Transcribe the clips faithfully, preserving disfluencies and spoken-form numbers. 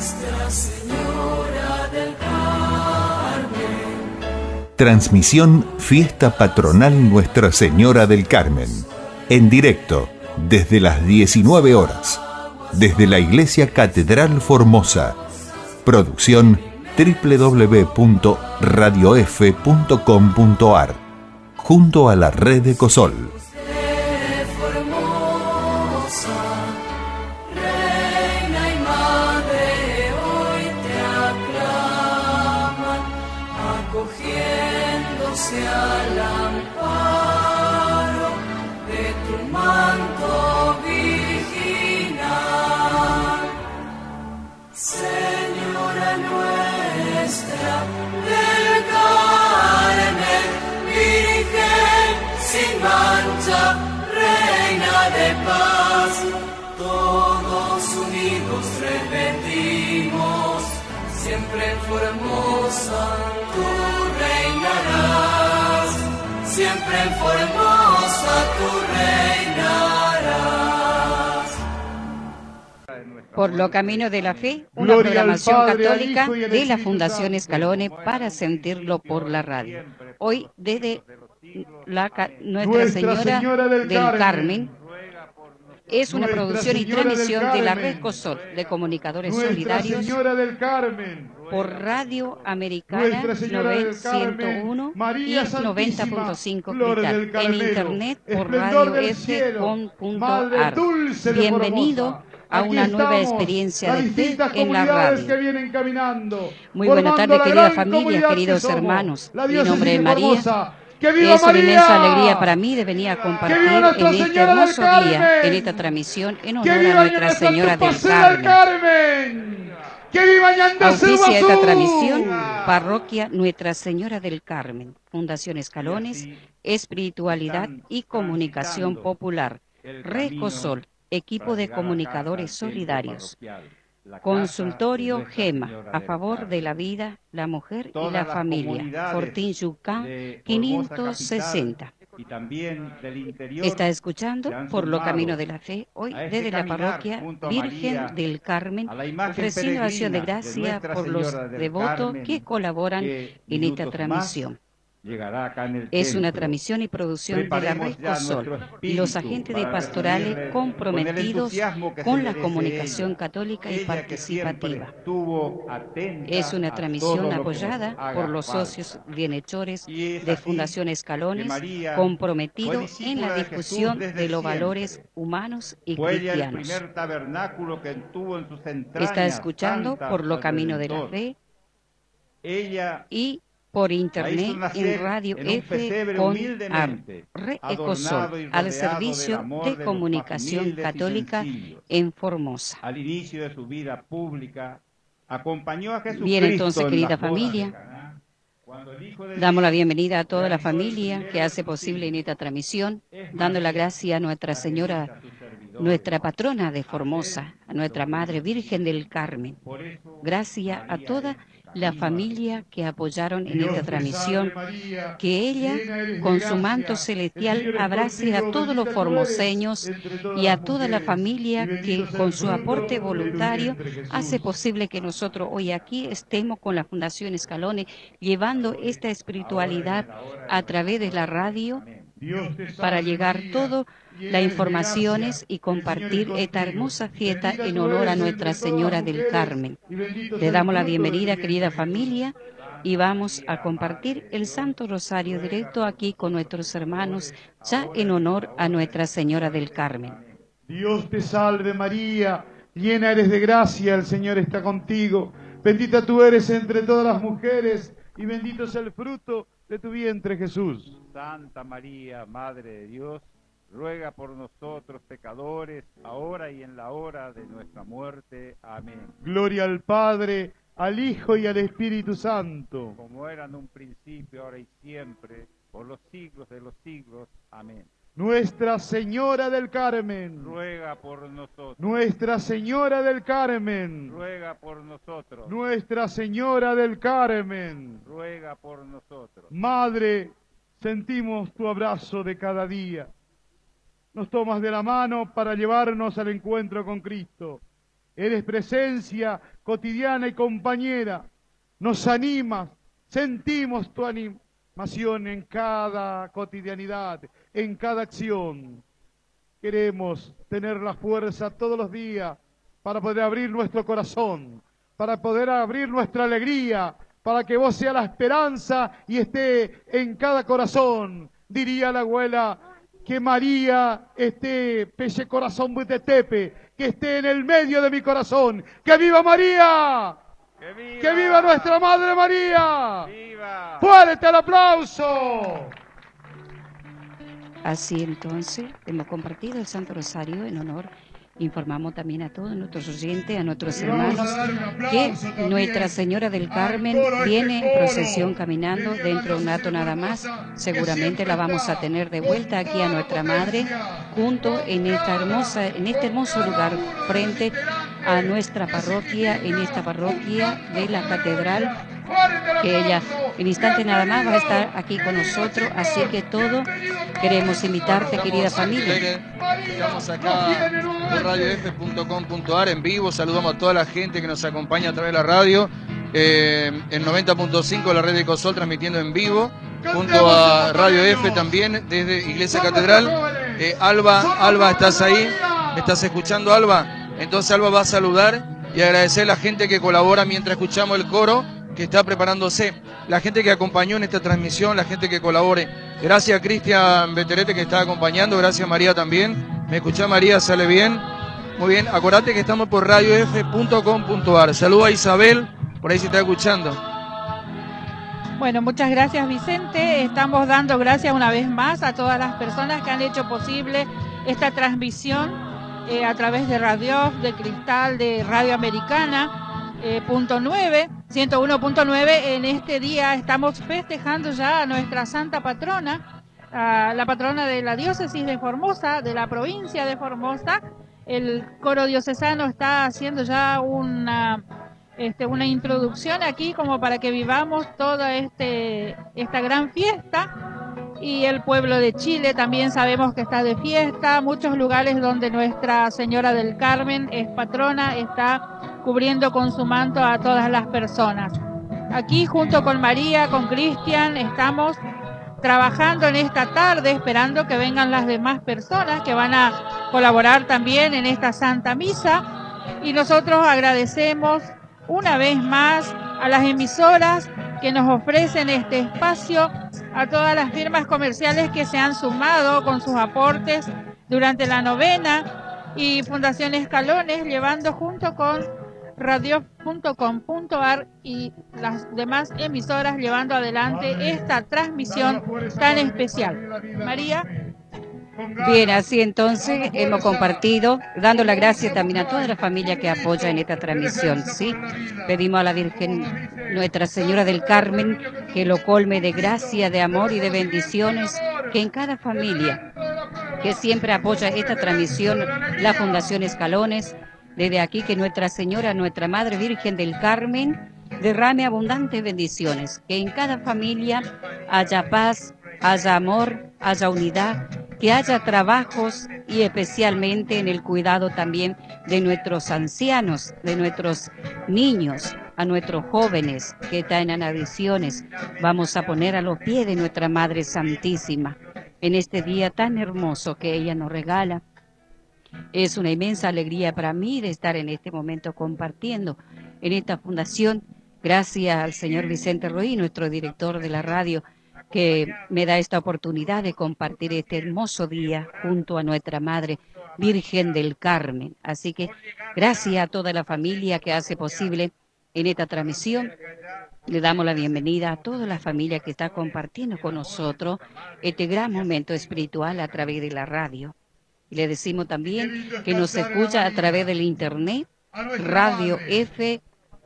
Nuestra Señora del Carmen. Transmisión Fiesta Patronal Nuestra Señora del Carmen. En directo, desde las diecinueve horas. Desde la Iglesia Catedral Formosa. Producción doble u doble u doble u punto radio f punto com punto a r. Junto a la red Ecosol. Al amparo de tu manto virginal, Señora nuestra del Carmen, Virgen sin mancha, Reina de paz, todos unidos repetimos, siempre en Formosa tú reinarás, siempre en Formosa tú reinarás. Por lo camino de la fe, una Gloria programación Padre, católica de la Fundación Escalone para sentirlo por la radio. Hoy desde la, Nuestra, Nuestra Señora, Señora del, del Carmen, Carmen es una Nuestra producción Señora y transmisión de la Red Ecosol de Comunicadores Nuestra Solidarios Señora del Carmen, por Radio Americana ciento uno y noventa punto cinco Vital, en internet por radio f punto com punto a r. Bienvenido a una nueva experiencia de fe en la radio. Muy buena tarde, querida familia, queridos hermanos. Mi nombre es María. Es una inmensa alegría para mí de venir a compartir en este hermoso día, en esta transmisión, en honor a Nuestra Señora del Carmen. Auspicia esta transmisión, Parroquia Nuestra Señora del Carmen, Fundación Escalones, Espiritualidad y Comunicación Popular, Red Ecosol, Equipo de Comunicadores Solidarios. Consultorio GEMA, a favor de la vida, la mujer y la familia. Fortín Yucán, quinientos sesenta. Y también del interior. Está escuchando por lo camino de la fe, hoy este desde la parroquia Virgen María, del Carmen, ofreciendo acción de gracia de por los devotos Carmen, que colaboran que en esta transmisión. Acá en el es templo. Una transmisión y producción Preparemos de la Red Ecosol y los agentes de pastorales comprometidos con, con la comunicación católica y participativa. Es una transmisión apoyada por los socios bienhechores de Fundación Escalones, comprometidos en la difusión de, de los valores humanos y Fue cristianos. El tabernáculo que tuvo en sus entrañas, está escuchando por lo camino de la fe ella y por internet en Radio en F con Red Ecosol, al servicio de, de comunicación católica en Formosa. Al inicio de su vida pública, acompañó a Jesucristo. Bien, entonces, querida familia, damos la bienvenida a toda la familia que hace posible en esta transmisión, dando la gracia a Nuestra Señora, nuestra patrona de Formosa, a nuestra Madre Virgen del Carmen. Gracias a toda la familia que apoyaron en esta transmisión, que ella con su manto celestial abrace a todos los formoseños y a toda la familia que con su aporte voluntario hace posible que nosotros hoy aquí estemos con la Fundación Escalone llevando esta espiritualidad a través de la radio para llegar todo las informaciones y compartir esta hermosa fiesta en honor a Nuestra Señora del Carmen. Le damos la bienvenida, querida familia, y vamos a compartir el Santo Rosario directo aquí con nuestros hermanos, ya en honor a Nuestra Señora del Carmen. Dios te salve María, llena eres de gracia, el Señor está contigo. Bendita tú eres entre todas las mujeres y bendito es el fruto de tu vientre, Jesús. Santa María, Madre de Dios, ruega por nosotros pecadores, ahora y en la hora de nuestra muerte. Amén. Gloria al Padre, al Hijo y al Espíritu Santo. Como era en un principio, ahora y siempre, por los siglos de los siglos. Amén. Nuestra Señora del Carmen, ruega por nosotros. Nuestra Señora del Carmen, ruega por nosotros. Nuestra Señora del Carmen, ruega por nosotros. Madre, sentimos tu abrazo de cada día. Nos tomas de la mano para llevarnos al encuentro con Cristo. eres presencia cotidiana y compañera. Nos animas, sentimos tu animación en cada cotidianidad, en cada acción. Queremos tener la fuerza todos los días para poder abrir nuestro corazón, para poder abrir nuestra alegría, para que vos seas la esperanza y esté en cada corazón. Diría la abuela, que María esté, peche corazón butetepe, que esté en el medio de mi corazón. ¡Que viva María! ¡Que viva! ¡Que viva nuestra Madre María! ¡Viva! ¡Fuerte el aplauso! Así entonces, hemos compartido el Santo Rosario en honor. Informamos también a todos nuestros oyentes, a nuestros hermanos, que Nuestra Señora del Carmen viene en procesión caminando dentro de un rato nada más. Seguramente la vamos a tener de vuelta aquí a nuestra Madre, junto en esta hermosa, en este hermoso lugar, frente a nuestra parroquia, en esta parroquia de la Catedral, que ella en instante nada más va a estar aquí con nosotros, así que todo queremos invitarte, querida familia. Estamos acá en radio f punto com punto a r en vivo, saludamos a toda la gente que nos acompaña a través de la radio, eh, en noventa punto cinco la red de Ecosol transmitiendo en vivo, junto a Radio F también desde Iglesia Catedral. eh, Alba, Alba, ¿estás ahí? ¿Me estás escuchando, Alba? Entonces Alba va a saludar y agradecer a la gente que colabora mientras escuchamos el coro que está preparándose, la gente que acompañó en esta transmisión, la gente que colabore. Gracias a Cristian Beterete que está acompañando, gracias María también. ¿Me escuchá, María? ¿Sale bien? Muy bien, acordate que estamos por radio f punto com punto a r. Saluda a Isabel, por ahí se está escuchando. Bueno, muchas gracias, Vicente. Estamos dando gracias una vez más a todas las personas que han hecho posible esta transmisión eh, a través de Radio de Cristal, de Radio Americana. Eh, punto nueve, ciento uno punto nueve. En este día estamos festejando ya a nuestra santa patrona, a la patrona de la diócesis de Formosa, de la provincia de Formosa. El coro diocesano está haciendo ya una, este, una introducción aquí como para que vivamos toda este, esta gran fiesta. Y el pueblo de Chile también sabemos que está de fiesta. Muchos lugares donde Nuestra Señora del Carmen es patrona, está cubriendo con su manto a todas las personas. Aquí junto con María, con Cristian, estamos trabajando en esta tarde, esperando que vengan las demás personas que van a colaborar también en esta Santa Misa. Y nosotros agradecemos una vez más a las emisoras que nos ofrecen este espacio, a todas las firmas comerciales que se han sumado con sus aportes durante la novena y Fundación Escalones, llevando junto con radio punto com punto a r y las demás emisoras llevando adelante esta transmisión tan especial. María. Bien, así entonces hemos compartido, dando las gracias también a toda la familia que apoya en esta transmisión, ¿sí? Pedimos a la Virgen Nuestra Señora del Carmen que lo colme de gracia, de amor y de bendiciones, que en cada familia que siempre apoya esta transmisión, la Fundación Escalones, desde aquí que Nuestra Señora, Nuestra Madre Virgen del Carmen, derrame abundantes bendiciones, que en cada familia haya paz, haya amor, haya unidad, que haya trabajos y especialmente en el cuidado también de nuestros ancianos, de nuestros niños, a nuestros jóvenes que están en adicciones. Vamos a poner a los pies de nuestra Madre Santísima en este día tan hermoso que ella nos regala. Es una inmensa alegría para mí de estar en este momento compartiendo en esta fundación. Gracias al señor Vicente Roí, nuestro director de la radio, que me da esta oportunidad de compartir este hermoso día junto a nuestra Madre Virgen del Carmen. Así que gracias a toda la familia que hace posible en esta transmisión. Le damos la bienvenida a toda la familia que está compartiendo con nosotros este gran momento espiritual a través de la radio. Y le decimos también que nos escucha a través del internet, radio f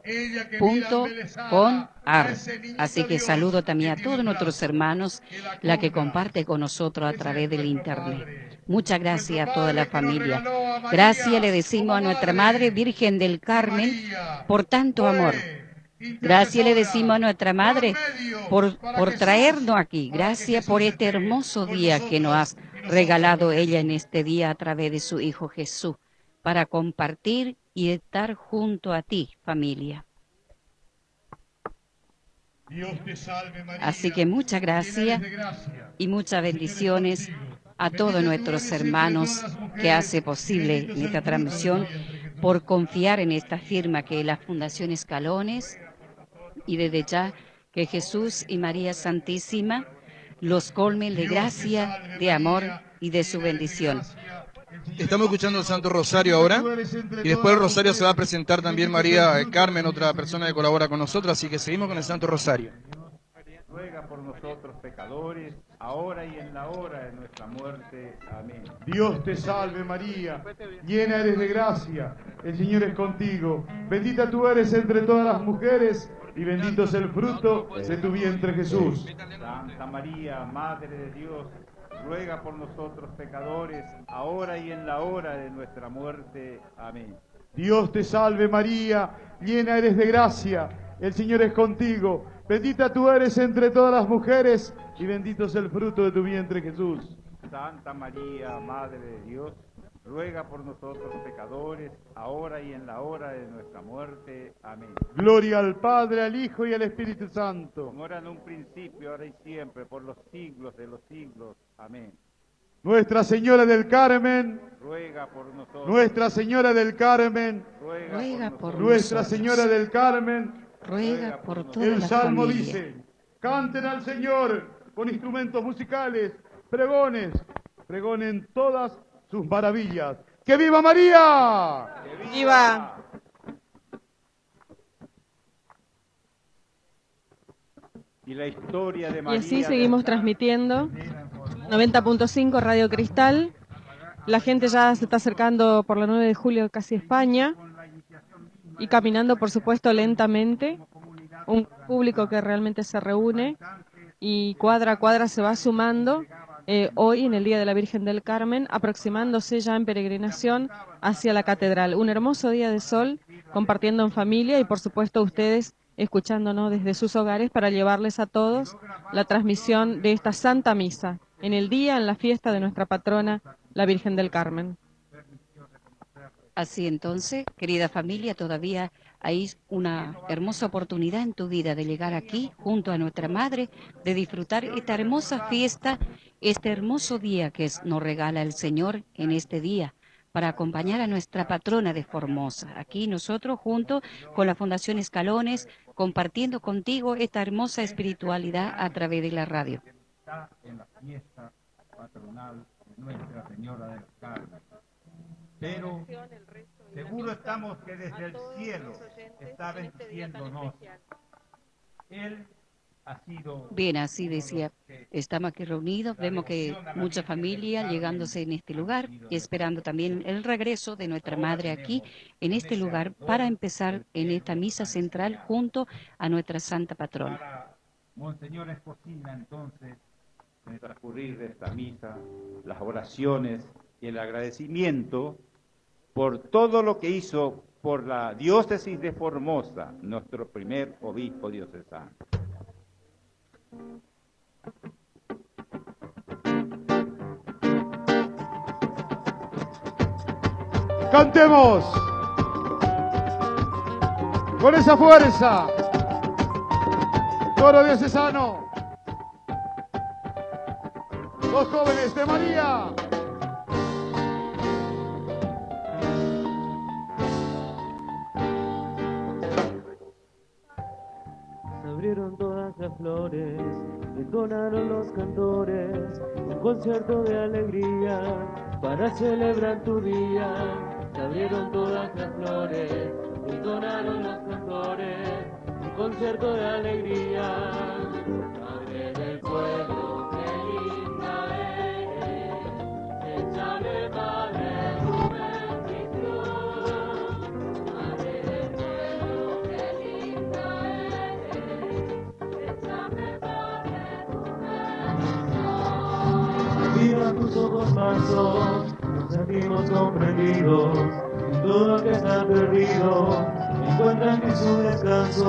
punto com punto a r. Así que saludo también a todos nuestros hermanos, la que comparte con nosotros a través del internet. Muchas gracias a toda la familia. Gracias le decimos a nuestra Madre Virgen del Carmen por tanto amor. Gracias le decimos a nuestra Madre por, por traernos aquí. Gracias por este hermoso día que nos has regalado ella en este día a través de su Hijo Jesús, para compartir y estar junto a ti, familia. Dios te salve, María, Así que muchas gracias y muchas bendiciones a todos nuestros hermanos que hace posible esta transmisión por confiar en esta firma que es la Fundación Escalones, y desde ya que Jesús y María Santísima los colmen de gracia, de amor y de su bendición. Estamos escuchando el Santo Rosario ahora, y después del Rosario se va a presentar también María Carmen, otra persona que colabora con nosotros, así que seguimos con el Santo Rosario. Ruega por nosotros pecadores, ahora y en la hora de nuestra muerte. Amén. Dios te salve, María, llena eres de gracia, el Señor es contigo. Bendita tú eres entre todas las mujeres, y bendito es el fruto de tu vientre, Jesús. Santa María, Madre de Dios, ruega por nosotros pecadores, ahora y en la hora de nuestra muerte. Amén. Dios te salve, María, llena eres de gracia, el Señor es contigo. Bendita tú eres entre todas las mujeres, y bendito es el fruto de tu vientre, Jesús. Santa María, Madre de Dios, ruega por nosotros pecadores, ahora y en la hora de nuestra muerte. Amén. Gloria al Padre, al Hijo y al Espíritu Santo. Como era en un principio, ahora y siempre, por los siglos de los siglos. Amén. Nuestra Señora del Carmen, ruega por nosotros. Nuestra Señora del Carmen, ruega, ruega por, por Nuestra nosotros. Señora del Carmen, Ruega por toda el la Salmo familia. dice: canten al Señor con instrumentos musicales, pregones, pregonen todas sus maravillas. ¡Que viva María! ¡Que ¡Viva! Y la historia de Y María. así seguimos transmitiendo. noventa punto cinco Radio Cristal. La gente ya se está acercando por la nueve de julio casi a España. Y caminando, por supuesto, lentamente. Un público que realmente se reúne y cuadra a cuadra se va sumando. Eh, hoy, en el Día de la Virgen del Carmen, aproximándose ya en peregrinación hacia la catedral. Un hermoso día de sol, compartiendo en familia y, por supuesto, ustedes escuchándonos desde sus hogares para llevarles a todos la transmisión de esta Santa Misa, en el día, en la fiesta de nuestra patrona, la Virgen del Carmen. Así entonces, querida familia, todavía hay una hermosa oportunidad en tu vida de llegar aquí junto a nuestra Madre, de disfrutar esta hermosa fiesta, este hermoso día que nos regala el Señor en este día, para acompañar a nuestra patrona de Formosa. Aquí nosotros, junto con la Fundación Escalones, compartiendo contigo esta hermosa espiritualidad a través de la radio. En la fiesta patronal de Nuestra Señora del Carmen. Pero seguro estamos que desde el cielo está bendiciéndonos. Él ha sido... Bien, así decía, estamos aquí reunidos, vemos que mucha familia llegándose en este lugar y esperando también el regreso de nuestra Madre aquí, en este lugar, para empezar en esta misa central junto a nuestra Santa Patrona. Para Monseñor Escocina, entonces, en el transcurrir de esta misa, las oraciones y el agradecimiento por todo lo que hizo por la diócesis de Formosa, nuestro primer obispo diocesano. ¡Cantemos! ¡Con esa fuerza! Coro diocesano. Los jóvenes de María. Se abrieron todas las flores, entonaron los cantores, un concierto de alegría para celebrar tu día. Se abrieron todas las flores, entonaron los cantores, un concierto de alegría. Madre del pueblo, qué linda eres, échale, Padre, tu bendición. Madre del pueblo, qué linda eres, échame, Padre, tu bendición. Mira tus ojos mansos, nos sentimos comprendidos, en todo que está perdido, encuentra en ti su descanso.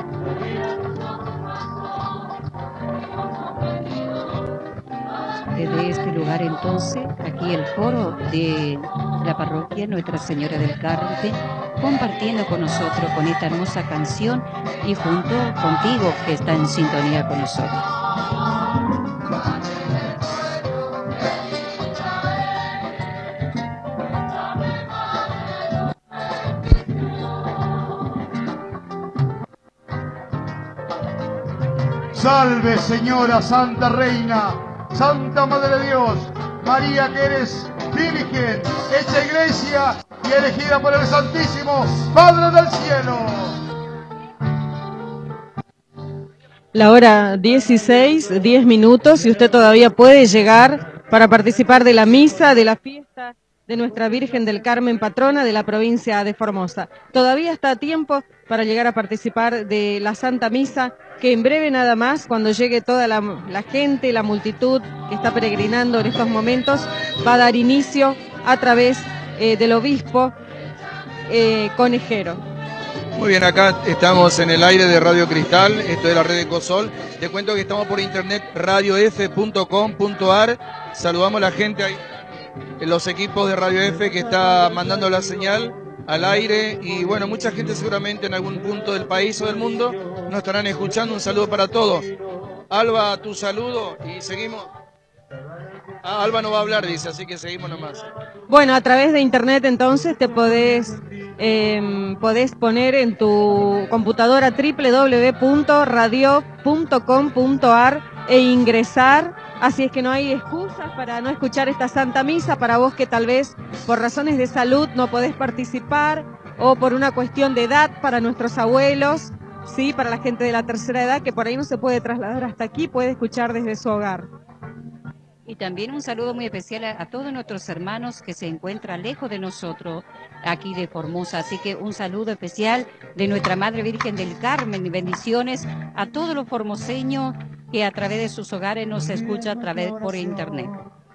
Desde este lugar entonces, aquí el coro de la parroquia Nuestra Señora del Carmen compartiendo con nosotros con esta hermosa canción y junto contigo que está en sintonía con nosotros. Salve, Señora Santa Reina, Santa Madre de Dios, María, que eres virgen, hecha iglesia y elegida por el Santísimo Padre del Cielo. La hora dieciséis, diez minutos, y usted todavía puede llegar para participar de la misa, de la fiesta de nuestra Virgen del Carmen, patrona de la provincia de Formosa. Todavía está a tiempo para llegar a participar de la Santa Misa, que en breve nada más, cuando llegue toda la, la gente, la multitud que está peregrinando en estos momentos, va a dar inicio a través eh, del obispo eh, Conejero. Muy bien, acá estamos en el aire de Radio Cristal, esto es la red de Ecosol. Te cuento que estamos por internet, radio f punto com punto a r. Saludamos a la gente ahí, los equipos de Radio F que está mandando la señal al aire, y bueno, mucha gente seguramente en algún punto del país o del mundo nos estarán escuchando. Un saludo para todos. Alba, tu saludo, y seguimos. Ah, Alba no va a hablar, dice, así que seguimos nomás. Bueno, a través de internet entonces te podés, eh, podés poner en tu computadora doble u doble u doble u punto radio punto com punto a r e ingresar. Así es que no hay excusas para no escuchar esta Santa Misa, para vos que tal vez por razones de salud no podés participar, o por una cuestión de edad para nuestros abuelos, sí, para la gente de la tercera edad que por ahí no se puede trasladar hasta aquí, puede escuchar desde su hogar. Y también un saludo muy especial a, a todos nuestros hermanos que se encuentran lejos de nosotros, aquí de Formosa. Así que un saludo especial de nuestra Madre Virgen del Carmen, y bendiciones a todos los formoseños que a través de sus hogares nos escucha a través por internet.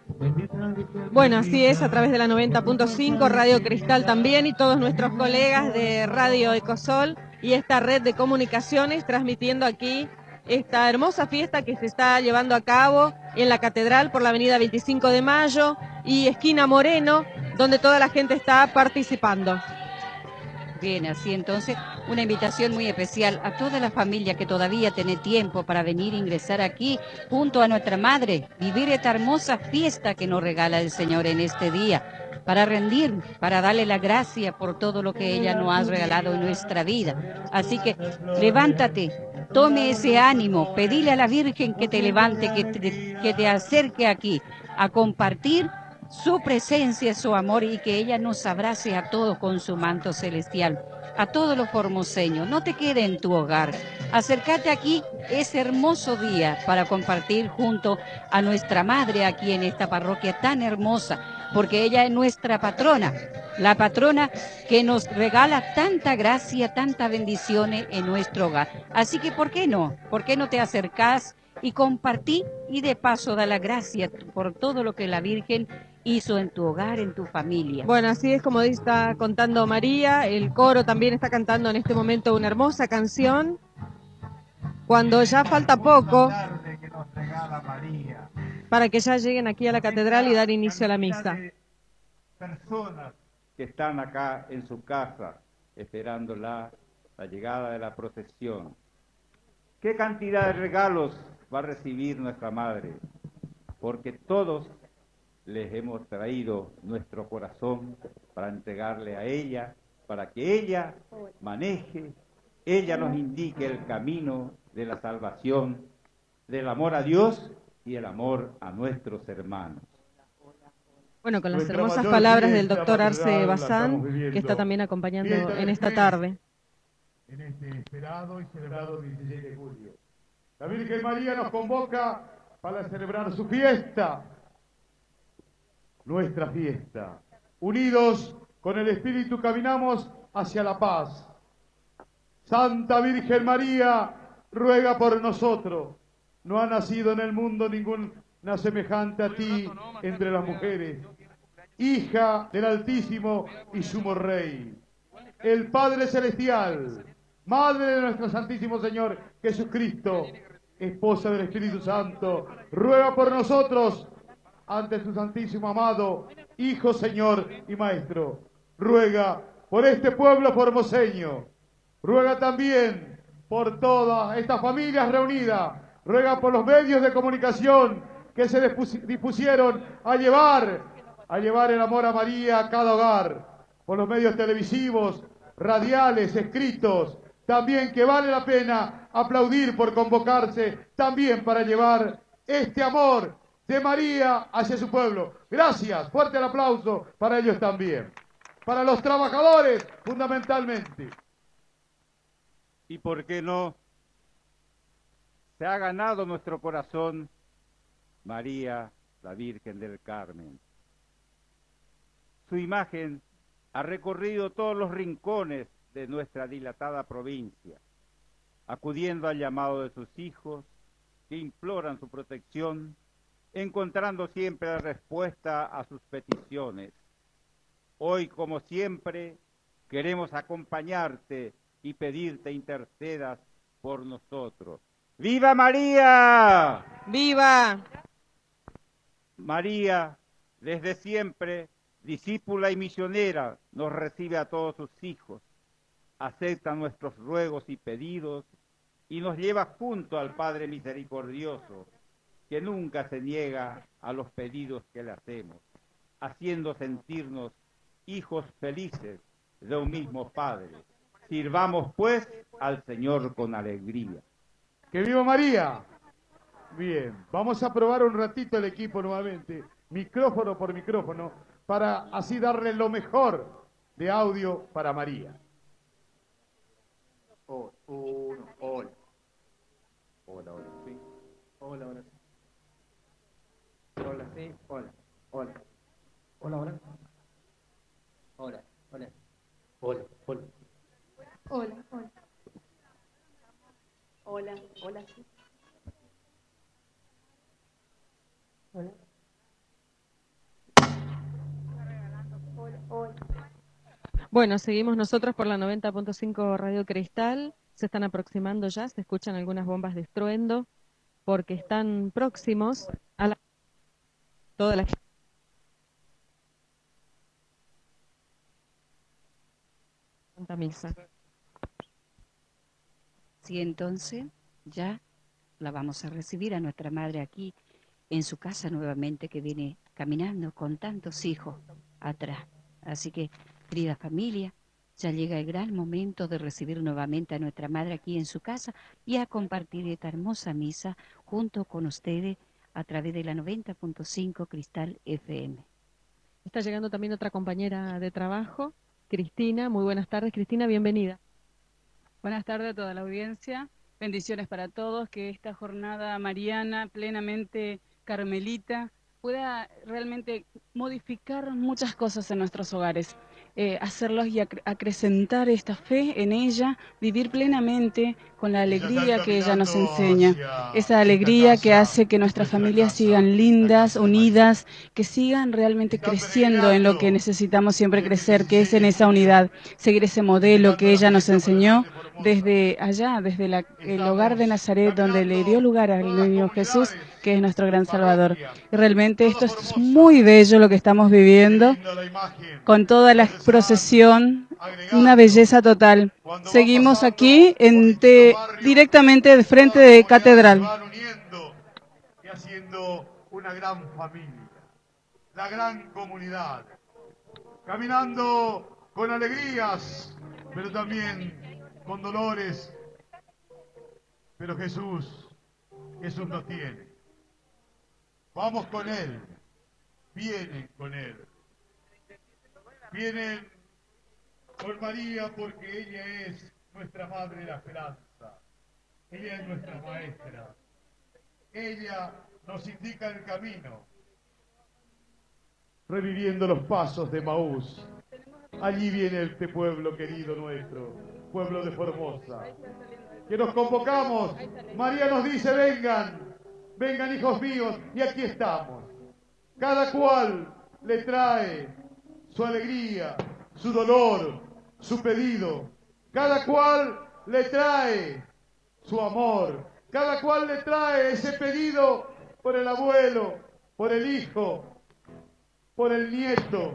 Bueno, así es, a través de la noventa punto cinco, Radio Cristal también, y todos nuestros colegas de Radio Ecosol y esta red de comunicaciones transmitiendo aquí esta hermosa fiesta que se está llevando a cabo en la Catedral por la avenida veinticinco de mayo y esquina Moreno, donde toda la gente está participando. Bien, así entonces, una invitación muy especial a toda la familia que todavía tiene tiempo para venir a ingresar aquí junto a nuestra Madre, vivir esta hermosa fiesta que nos regala el Señor en este día, para rendir, para darle la gracia por todo lo que ella nos ha regalado en nuestra vida. Así que levántate, tome ese ánimo, pedile a la Virgen que te levante, que te, que te acerque aquí a compartir su presencia, su amor, y que ella nos abrace a todos con su manto celestial, a todos los formoseños. No te quedes en tu hogar, acércate aquí ese hermoso día para compartir junto a nuestra Madre aquí en esta parroquia tan hermosa, porque ella es nuestra patrona, la patrona que nos regala tanta gracia, tantas bendiciones en nuestro hogar. Así que, ¿por qué no? ¿Por qué no te acercás y compartí, y de paso da la gracia por todo lo que la Virgen hizo en tu hogar, en tu familia? Bueno, así es como está contando María. El coro también está cantando en este momento una hermosa canción, cuando ya falta poco para que ya lleguen aquí a la catedral y dar inicio a la misa. Personas que están acá en su casa esperando la, la llegada de la procesión. ¿Qué cantidad de regalos va a recibir nuestra Madre? Porque todos les hemos traído nuestro corazón para entregarle a ella, para que ella maneje, ella nos indique el camino de la salvación, del amor a Dios y el amor a nuestros hermanos. Bueno, con las hermosas palabras del doctor Arce Bazán, que está también acompañando en esta tarde. En este esperado y celebrado dieciséis de julio. La Virgen María nos convoca para celebrar su fiesta, nuestra fiesta. Unidos con el Espíritu caminamos hacia la paz. Santa Virgen María, ruega por nosotros. No ha nacido en el mundo ninguna semejante a ti entre las mujeres, hija del Altísimo y Sumo Rey, el Padre Celestial, Madre de nuestro Santísimo Señor Jesucristo, esposa del Espíritu Santo, ruega por nosotros ante su Santísimo Amado, Hijo, Señor y Maestro. Ruega por este pueblo formoseño. Ruega también por todas estas familias reunidas. Ruega por los medios de comunicación que se dispusieron a llevar, a llevar el amor a María a cada hogar. Por los medios televisivos, radiales, escritos. También que vale la pena aplaudir por convocarse también para llevar este amor de María hacia su pueblo. Gracias, fuerte el aplauso para ellos también. Para los trabajadores, fundamentalmente. Y por qué no, se ha ganado nuestro corazón María, la Virgen del Carmen. Su imagen ha recorrido todos los rincones de nuestra dilatada provincia, acudiendo al llamado de sus hijos que imploran su protección, encontrando siempre la respuesta a sus peticiones. Hoy, como siempre, queremos acompañarte y pedirte intercedas por nosotros. ¡Viva María! ¡Viva! María, desde siempre, discípula y misionera, nos recibe a todos sus hijos, acepta nuestros ruegos y pedidos y nos lleva junto al Padre Misericordioso, que nunca se niega a los pedidos que le hacemos, haciendo sentirnos hijos felices de un mismo Padre. Sirvamos pues al Señor con alegría. ¡Que viva María! Bien, vamos a probar un ratito el equipo nuevamente, micrófono por micrófono, para así darle lo mejor de audio para María. Oh, uno, hola. Hola, hola, sí. Hola, hola, sí. Hola, sí, hola, hola. Hola, hola. Hola, hola. Hola, hola. Hola, hola. Hola, hola, sí. Hola. Hola, hola. Bueno, seguimos nosotros por la noventa punto cinco Radio Cristal. Se están aproximando ya, se escuchan algunas bombas de estruendo porque están próximos a la... toda la Santa Misa. Sí, entonces ya la vamos a recibir a nuestra madre aquí en su casa nuevamente, que viene caminando con tantos hijos atrás. Así que, querida familia, ya llega el gran momento de recibir nuevamente a nuestra madre aquí en su casa y a compartir esta hermosa misa junto con ustedes a través de la noventa punto cinco Cristal F M. Está llegando también otra compañera de trabajo, Cristina. Muy buenas tardes, Cristina, bienvenida. Buenas tardes a toda la audiencia. Bendiciones para todos, que esta jornada mariana, plenamente carmelita, pueda realmente modificar muchas cosas en nuestros hogares, eh, hacerlos y acre acrecentar esta fe en ella, vivir plenamente con la alegría que ella nos enseña, esa alegría que hace que nuestras familias sigan lindas, unidas, que sigan realmente creciendo en lo que necesitamos siempre crecer, que es en esa unidad, seguir ese modelo que ella nos enseñó desde allá, desde la, el hogar de Nazaret, donde le dio lugar al niño Jesús, que es nuestro gran Salvador. Y realmente esto es muy bello lo que estamos viviendo, con toda la procesión, una belleza total. Seguimos aquí en te, directamente de frente de Catedral. Y haciendo una gran familia, la gran comunidad, caminando con alegrías, pero también con dolores, pero Jesús, Jesús nos tiene. Vamos con Él, vienen con Él, vienen con María porque ella es nuestra Madre de la Esperanza, ella es nuestra Maestra, ella nos indica el camino, reviviendo los pasos de Maús. Allí viene este pueblo querido nuestro, pueblo de Formosa, que nos convocamos. María nos dice, vengan, vengan hijos míos, y aquí estamos. Cada cual le trae su alegría, su dolor, su pedido. Cada cual le trae su amor. Cada cual le trae ese pedido por el abuelo, por el hijo, por el nieto,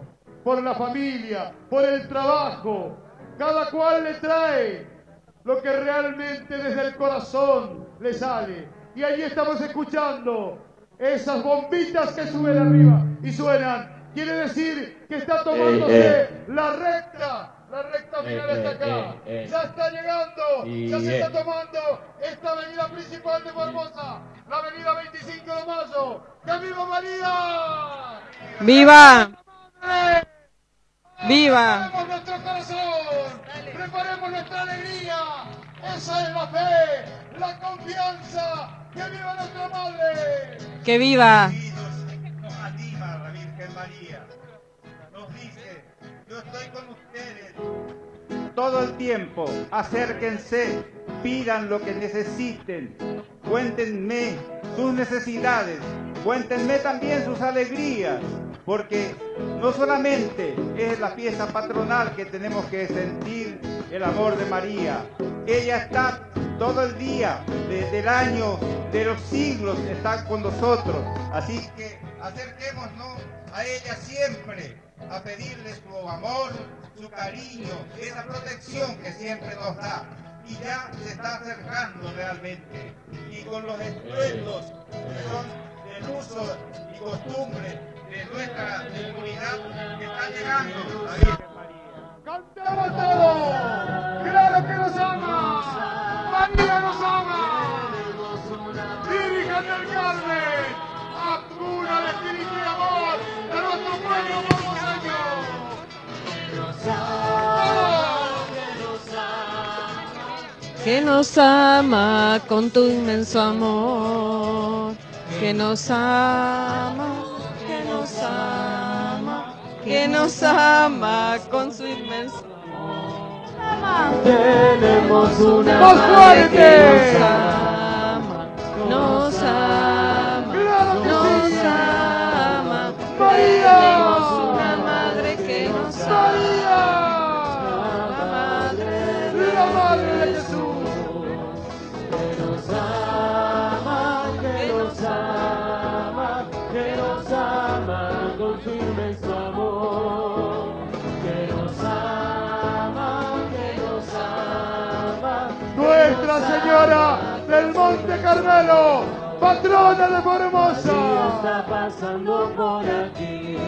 por la familia, por el trabajo. Cada cual le trae lo que realmente desde el corazón le sale. Y allí estamos escuchando esas bombitas que suben arriba y suenan. Quiere decir que está tomándose eh, eh. la recta. La recta final Eh, está acá. eh, eh, eh. Ya está llegando. Y Ya se eh. está tomando esta avenida principal de Formosa. La avenida veinticinco de mayo. ¡Que viva María! ¡Viva! ¡Madre! ¡Viva! Preparemos nuestro corazón. Preparemos nuestra alegría. Esa es la fe. La confianza. ¡Que viva nuestra madre! ¡Que viva! Nos anima la Virgen María. Nos dice, yo estoy con ustedes todo el tiempo. Acérquense, pidan lo que necesiten. Cuéntenme sus necesidades. Cuéntenme también sus alegrías. Porque no solamente es la fiesta patronal que tenemos que sentir el amor de María. Ella está todo el día, desde el año, de los siglos, está con nosotros. Así que acerquémonos a ella siempre, a pedirle su amor, su cariño, esa protección que siempre nos da. Y ya se está acercando realmente. Y con los estruendos que son del uso y costumbre de nuestra comunidad, que está llegando la Virgen María. ¡Cantemos todos! ¡Claro que nos ama! ¡María nos ama! ¡Virgen del Carmen! ¡Acuna de espíritu y amor de nuestro pueblo formoseño! Que nos ama con tu inmenso amor, que nos ama, que nos ama, que nos ama con su inmenso amor. Tenemos una ¡Más madre fuerte! que nos ama, Nos ama, ¡Claro que nos sí! ama, ¡María! tenemos una madre que nos ama, ¡María! la madre ¡La madre de Jesús! que nos ama, que nos ama, que nos ama con su inmenso amor, que nos ama, que nos ama. Nuestra Señora del Monte Carmelo, patrona de Formosa. María está pasando por aquí,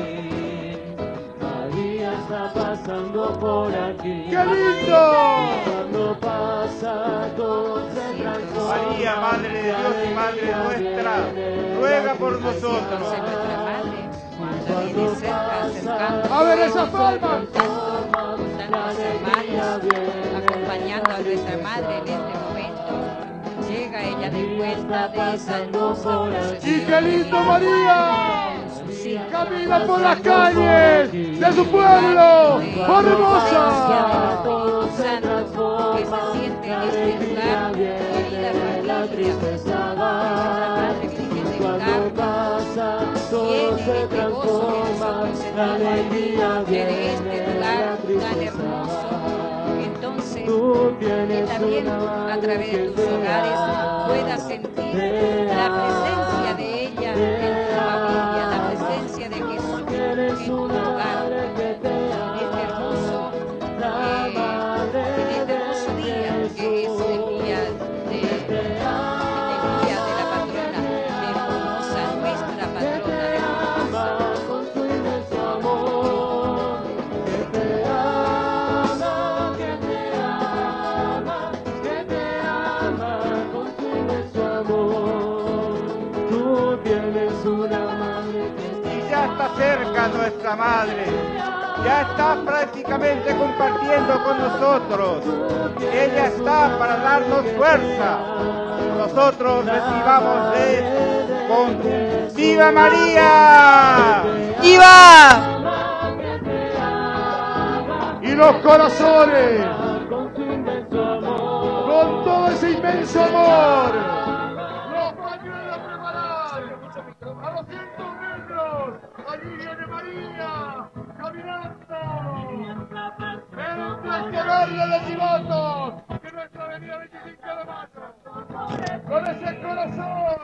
María está pasando por aquí. ¡Qué lindo! Cuando pasa todo se transforma. María, Madre de Dios y Madre nuestra, ruega por nosotros. Nuestra madre, cuando viene cerca, acercando A ver esas palmas. tantas hermanos, acompañando a nuestra madre en este momento, llega ella de vuelta de esa hermosa procesión. ¡Y qué lindo, María! Sí, Camina por las calles de su pueblo, Formosa. Espíritu Santo que se siente en este lugar, querida familia, nuestra Madre Virgen del Carmen, tiene este gozo que nosotros sentimos que de este lugar tan hermoso. Entonces, que también a través de tus hogares puedas sentir la presencia de ella en tu familia, la presencia de Jesús en tu hogar, en este hermoso, eh, en este hermoso día que es el día de, el día de la patrona de Formosa, nuestra patrona de Formosa. Y ya está cerca nuestra Madre, ya está prácticamente compartiendo con nosotros. Ella está para darnos fuerza. Nosotros recibámosle con ¡Viva María! ¡Viva! Y los corazones, con todo ese inmenso amor, los pañuelos preparados, a los cientos metros, allí viene María, caminando, en un puesto verde de pilotos, que nuestra avenida veinticinco de mayo, con ese corazón,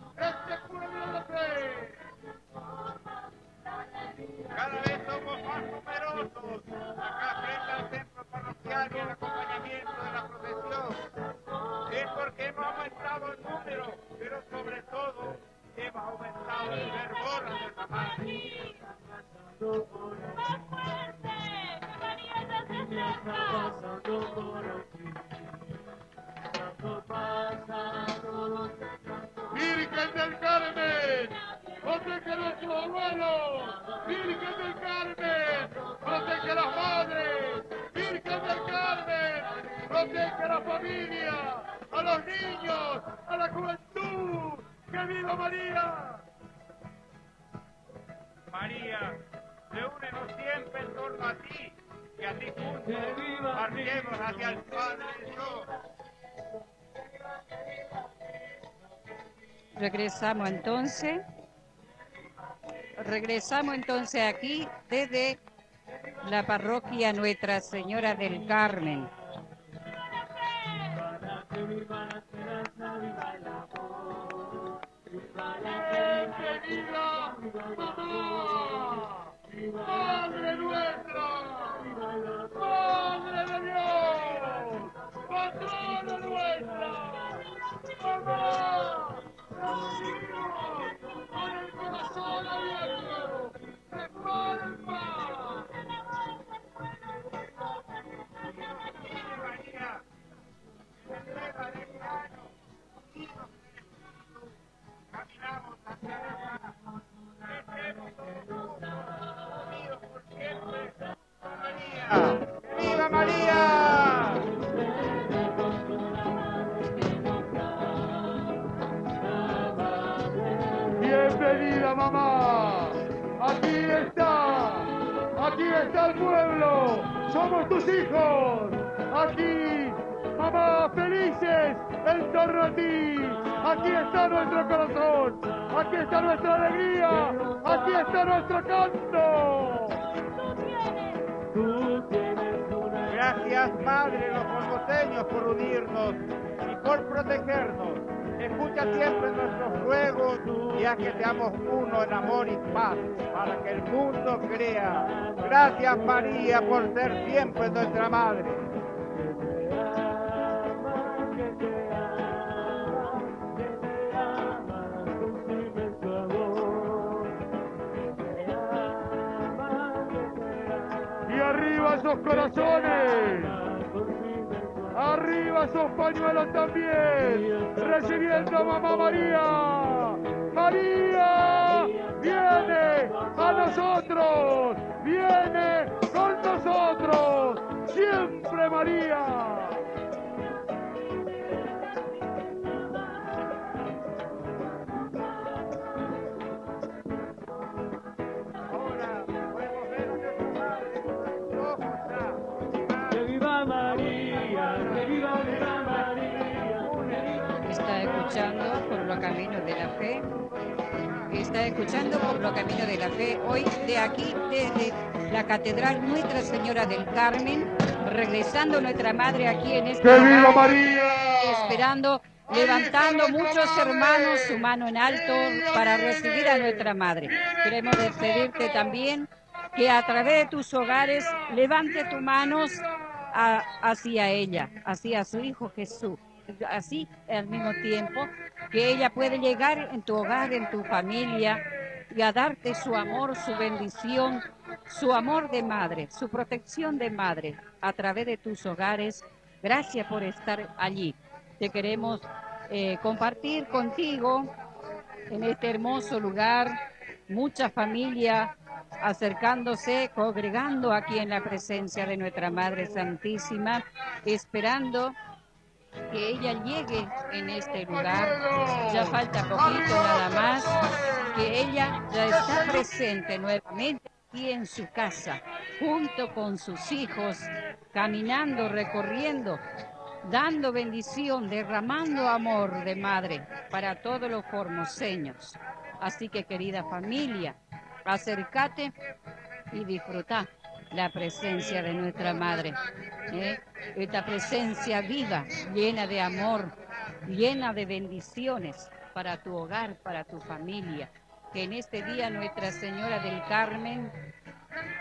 este pueblo de fe. Cada vez somos más aumentado el número, pero sobre todo hemos aumentado el fervor a nuestra madre. ¡Más fuerte! ¡Que María está cerca! Virgen del Carmen, protege a nuestros abuelos. Virgen del Carmen, protege a las madres. Virgen del Carmen, protege a la familia, a los niños, a la juventud. ¡Que viva María! María, reúnenos siempre en torno a ti, y así juntos marchemos hacia el Padre Dios. Regresamos entonces, regresamos entonces aquí desde la parroquia Nuestra Señora del Carmen. ¡Bienvenida, mamá! ¡Madre nuestra! ¡Madre de Dios! ¡Patrona nuestra! ¡Mamá! ¡Con el corazón abierto! ¡De par en par! María, entrega de mi año, unidos caminamos hacia la estemos unidos por siempre. María, ¡viva María! Bienvenida, mamá. Aquí está. Aquí está el pueblo. Somos tus hijos. Aquí, mamá, felices en torno a ti. Aquí está nuestro corazón. Aquí está nuestra alegría. Aquí está nuestro canto. Gracias, Madre de los formoseños, por unirnos y por protegernos. Escucha siempre nuestros ruegos y haz que seamos uno en amor y paz para que el mundo crea. Gracias, María, por ser siempre nuestra Madre. Y arriba esos corazones. Arriba esos pañuelos también, recibiendo a mamá María. María viene a nosotros, viene con nosotros, siempre María. Ahora podemos ver a nuestra madre con sus ojos ya. ¡Que viva María! ¡Que viva María! Está escuchando por los caminos de la fe. Está escuchando por los caminos de la fe. Hoy de aquí, desde la Catedral Nuestra Señora del Carmen, regresando nuestra Madre aquí en este ¡Que viva lugar, María! esperando, levantando muchos hermanos su mano en alto para recibir a nuestra Madre. Queremos despedirte también, que a través de tus hogares levante tus manos a- hacia ella, hacia su Hijo Jesús. Así, al mismo tiempo, que ella puede llegar en tu hogar, en tu familia, y a darte su amor, su bendición, su amor de madre, su protección de madre, a través de tus hogares. Gracias por estar allí. Te queremos eh, compartir contigo en este hermoso lugar, mucha familia acercándose, congregando aquí en la presencia de nuestra Madre Santísima, esperando que ella llegue en este lugar. Ya falta poquito nada más, que ella ya está presente nuevamente aquí en su casa, junto con sus hijos, caminando, recorriendo, dando bendición, derramando amor de madre para todos los formoseños. Así que, querida familia, acércate y disfruta la presencia de nuestra Madre, ¿eh? Esta presencia viva, llena de amor, llena de bendiciones para tu hogar, para tu familia. Que en este día Nuestra Señora del Carmen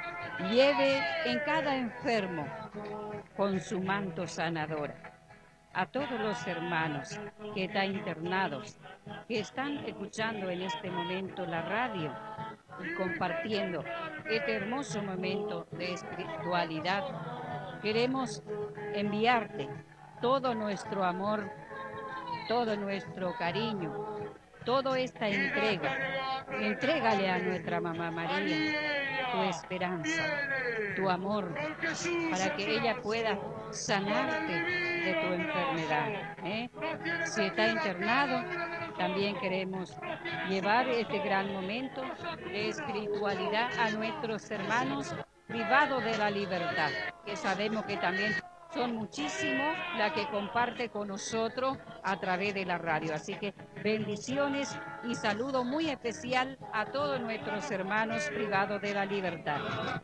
lleve en cada enfermo con su manto sanadora. a todos los hermanos que están internados, que están escuchando en este momento la radio y compartiendo este hermoso momento de espiritualidad. Queremos enviarte todo nuestro amor, todo nuestro cariño, toda esta entrega. Entrégale a nuestra Mamá María tu esperanza, tu amor, para que ella pueda sanarte de tu enfermedad. ¿eh? Si está internado, también queremos llevar este gran momento de espiritualidad a nuestros hermanos privados de la libertad, que sabemos que también son muchísimos las que comparte con nosotros a través de la radio. Así que bendiciones y saludo muy especial a todos nuestros hermanos privados de la libertad.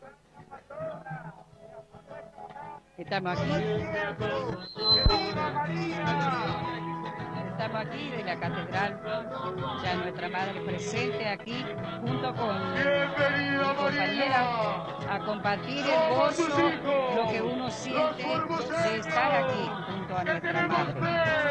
Estamos aquí. Estamos aquí de la catedral, ya nuestra madre presente aquí junto con mi compañera a compartir el gozo, lo que uno siente de estar aquí junto a nuestra madre.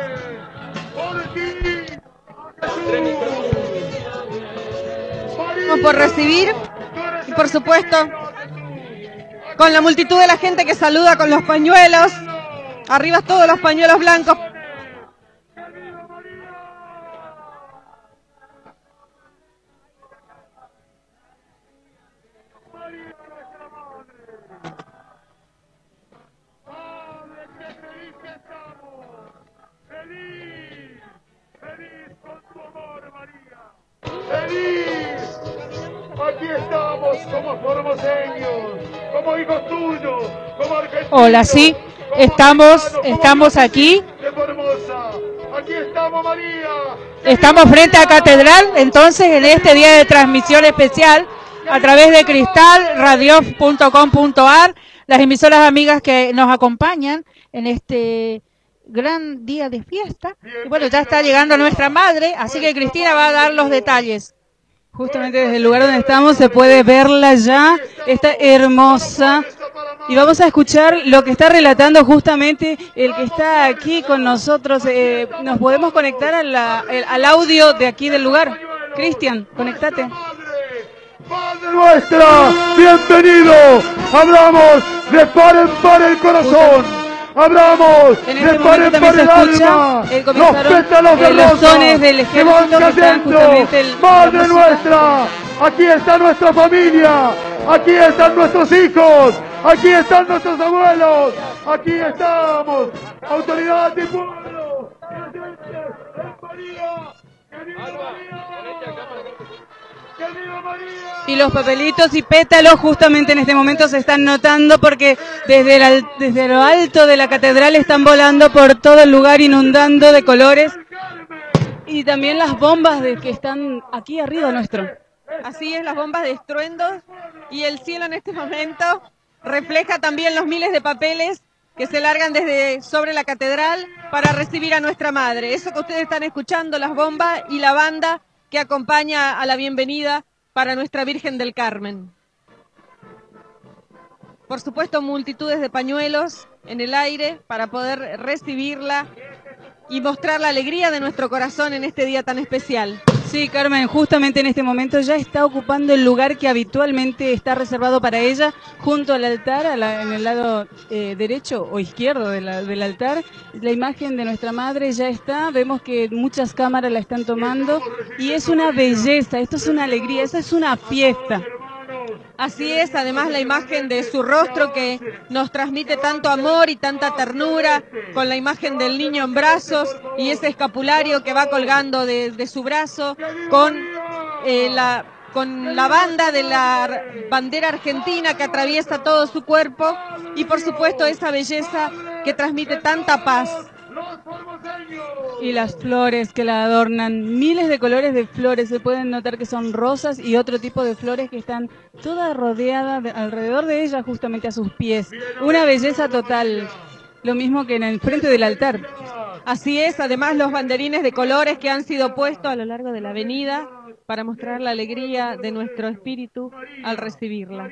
Vamos por recibir y por supuesto con la multitud de la gente que saluda con los pañuelos, arriba todos los pañuelos blancos. ¡Feliz! Aquí estamos como formoseños, como hijos tuyos, como argentinos. Hola, sí, estamos, estamos aquí. De Formosa. Aquí estamos, María. Estamos frente a Catedral, entonces, en este día de transmisión especial a través de cristal radio punto com punto ar, las emisoras amigas que nos acompañan en este gran día de fiesta. Y bueno, ya está llegando nuestra madre, así que Cristina va a dar los detalles. Justamente desde el lugar donde estamos se puede verla ya, está hermosa. Y vamos a escuchar lo que está relatando justamente el que está aquí con nosotros. Eh, nos podemos conectar a la, el, al audio de aquí del lugar. Cristian, conectate. Madre nuestra, bienvenido. Hablamos de par en par el corazón. Hablamos en este de momento también se escucha eh, los pétalos de los sones del que van ejército que están cayendo. justamente el, Madre nuestra, aquí está nuestra familia, aquí están nuestros hijos, aquí están nuestros abuelos, aquí estamos, autoridad y pueblo. Y los papelitos y pétalos justamente en este momento se están notando porque desde, el, desde lo alto de la catedral están volando por todo el lugar, inundando de colores. Y también las bombas de que están aquí arriba nuestro. Así es, las bombas de estruendos y el cielo en este momento refleja también los miles de papeles que se largan desde sobre la catedral para recibir a nuestra madre. Eso que ustedes están escuchando, las bombas y la banda que acompaña a la bienvenida para nuestra Virgen del Carmen. Por supuesto, multitudes de pañuelos en el aire para poder recibirla y mostrar la alegría de nuestro corazón en este día tan especial. Sí, Carmen, justamente en este momento ya está ocupando el lugar que habitualmente está reservado para ella, junto al altar, a la, en el lado eh, derecho o izquierdo de la, del altar. La imagen de nuestra madre ya está, vemos que muchas cámaras la están tomando y es una belleza, esto es una alegría, esto es una fiesta. Así es, además la imagen de su rostro que nos transmite tanto amor y tanta ternura, con la imagen del niño en brazos y ese escapulario que va colgando de, de su brazo, con, eh, la, con la banda de la bandera argentina que atraviesa todo su cuerpo y por supuesto esa belleza que transmite tanta paz. Y las flores que la adornan, miles de colores de flores, se pueden notar que son rosas y otro tipo de flores que están todas rodeadas de, alrededor de ella, justamente a sus pies. Una belleza total, lo mismo que en el frente del altar. Así es, además los banderines de colores que han sido puestos a lo largo de la avenida para mostrar la alegría de nuestro espíritu al recibirla.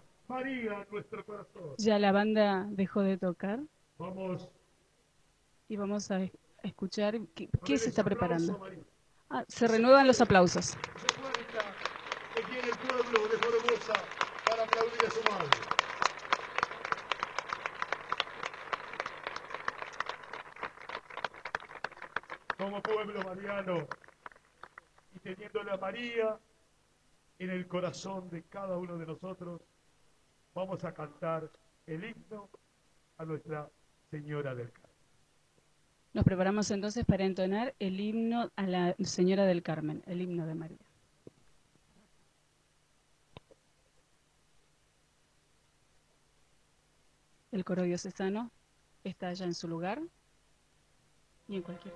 ¿Ya la banda dejó de tocar? Vamos. y vamos a escuchar qué, qué se está preparando. Ah, se renuevan los aplausos. Que tiene el pueblo de Formosa para aplaudir a su madre. Como pueblo mariano y teniéndole a María en el corazón de cada uno de nosotros, vamos a cantar el himno a Nuestra Señora del Carmen. Nos preparamos entonces para entonar el himno a la Señora del Carmen, el himno de María. El coro diocesano está ya en su lugar y en cualquier...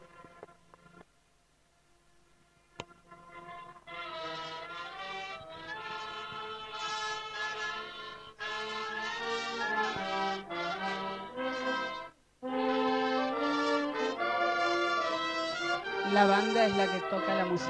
La banda es la que toca la música.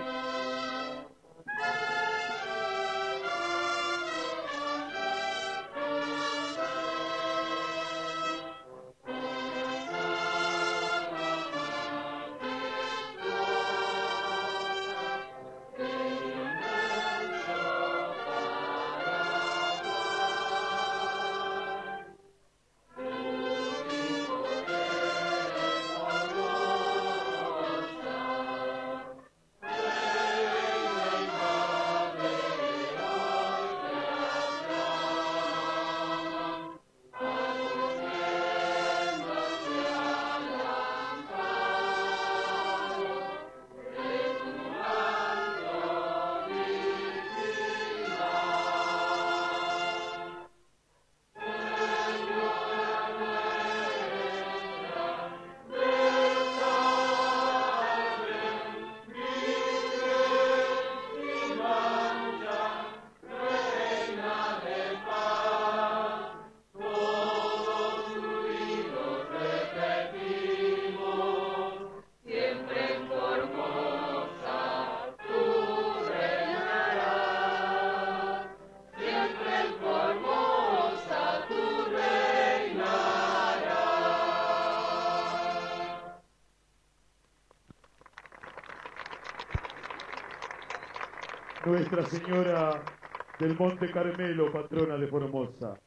Nuestra Señora del Monte Carmelo, patrona de Formosa.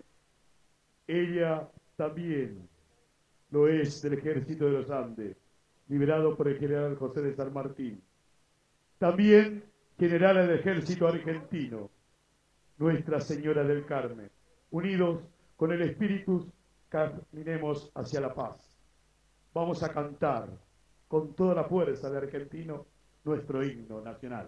Ella también lo es del Ejército de los Andes, liberado por el general José de San Martín. También general del Ejército Argentino, Nuestra Señora del Carmen. Unidos con el Espíritu, caminemos hacia la paz. Vamos a cantar con toda la fuerza de argentino nuestro himno nacional.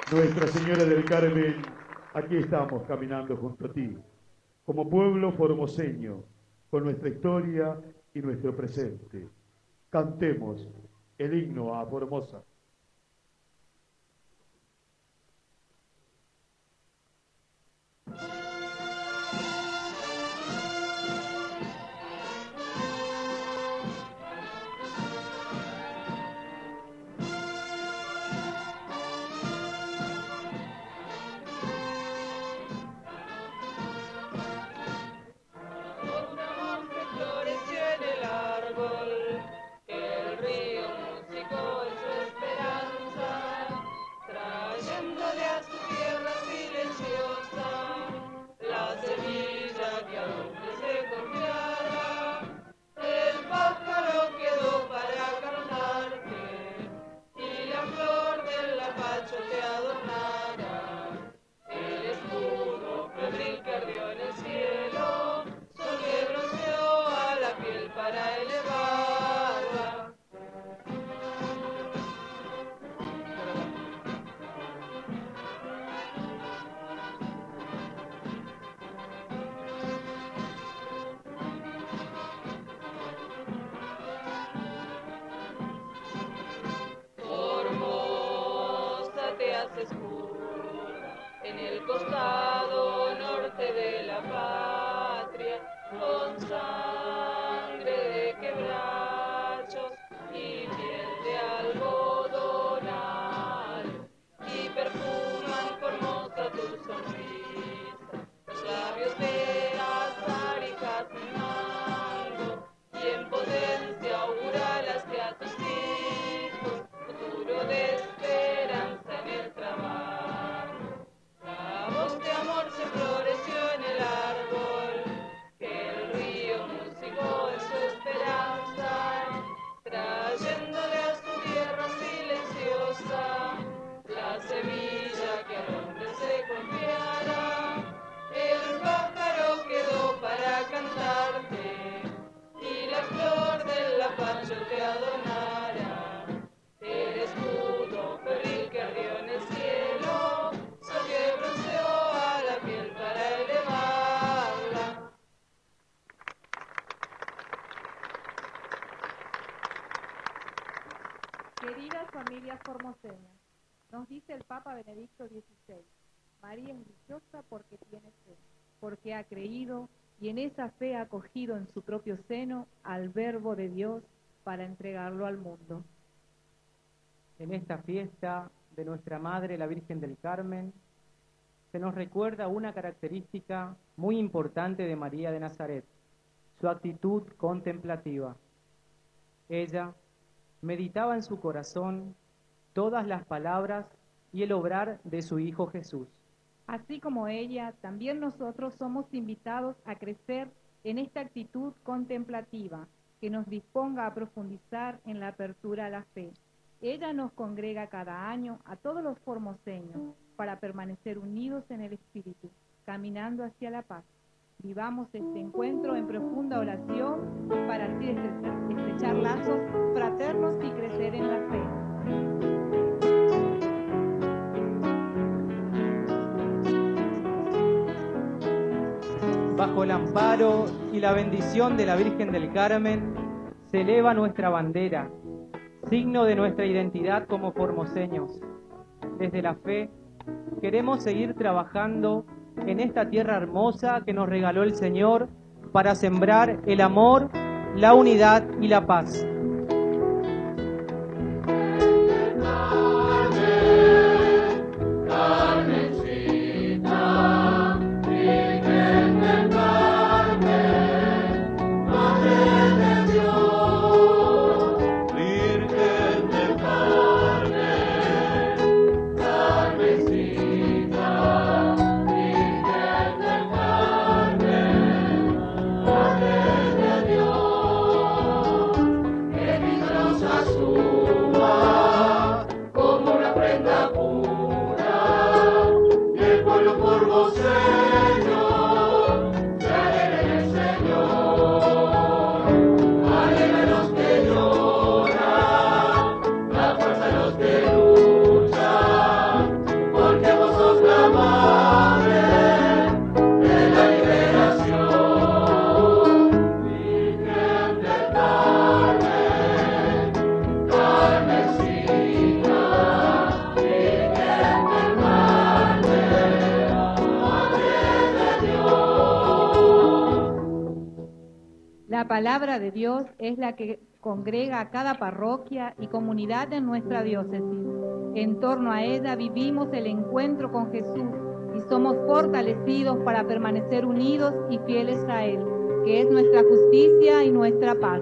Nuestra Señora del Carmen, aquí estamos caminando junto a ti, como pueblo formoseño, con nuestra historia y nuestro presente. Cantemos el himno a Formosa. En el costado norte de la patria, con sangre de quebrachos y piel de algodonal, y perfuman Formosa tu sonrisa, los labios de azar y jazmín, y en potencia auguralas que a tus hijos futuro de esperanza en el trabajo. La voz de amor se floreció en el árbol, que el río musicó en su esperanza, trayéndole a su tierra silenciosa la semilla que al hombre se confiara. El pájaro quedó para cantarte y la flor del lapacho te adornara. El escudo febril que ardió en el cielo, sol que bronceó a la piel para elevarla. Queridas familias formoseñas, nos dice el Papa Benedicto dieciséis, María es dichosa porque tiene fe, porque ha creído y en esa fe ha acogido en su propio seno al Verbo de Dios para entregarlo al mundo. En esta fiesta de nuestra Madre, la Virgen del Carmen, se nos recuerda una característica muy importante de María de Nazaret, su actitud contemplativa. Ella meditaba en su corazón todas las palabras y el obrar de su Hijo Jesús. Así como ella, también nosotros somos invitados a crecer en esta actitud contemplativa que nos disponga a profundizar en la apertura a la fe. Ella nos congrega cada año a todos los formoseños para permanecer unidos en el Espíritu, caminando hacia la paz. Vivamos este encuentro en profunda oración para así estrechar lazos fraternos y crecer en la fe. Bajo el amparo y la bendición de la Virgen del Carmen, se eleva nuestra bandera, signo de nuestra identidad como formoseños. Desde la fe, queremos seguir trabajando en esta tierra hermosa que nos regaló el Señor para sembrar el amor, la unidad y la paz. palabra de Dios es la que congrega a cada parroquia y comunidad en nuestra diócesis. En torno a ella vivimos el encuentro con Jesús y somos fortalecidos para permanecer unidos y fieles a Él, que es nuestra justicia y nuestra paz.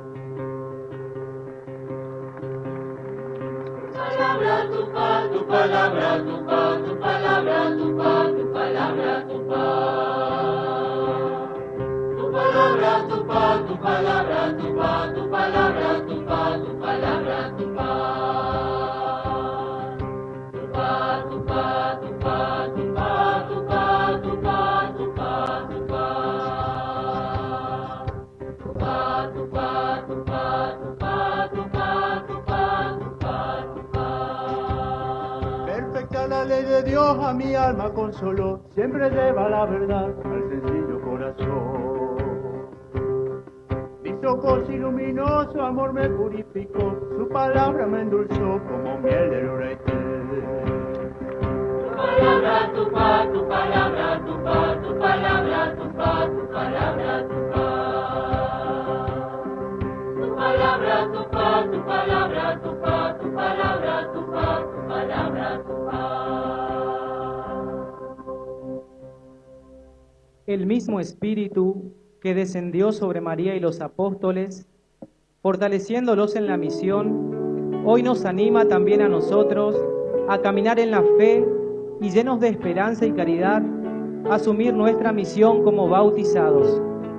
Palabra tu paz, tu palabra tu paz, tu palabra tu paz, tu palabra tu paz. Tu palabra tu paz, tu palabra tu paz, tu palabra tu paz, tu palabra tu paz. Tu paz, tu paz, tu paz, tu paz, tu paz, tu paz, tu paz, tu paz. Tu paz, tu paz, tu paz, tu paz, tu paz, tu paz, tu paz, tu paz. Perfecta la ley de Dios a mi alma consoló, siempre lleva la verdad al sencillo corazón. Mis ojos y luminoso amor me purificó, su palabra me endulzó como miel del Uraitel. Tu palabra, tu paz, tu palabra, tu paz, tu palabra, tu paz, tu palabra, tu paz. Tu palabra, tu paz, tu palabra, tu paz, tu palabra, tu paz, tu palabra, tu paz. El mismo Espíritu que descendió sobre María y los apóstoles, fortaleciéndolos en la misión, hoy nos anima también a nosotros a caminar en la fe y llenos de esperanza y caridad, a asumir nuestra misión como bautizados.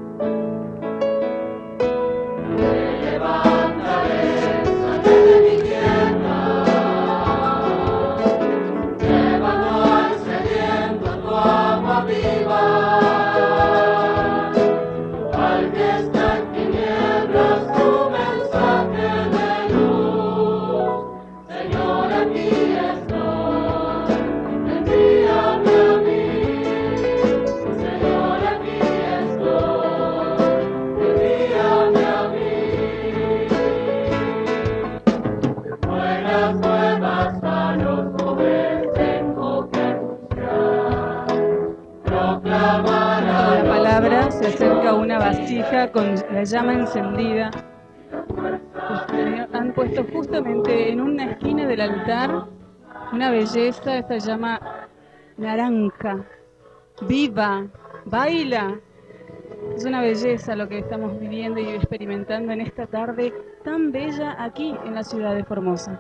Se acerca una vasija con la llama encendida. Han puesto justamente en una esquina del altar una belleza, esta llama naranja, viva, baila. Es una belleza lo que estamos viviendo y experimentando en esta tarde tan bella aquí en la ciudad de Formosa.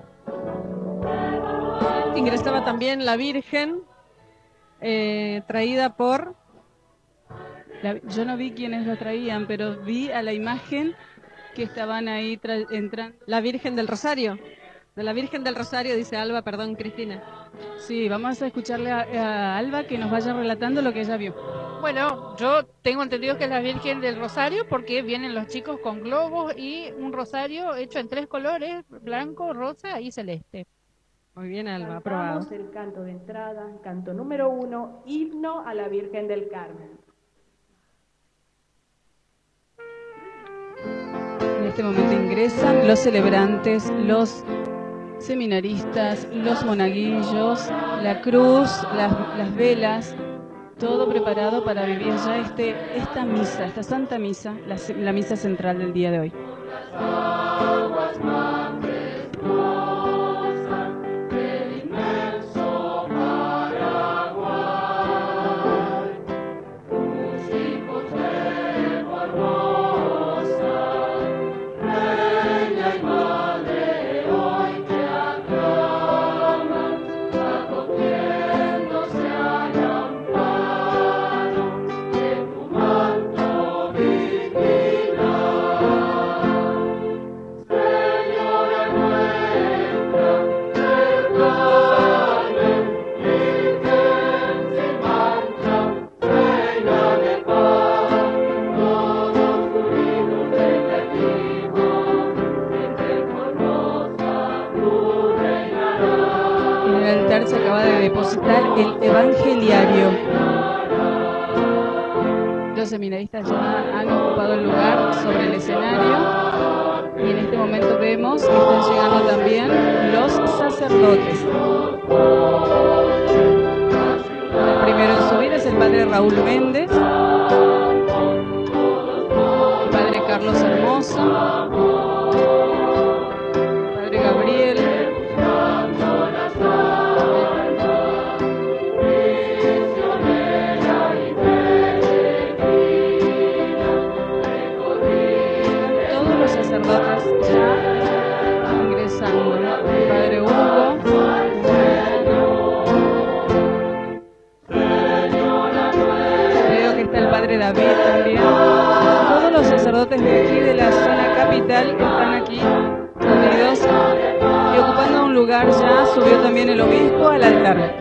Ingresaba también la Virgen, eh, traída por... La, yo no vi quiénes lo traían, pero vi a la imagen que estaban ahí entrando. La Virgen del Rosario. De la Virgen del Rosario, dice Alba, perdón, Cristina. Sí, vamos a escucharle a, a Alba que nos vaya relatando lo que ella vio. Bueno, yo tengo entendido que es la Virgen del Rosario porque vienen los chicos con globos y un rosario hecho en tres colores, blanco, rosa y celeste. Muy bien, Alba, aprobado. Cantamos el canto de entrada, canto número uno, himno a la Virgen del Carmen. En este momento ingresan los celebrantes, los seminaristas, los monaguillos, la cruz, las, las velas, todo preparado para vivir ya este, esta misa, esta santa misa, la, la misa central del día de hoy. Se acaba de depositar el evangeliario. Los seminaristas ya han ocupado el lugar sobre el escenario y en este momento vemos que están llegando también los sacerdotes. El primero en subir es el padre Raúl Méndez, el padre Carlos hermoso. Padre Gabriel. Todos los sacerdotes ya ingresando. Padre Hugo. Veo que está el Padre David también. Todos los sacerdotes de aquí, de la zona capital, están aquí unidos y ocupando un lugar. Ya subió también el obispo al altar.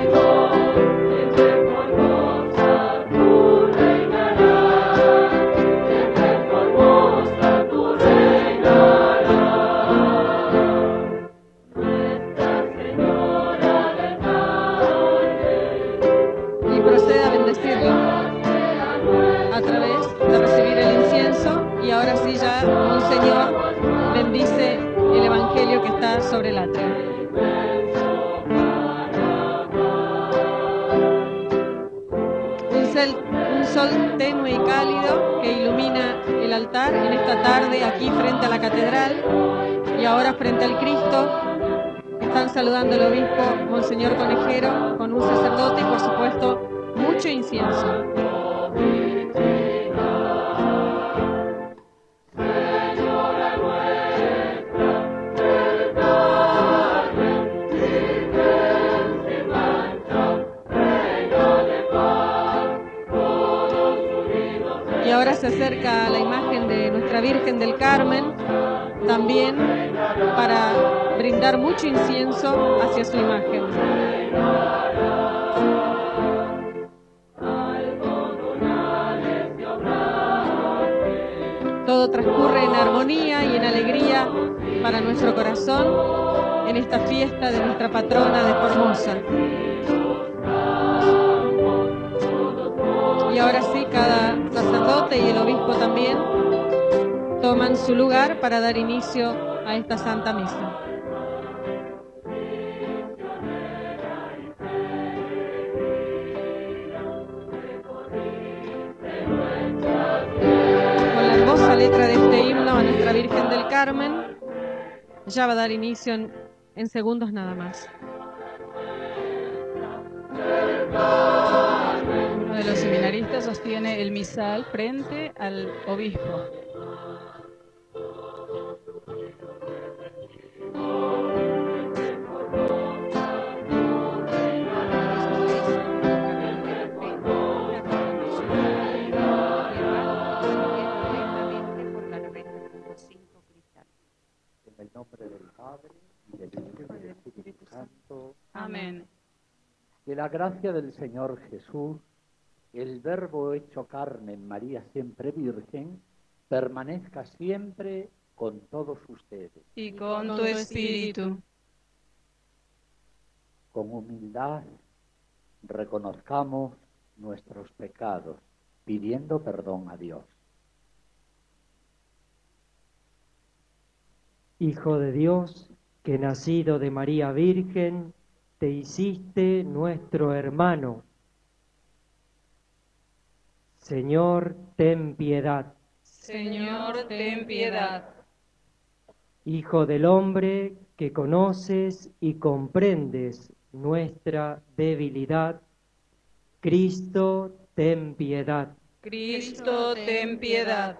Y procede a bendecirlo a través de recibir el incienso, y ahora sí ya Monseñor bendice el evangelio que está sobre el atrio. Un sol, un sol tenue y cálido que ilumina el altar en esta tarde aquí frente a la catedral, y ahora frente al Cristo están saludando el obispo Monseñor Conejero con un sacerdote y por supuesto mucho incienso. Y ahora se acerca a la imagen de nuestra Virgen del Carmen, también para brindar mucho incienso hacia su imagen. Todo transcurre en armonía y en alegría para nuestro corazón en esta fiesta de nuestra patrona de Formosa. Y ahora sí, cada sacerdote y el obispo también toman su lugar para dar inicio a esta Santa Misa. Con la hermosa letra de este himno a nuestra Virgen del Carmen, ya va a dar inicio en, en segundos nada más. Uno de los seminaristas sostiene el misal frente al obispo. En el nombre del Padre, y del Hijo y del Espíritu Santo. Amén. Que la gracia del Señor Jesús, el Verbo hecho carne en María siempre Virgen, permanezca siempre con todos ustedes. Y con tu espíritu. Con humildad reconozcamos nuestros pecados, pidiendo perdón a Dios. Hijo de Dios, que nacido de María Virgen, te hiciste nuestro hermano. Señor, ten piedad. Señor, ten piedad. Hijo del hombre, que conoces y comprendes nuestra debilidad, Cristo, ten piedad. Cristo, ten piedad.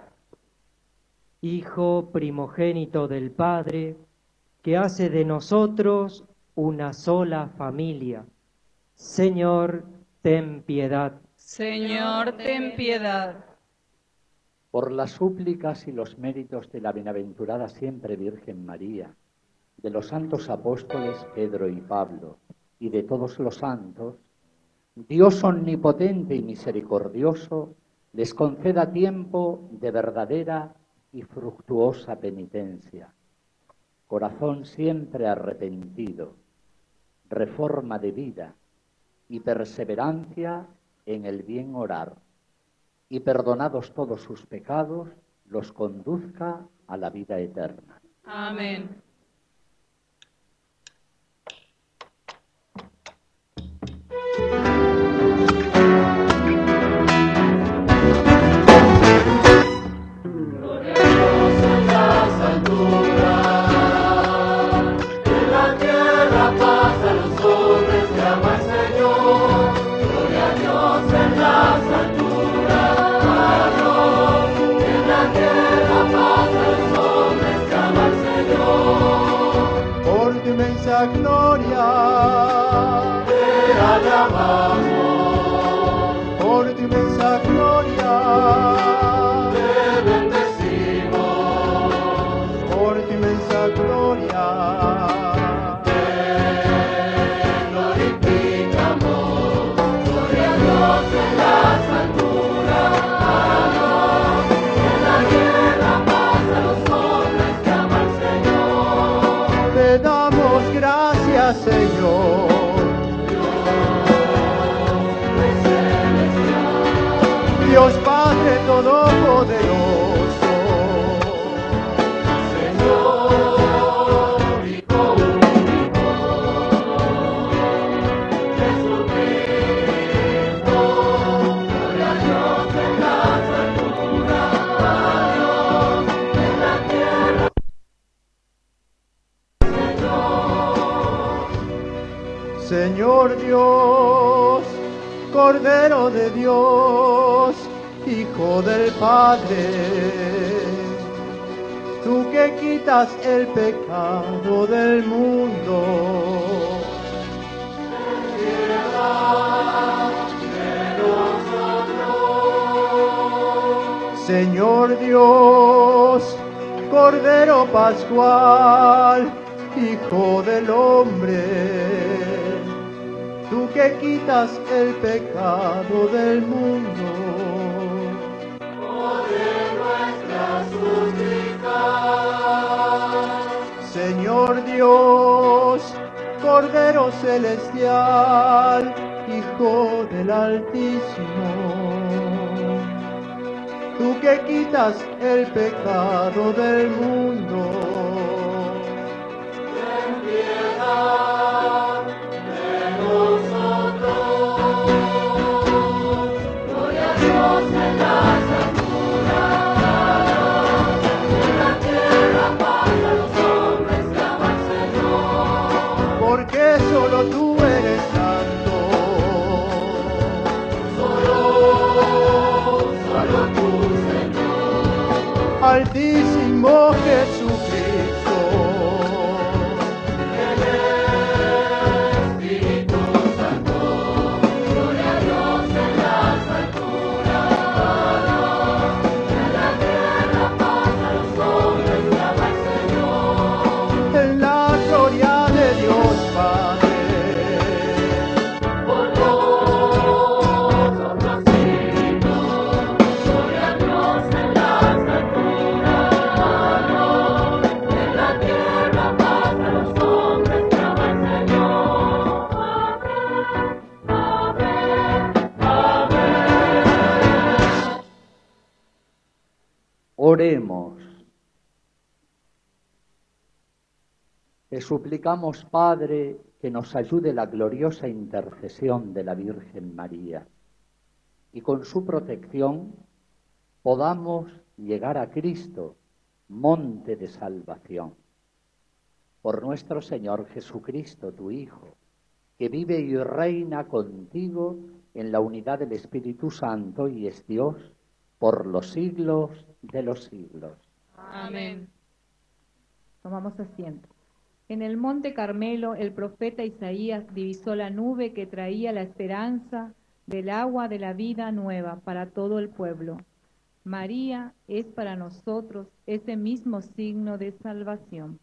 Hijo primogénito del Padre, que hace de nosotros una sola familia, Señor, ten piedad. Señor, ten piedad. Por las súplicas y los méritos de la bienaventurada siempre Virgen María, de los santos apóstoles Pedro y Pablo, y de todos los santos, Dios omnipotente y misericordioso les conceda tiempo de verdadera y fructuosa penitencia, corazón siempre arrepentido, reforma de vida y perseverancia en el bien orar, y perdonados todos sus pecados, los conduzca a la vida eterna. Amén. Glorioso inmensa gloria. Te alabamos. Por tu inmensa gloria. Te bendecimos. Por tu inmensa gloria. Te glorificamos. Gloria a Dios en las alturas. A Dios en la tierra paz a los hombres que ama al Señor. Te damos gracias, Señor. Dios Padre Todopoderoso, Señor, Hijo único, Jesucristo, gloria a Dios en las alturas, a Dios en la tierra, Señor. Señor Dios, Cordero de Dios, Hijo del Padre, tú que quitas el pecado del mundo, ten piedad de nosotros. Señor Dios, Cordero Pascual, Hijo del Hombre, tú que quitas el pecado del mundo. Señor Dios, Cordero Celestial, Hijo del Altísimo, tú que quitas el pecado del mundo. Ten piedad de nosotros. Gloria a Dios en las alturas, en la tierra paz a los hombres que ama al Señor. Porque solo tú eres santo. Solo, solo tú, Señor. Altísimo Jesucristo. Oremos. Te suplicamos, Padre, que nos ayude la gloriosa intercesión de la Virgen María y con su protección podamos llegar a Cristo, monte de salvación. Por nuestro Señor Jesucristo, tu Hijo, que vive y reina contigo en la unidad del Espíritu Santo y es Dios por los siglos de los siglos. Amén. Tomamos asiento. En el monte Carmelo, el profeta Isaías divisó la nube que traía la esperanza del agua de la vida nueva para todo el pueblo. María es para nosotros ese mismo signo de salvación.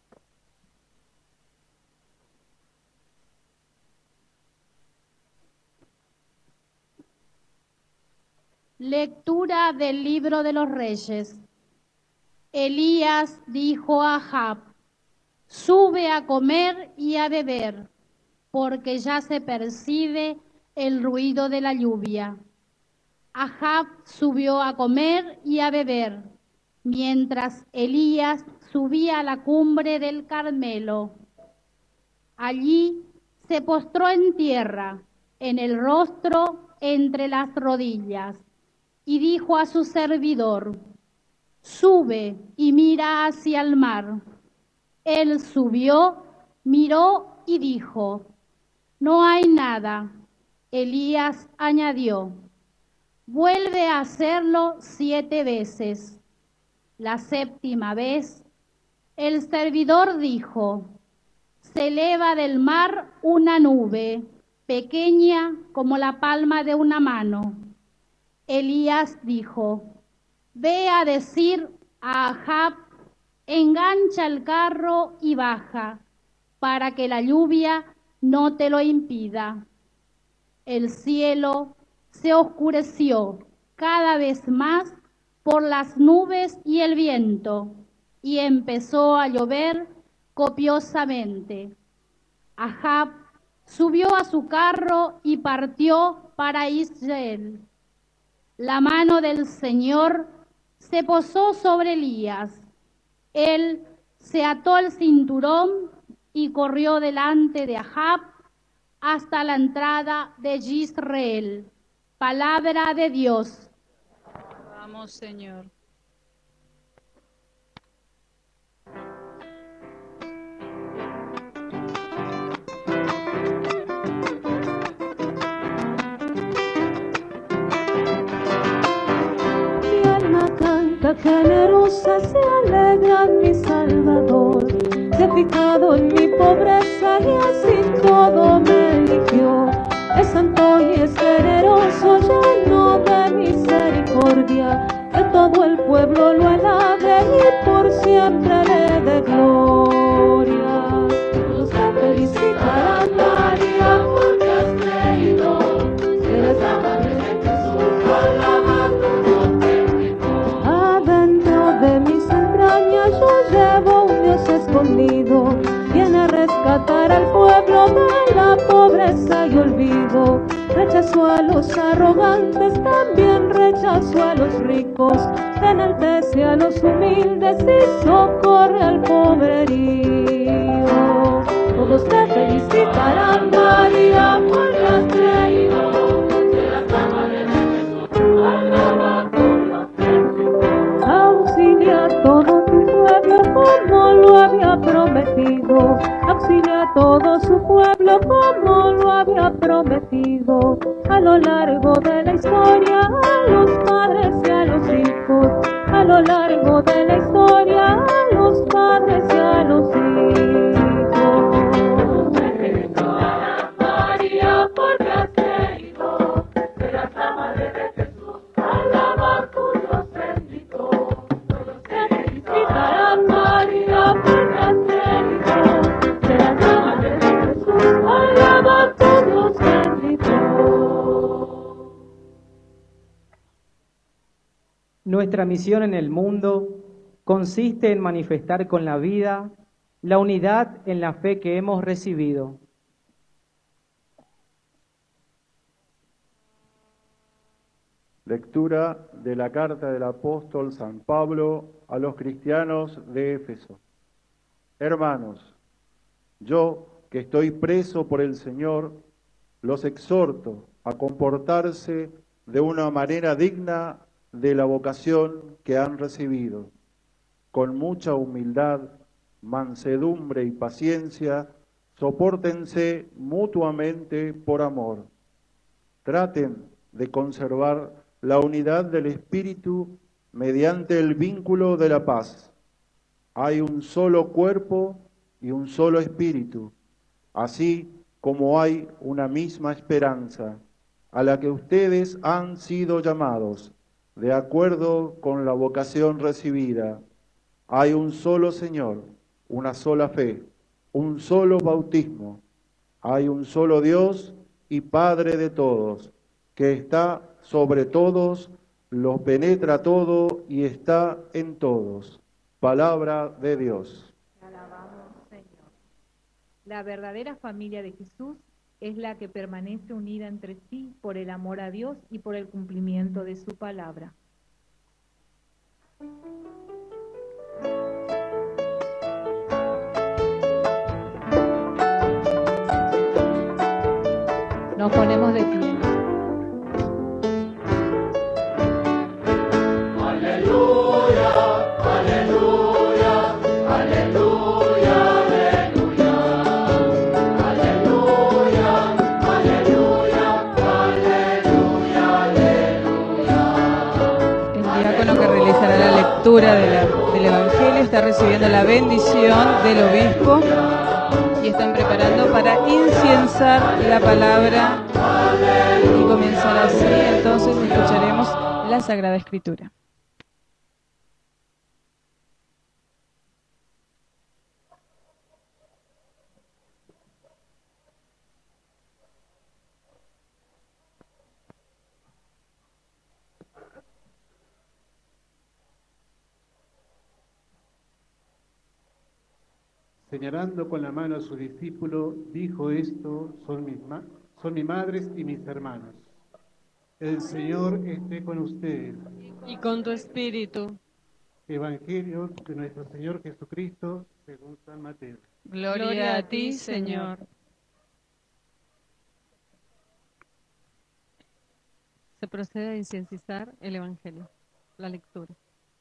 Lectura del libro de los Reyes. Elías dijo a Ahab: sube a comer y a beber, porque ya se percibe el ruido de la lluvia. Ahab subió a comer y a beber, mientras Elías subía a la cumbre del Carmelo. Allí se postró en tierra, en el rostro entre las rodillas, y dijo a su servidor: sube y mira hacia el mar. Él subió, miró y dijo: no hay nada. Elías añadió: vuelve a hacerlo siete veces. La séptima vez, el servidor dijo: se eleva del mar una nube, pequeña como la palma de una mano. Elías dijo, ve a decir a Ahab, engancha el carro y baja, para que la lluvia no te lo impida. El cielo se oscureció cada vez más por las nubes y el viento, y empezó a llover copiosamente. Ahab subió a su carro y partió para Israel. La mano del Señor se posó sobre Elías. Él se ató el cinturón y corrió delante de Ahab hasta la entrada de Israel. Palabra de Dios. Vamos, Señor. Mi alma canta generosa, se alegra en mi Salvador. Se ha fijado en mi pobreza y así todo me eligió. Es santo y es generoso, lleno de misericordia. Que todo el pueblo lo alabe y por siempre le dé gloria. Todos te felicitarán, María, porque has creído. Eres la madre de Jesús, alabando te rico. Adentro de mis entrañas yo llevo un Dios escondido. Viene a rescatar al pueblo de la pobreza y olvido. Rechazó a los arrogantes, también rechazó a los ricos. Enaltece a los humildes y socorre al pobrerío. Todos te felicitarán, María, porque has creído. Serás la madre de Jesús, alaba por la fe. Auxilia a todo tu pueblo como lo había prometido. Auxilia a todo su pueblo como lo había prometido. A lo largo de la historia, a los padres y a los hijos. A lo largo de la historia, a los padres y a los hijos. Te felicitarás, María, porque has creído. Serás la madre de Jesús, alaba tu Dios bendito. Todos te felicitarán, María, porque has creído. Serás la madre de Jesús, alaba tu Dios bendito. Nuestra misión en el mundo consiste en manifestar con la vida la unidad en la fe que hemos recibido. Lectura de la carta del apóstol San Pablo a los cristianos de Éfeso. Hermanos, yo que estoy preso por el Señor, los exhorto a comportarse de una manera digna de la vocación que han recibido, con mucha humildad, mansedumbre y paciencia, sopórtense mutuamente por amor. Traten de conservar la unidad del Espíritu mediante el vínculo de la paz. Hay un solo cuerpo y un solo Espíritu, así como hay una misma esperanza, a la que ustedes han sido llamados, de acuerdo con la vocación recibida. Hay un solo Señor, una sola fe, un solo bautismo. Hay un solo Dios y Padre de todos, que está sobre todos, los penetra todo y está en todos. Palabra de Dios. Alabamos, Señor. La verdadera familia de Jesús es la que permanece unida entre sí por el amor a Dios y por el cumplimiento de su palabra. Nos ponemos de pie. Aleluya, aleluya, aleluya, aleluya, aleluya, aleluya, aleluya, aleluya. El diácono que realizará la lectura de la, del Evangelio está recibiendo la bendición del obispo. y están preparando para inciensar la palabra y comenzar así. Entonces escucharemos la Sagrada Escritura. Señalando con la mano a su discípulo, dijo esto, son mis, ma son mis madres y mis hermanos. El Señor esté con ustedes. Y con tu espíritu. Evangelio de nuestro Señor Jesucristo, según San Mateo. Gloria, Gloria a ti, Señor. Se procede a incensar el Evangelio, la lectura.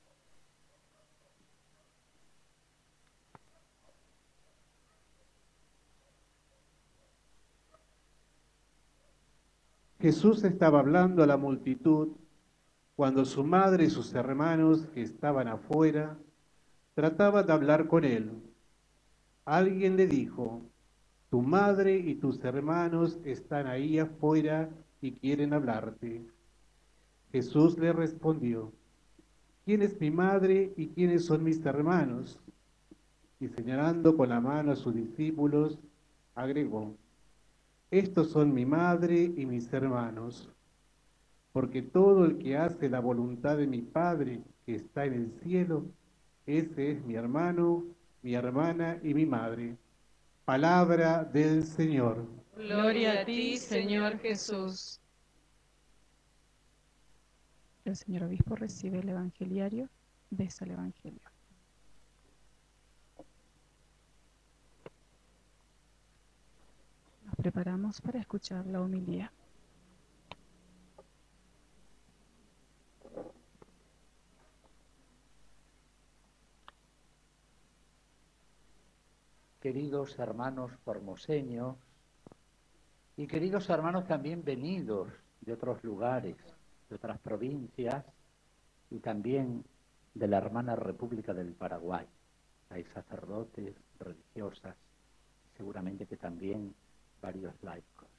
Jesús estaba hablando a la multitud cuando su madre y sus hermanos que estaban afuera trataban de hablar con él. Alguien le dijo, tu madre y tus hermanos están ahí afuera y quieren hablarte. Jesús le respondió, ¿quién es mi madre y quiénes son mis hermanos? Y señalando con la mano a sus discípulos, agregó, estos son mi madre y mis hermanos, porque todo el que hace la voluntad de mi Padre que está en el cielo, ese es mi hermano, mi hermana y mi madre. Palabra del Señor. Gloria a ti, Señor Jesús. El señor obispo recibe el evangeliario, besa el evangelio. Nos preparamos para escuchar la homilía. Queridos hermanos formoseños y queridos hermanos también venidos de otros lugares, de otras provincias y también de la hermana República del Paraguay. Hay sacerdotes, religiosas, seguramente que también varios laicos.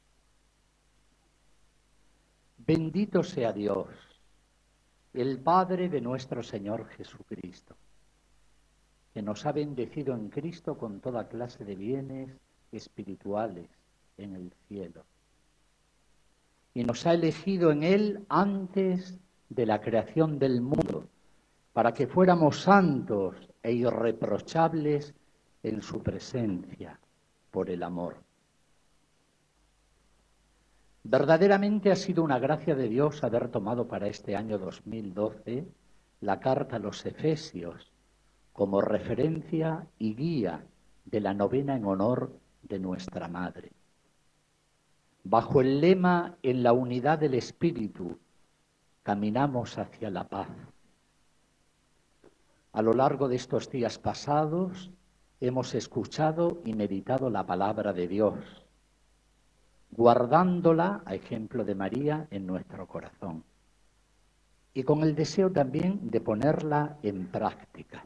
Bendito sea Dios, el Padre de nuestro Señor Jesucristo, que nos ha bendecido en Cristo con toda clase de bienes espirituales en el cielo. Y nos ha elegido en Él antes de la creación del mundo, para que fuéramos santos e irreprochables en su presencia, por el amor. Verdaderamente ha sido una gracia de Dios haber tomado para este año dos mil doce la carta a los Efesios como referencia y guía de la novena en honor de nuestra Madre. Bajo el lema en la unidad del Espíritu, caminamos hacia la paz. A lo largo de estos días pasados hemos escuchado y meditado la palabra de Dios, guardándola, a ejemplo de María, en nuestro corazón, y con el deseo también de ponerla en práctica.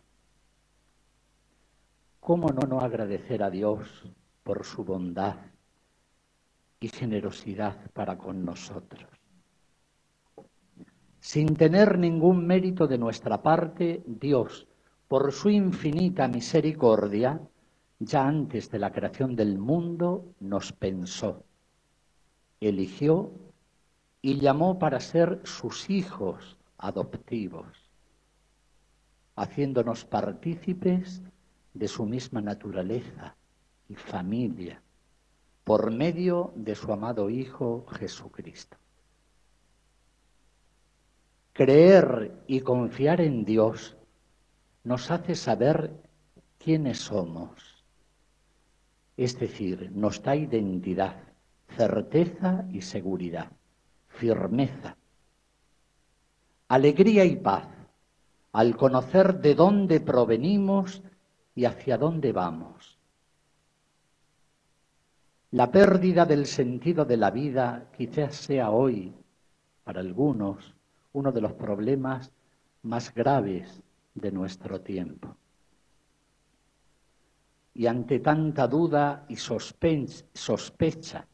¿Cómo no no agradecer a Dios por su bondad y generosidad para con nosotros? Sin tener ningún mérito de nuestra parte, Dios, por su infinita misericordia, ya antes de la creación del mundo, nos pensó, eligió y llamó para ser sus hijos adoptivos, haciéndonos partícipes de su misma naturaleza y familia, por medio de su amado Hijo Jesucristo. Creer y confiar en Dios nos hace saber quiénes somos, es decir, nos da identidad, certeza y seguridad, firmeza, alegría y paz, al conocer de dónde provenimos y hacia dónde vamos. La pérdida del sentido de la vida quizás sea hoy, para algunos, uno de los problemas más graves de nuestro tiempo. y ante tanta duda y sospecha,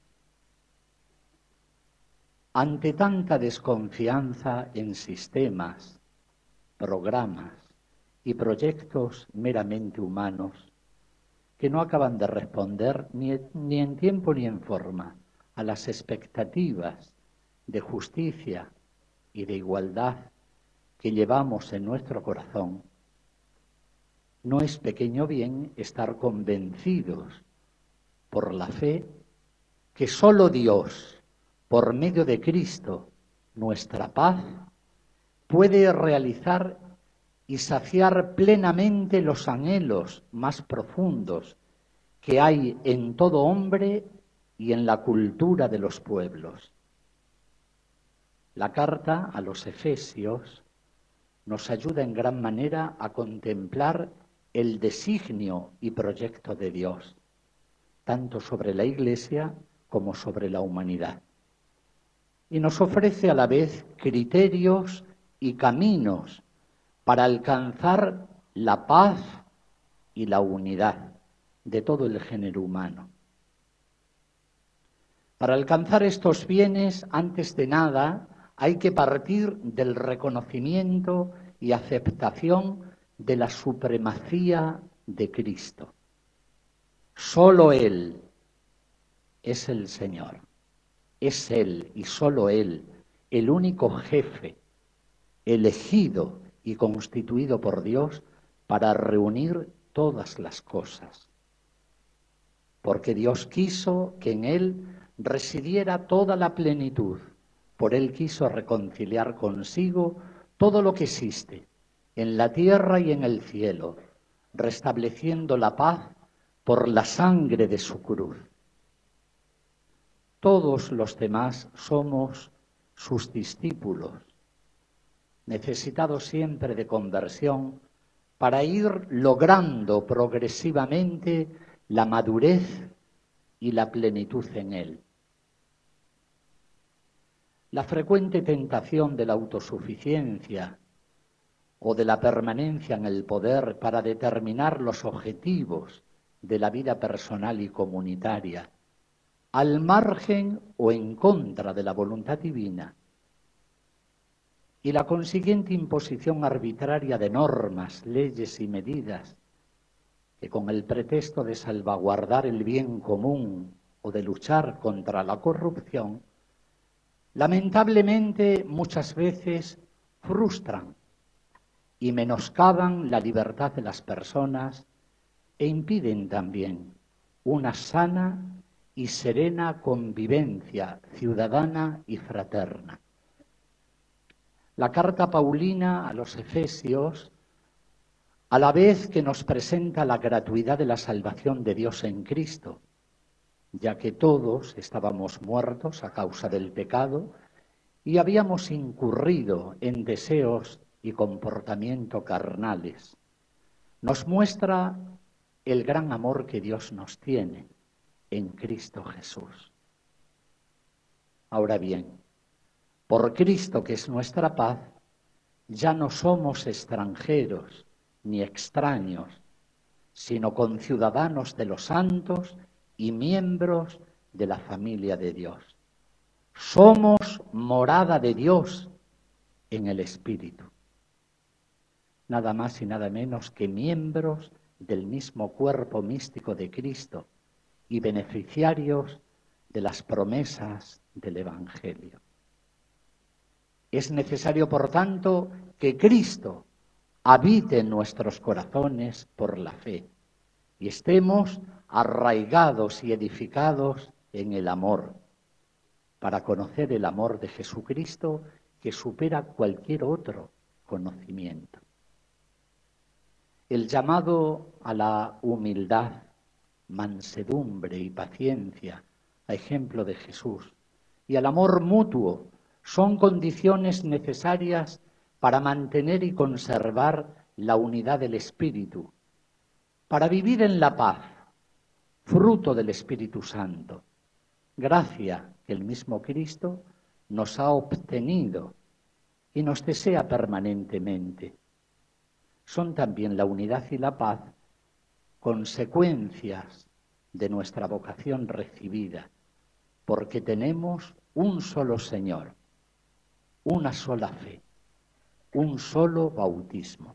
ante tanta desconfianza en sistemas, programas y proyectos meramente humanos que no acaban de responder ni, ni en tiempo ni en forma a las expectativas de justicia y de igualdad que llevamos en nuestro corazón, no es pequeño bien estar convencidos por la fe que sólo Dios, por medio de Cristo, nuestra paz, puede realizar y saciar plenamente los anhelos más profundos que hay en todo hombre y en la cultura de los pueblos. La carta a los Efesios nos ayuda en gran manera a contemplar el designio y proyecto de Dios, tanto sobre la Iglesia como sobre la humanidad. Y nos ofrece a la vez criterios y caminos para alcanzar la paz y la unidad de todo el género humano. Para alcanzar estos bienes, antes de nada, hay que partir del reconocimiento y aceptación de la supremacía de Cristo. Solo Él es el Señor. Es Él y solo Él, el único jefe, elegido y constituido por Dios para reunir todas las cosas. Porque Dios quiso que en Él residiera toda la plenitud. Por Él quiso reconciliar consigo todo lo que existe, en la tierra y en el cielo, restableciendo la paz por la sangre de su cruz. Todos los demás somos sus discípulos, necesitados siempre de conversión para ir logrando progresivamente la madurez y la plenitud en Él. La frecuente tentación de la autosuficiencia o de la permanencia en el poder para determinar los objetivos de la vida personal y comunitaria, al margen o en contra de la voluntad divina, y la consiguiente imposición arbitraria de normas, leyes y medidas que con el pretexto de salvaguardar el bien común o de luchar contra la corrupción, lamentablemente muchas veces frustran y menoscaban la libertad de las personas e impiden también una sana y serena convivencia ciudadana y fraterna. La carta paulina a los Efesios, a la vez que nos presenta la gratuidad de la salvación de Dios en Cristo, ya que todos estábamos muertos a causa del pecado y habíamos incurrido en deseos y comportamiento carnales, nos muestra el gran amor que Dios nos tiene en Cristo Jesús. Ahora bien, por Cristo, que es nuestra paz, ya no somos extranjeros ni extraños, sino conciudadanos de los santos y miembros de la familia de Dios. Somos morada de Dios en el Espíritu. Nada más y nada menos que miembros del mismo cuerpo místico de Cristo y beneficiarios de las promesas del Evangelio. Es necesario, por tanto, que Cristo habite en nuestros corazones por la fe y estemos arraigados y edificados en el amor, para conocer el amor de Jesucristo que supera cualquier otro conocimiento. El llamado a la humildad, mansedumbre y paciencia, a ejemplo de Jesús, y al amor mutuo, son condiciones necesarias para mantener y conservar la unidad del Espíritu, para vivir en la paz, fruto del Espíritu Santo, gracia que el mismo Cristo nos ha obtenido y nos desea permanentemente. Son también la unidad y la paz consecuencias de nuestra vocación recibida, porque tenemos un solo Señor, una sola fe, un solo bautismo.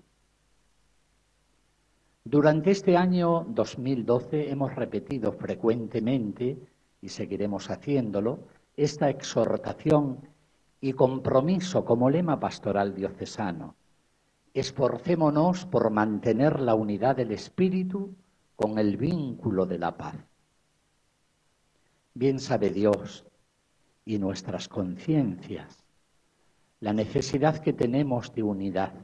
Durante este año dos mil doce hemos repetido frecuentemente, y seguiremos haciéndolo, esta exhortación y compromiso como lema pastoral diocesano. Esforcémonos por mantener la unidad del espíritu con el vínculo de la paz. Bien sabe Dios y nuestras conciencias la necesidad que tenemos de unidad.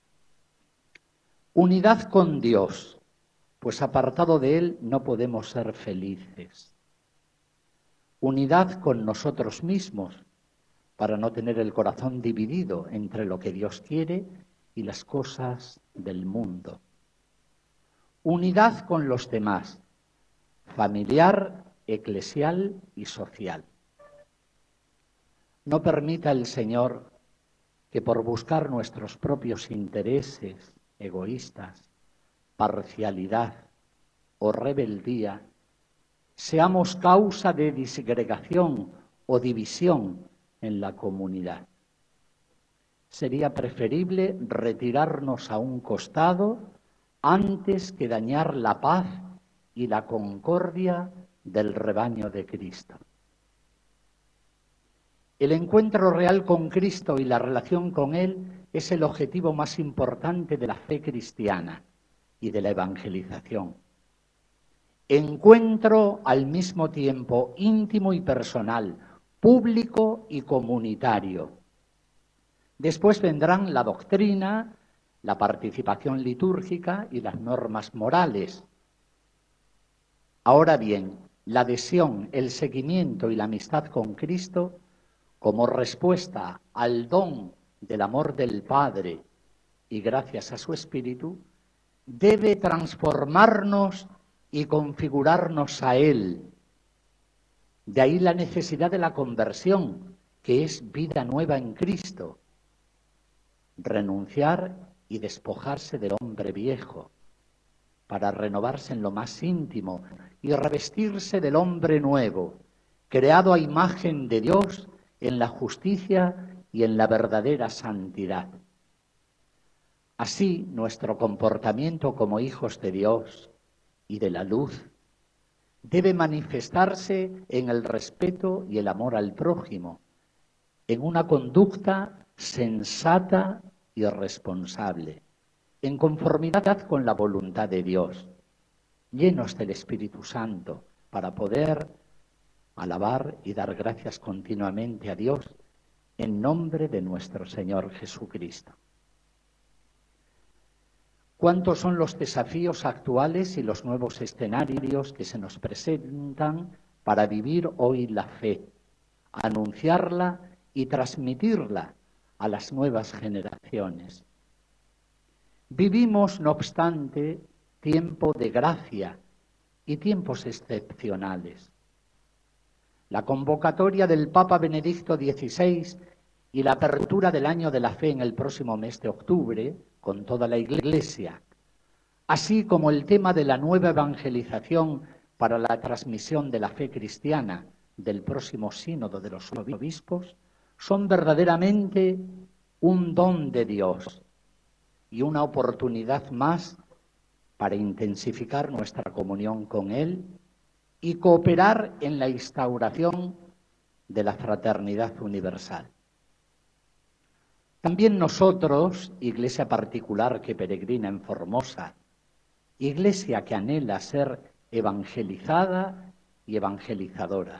Unidad con Dios, pues apartado de Él no podemos ser felices. Unidad con nosotros mismos, para no tener el corazón dividido entre lo que Dios quiere y las cosas del mundo. Unidad con los demás, familiar, eclesial y social. No permita el Señor que por buscar nuestros propios intereses egoístas, parcialidad o rebeldía, seamos causa de disgregación o división en la comunidad. Sería preferible retirarnos a un costado antes que dañar la paz y la concordia del rebaño de Cristo. El encuentro real con Cristo y la relación con Él es el objetivo más importante de la fe cristiana y de la evangelización. Encuentro al mismo tiempo íntimo y personal, público y comunitario. Después vendrán la doctrina, la participación litúrgica y las normas morales. Ahora bien, la adhesión, el seguimiento y la amistad con Cristo, como respuesta al don del amor del Padre y gracias a su Espíritu, debe transformarnos y configurarnos a Él. De ahí la necesidad de la conversión, que es vida nueva en Cristo. Renunciar y despojarse del hombre viejo, para renovarse en lo más íntimo y revestirse del hombre nuevo, creado a imagen de Dios en la justicia y en la verdadera santidad. Así, nuestro comportamiento como hijos de Dios y de la luz debe manifestarse en el respeto y el amor al prójimo, en una conducta sensata y responsable, en conformidad con la voluntad de Dios, llenos del Espíritu Santo, para poder alabar y dar gracias continuamente a Dios en nombre de nuestro Señor Jesucristo. ¿Cuántos son los desafíos actuales y los nuevos escenarios que se nos presentan para vivir hoy la fe, anunciarla y transmitirla a las nuevas generaciones? Vivimos, no obstante, tiempo de gracia y tiempos excepcionales. La convocatoria del Papa Benedicto dieciséis y la apertura del Año de la Fe en el próximo mes de octubre, con toda la Iglesia, así como el tema de la nueva evangelización para la transmisión de la fe cristiana del próximo sínodo de los obispos, son verdaderamente un don de Dios y una oportunidad más para intensificar nuestra comunión con Él y cooperar en la instauración de la fraternidad universal. También nosotros, iglesia particular que peregrina en Formosa, iglesia que anhela ser evangelizada y evangelizadora,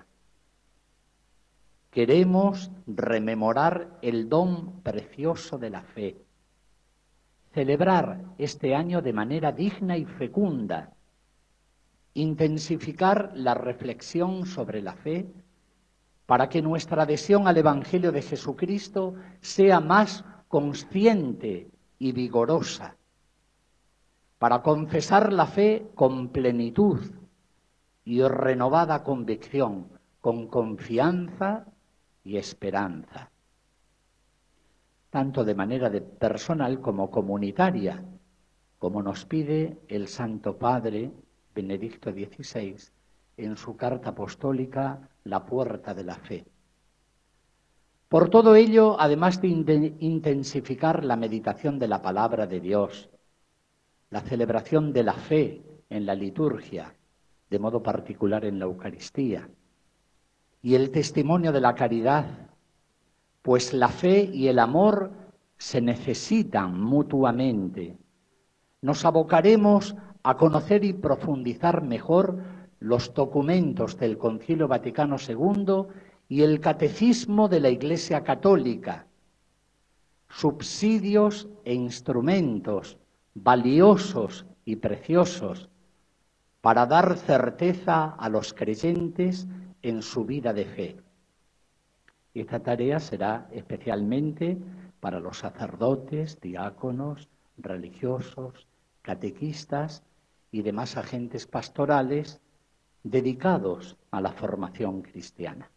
queremos rememorar el don precioso de la fe, celebrar este año de manera digna y fecunda, intensificar la reflexión sobre la fe para que nuestra adhesión al Evangelio de Jesucristo sea más consciente y vigorosa, para confesar la fe con plenitud y renovada convicción, con confianza y esperanza, tanto de manera de personal como comunitaria, como nos pide el Santo Padre Benedicto dieciséis en su carta apostólica La Puerta de la Fe. Por todo ello, además de intensificar la meditación de la palabra de Dios, la celebración de la fe en la liturgia, de modo particular en la Eucaristía, y el testimonio de la caridad, pues la fe y el amor se necesitan mutuamente. Nos abocaremos a conocer y profundizar mejor los documentos del Concilio Vaticano segundo y el Catecismo de la Iglesia Católica, subsidios e instrumentos valiosos y preciosos para dar certeza a los creyentes en su vida de fe. Esta tarea será especialmente para los sacerdotes, diáconos, religiosos, catequistas y demás agentes pastorales dedicados a la formación cristiana.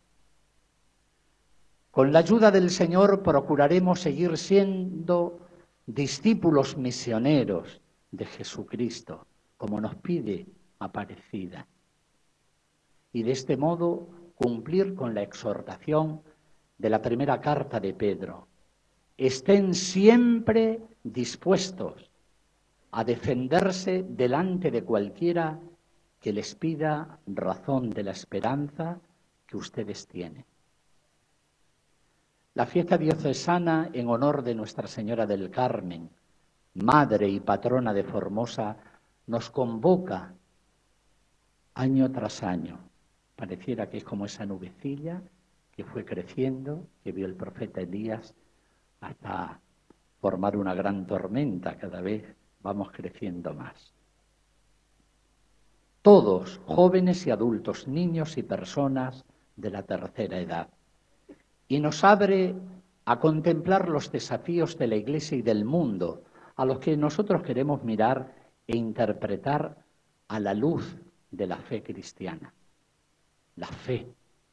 Con la ayuda del Señor procuraremos seguir siendo discípulos misioneros de Jesucristo, como nos pide Aparecida, y de este modo cumplir con la exhortación de la primera carta de Pedro. Estén siempre dispuestos a defenderse delante de cualquiera que les pida razón de la esperanza que ustedes tienen. La fiesta diocesana en honor de Nuestra Señora del Carmen, Madre y Patrona de Formosa, nos convoca año tras año. Pareciera que es como esa nubecilla que fue creciendo, que vio el profeta Elías, hasta formar una gran tormenta. Cada vez vamos creciendo más. Todos, jóvenes y adultos, niños y personas de la tercera edad. Y nos abre a contemplar los desafíos de la Iglesia y del mundo, a los que nosotros queremos mirar e interpretar a la luz de la fe cristiana. La fe,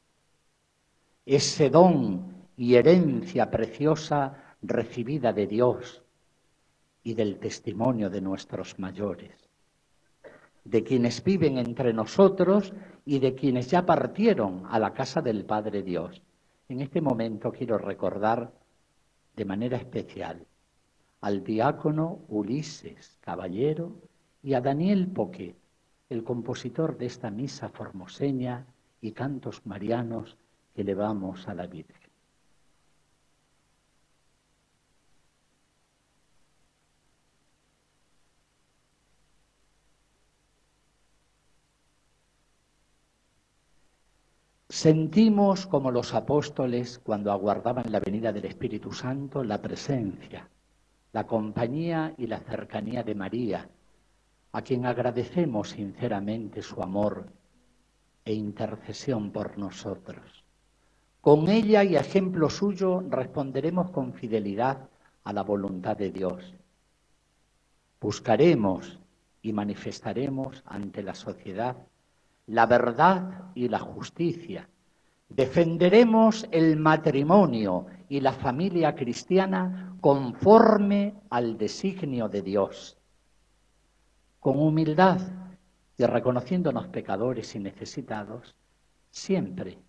ese don y herencia preciosa recibida de Dios y del testimonio de nuestros mayores, de quienes viven entre nosotros y de quienes ya partieron a la casa del Padre Dios. En este momento quiero recordar de manera especial al diácono Ulises Caballero y a Daniel Poquet, el compositor de esta misa formoseña y cantos marianos que elevamos a la Virgen. Sentimos como los apóstoles cuando aguardaban la venida del Espíritu Santo la presencia, la compañía y la cercanía de María, a quien agradecemos sinceramente su amor e intercesión por nosotros. Con ella y a ejemplo suyo responderemos con fidelidad a la voluntad de Dios. Buscaremos y manifestaremos ante la sociedad la verdad y la justicia. Defenderemos el matrimonio y la familia cristiana conforme al designio de Dios. Con humildad y reconociéndonos pecadores y necesitados, siempre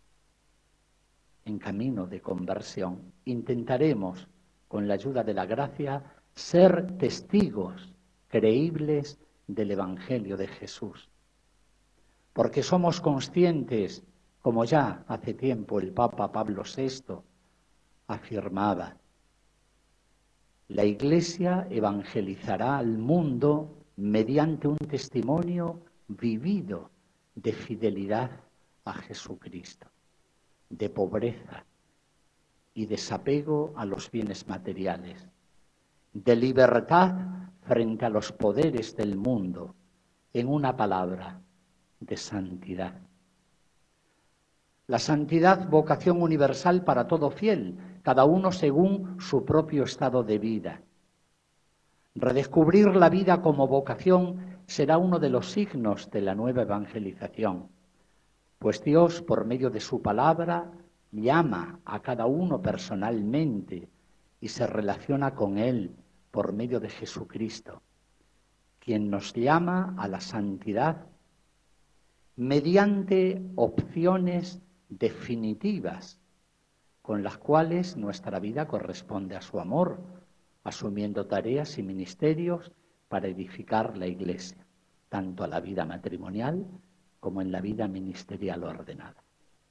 en camino de conversión, intentaremos, con la ayuda de la gracia, ser testigos creíbles del Evangelio de Jesús. Porque somos conscientes, como ya hace tiempo el Papa Pablo sexto afirmaba, la Iglesia evangelizará al mundo mediante un testimonio vivido de fidelidad a Jesucristo, de pobreza y desapego a los bienes materiales, de libertad frente a los poderes del mundo, en una palabra, de santidad. La santidad, vocación universal para todo fiel, cada uno según su propio estado de vida. Redescubrir la vida como vocación será uno de los signos de la nueva evangelización, pues Dios, por medio de su palabra, llama a cada uno personalmente y se relaciona con él por medio de Jesucristo, quien nos llama a la santidad mediante opciones definitivas con las cuales nuestra vida corresponde a su amor, asumiendo tareas y ministerios para edificar la Iglesia, tanto a la vida matrimonial como en la vida ministerial ordenada.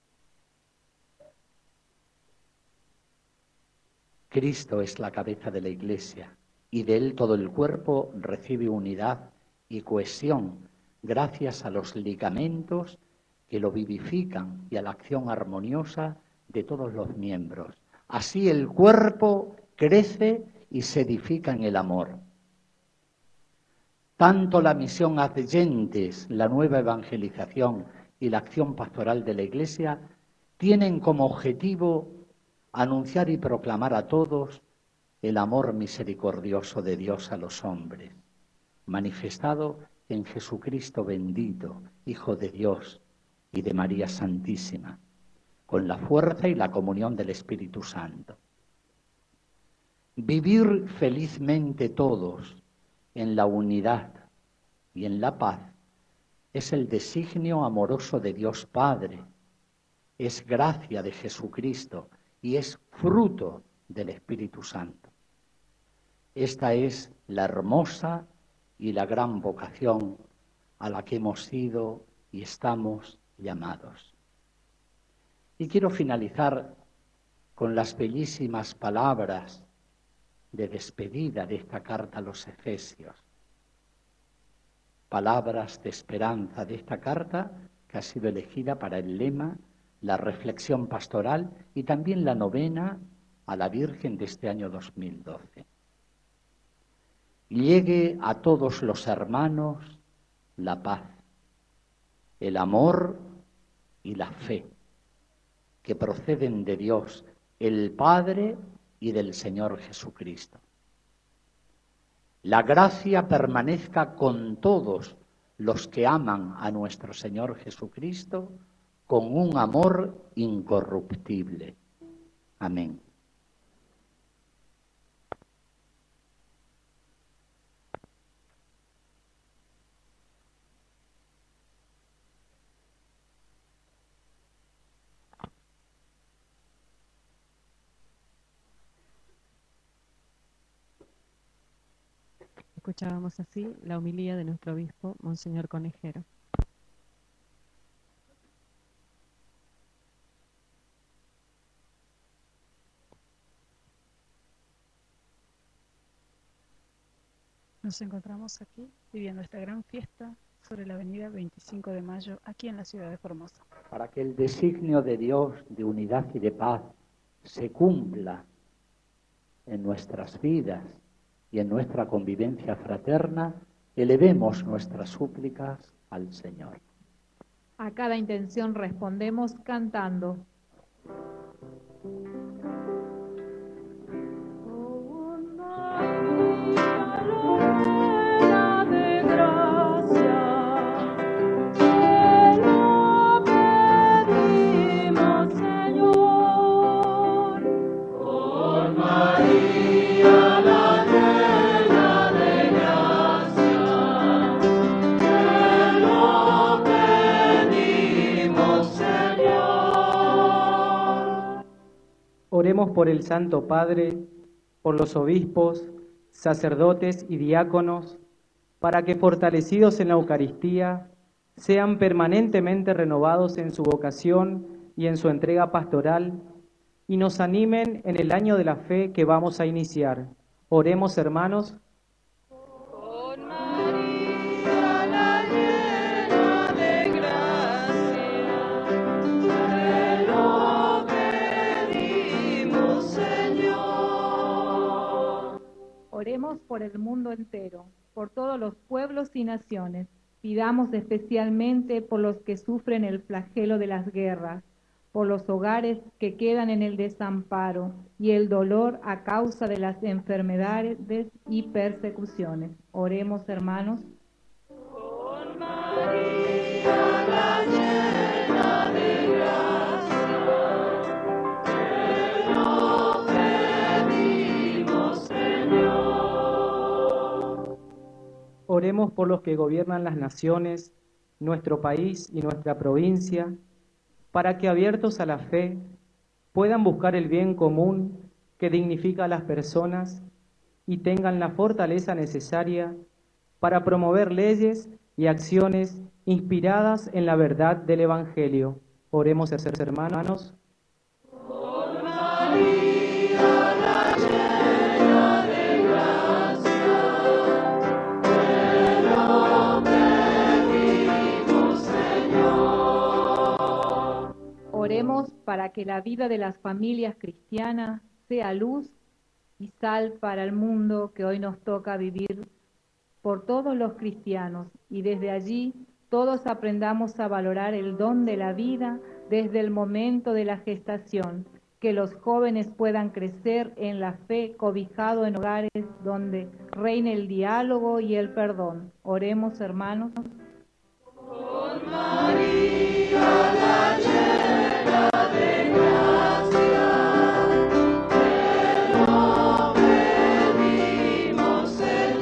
Cristo es la cabeza de la Iglesia y de él todo el cuerpo recibe unidad y cohesión gracias a los ligamentos que lo vivifican y a la acción armoniosa de todos los miembros. Así el cuerpo crece y se edifica en el amor. Tanto la misión ad gentes, la nueva evangelización y la acción pastoral de la Iglesia tienen como objetivo anunciar y proclamar a todos el amor misericordioso de Dios a los hombres, manifestado en Jesucristo bendito, Hijo de Dios y de María Santísima, con la fuerza y la comunión del Espíritu Santo. Vivir felizmente todos en la unidad y en la paz es el designio amoroso de Dios Padre, es gracia de Jesucristo y es fruto del Espíritu Santo. Esta es la hermosa y la gran vocación a la que hemos sido y estamos llamados. Y quiero finalizar con las bellísimas palabras de despedida de esta carta a los Efesios. Palabras de esperanza de esta carta que ha sido elegida para el lema, la reflexión pastoral y también la novena a la Virgen de este año dos mil doce. Llegue a todos los hermanos la paz, el amor y la fe, que proceden de Dios, el Padre y del Señor Jesucristo. La gracia permanezca con todos los que aman a nuestro Señor Jesucristo con un amor incorruptible. Amén. Escuchábamos así la homilía de nuestro obispo, Monseñor Conejero. Nos encontramos aquí viviendo esta gran fiesta sobre la avenida veinticinco de mayo, aquí en la ciudad de Formosa. Para que el designio de Dios de unidad y de paz se cumpla en nuestras vidas y en nuestra convivencia fraterna, elevemos nuestras súplicas al Señor. A cada intención respondemos cantando. Oremos por el Santo Padre, por los obispos, sacerdotes y diáconos, para que fortalecidos en la Eucaristía, sean permanentemente renovados en su vocación y en su entrega pastoral, y nos animen en el año de la fe que vamos a iniciar. Oremos, hermanos. Oremos por el mundo entero, por todos los pueblos y naciones. Pidamos especialmente por los que sufren el flagelo de las guerras, por los hogares que quedan en el desamparo y el dolor a causa de las enfermedades y persecuciones. Oremos, hermanos. Con María, la llena de gracia, te lo pedimos, Señor. Oremos Oremos por los que gobiernan las naciones, nuestro país y nuestra provincia, para que abiertos a la fe puedan buscar el bien común que dignifica a las personas y tengan la fortaleza necesaria para promover leyes y acciones inspiradas en la verdad del Evangelio. Oremos, hermanos. Por María, la llena de gracia, te lo pedimos, Señor. Oremos para que la vida de las familias cristianas sea luz y sal para el mundo que hoy nos toca vivir por todos los cristianos, y desde allí todos aprendamos a valorar el don de la vida desde el momento de la gestación, que los jóvenes puedan crecer en la fe cobijado en hogares donde reine el diálogo y el perdón. Oremos, hermanos. Por María, la llena de gracia, te lo pedimos,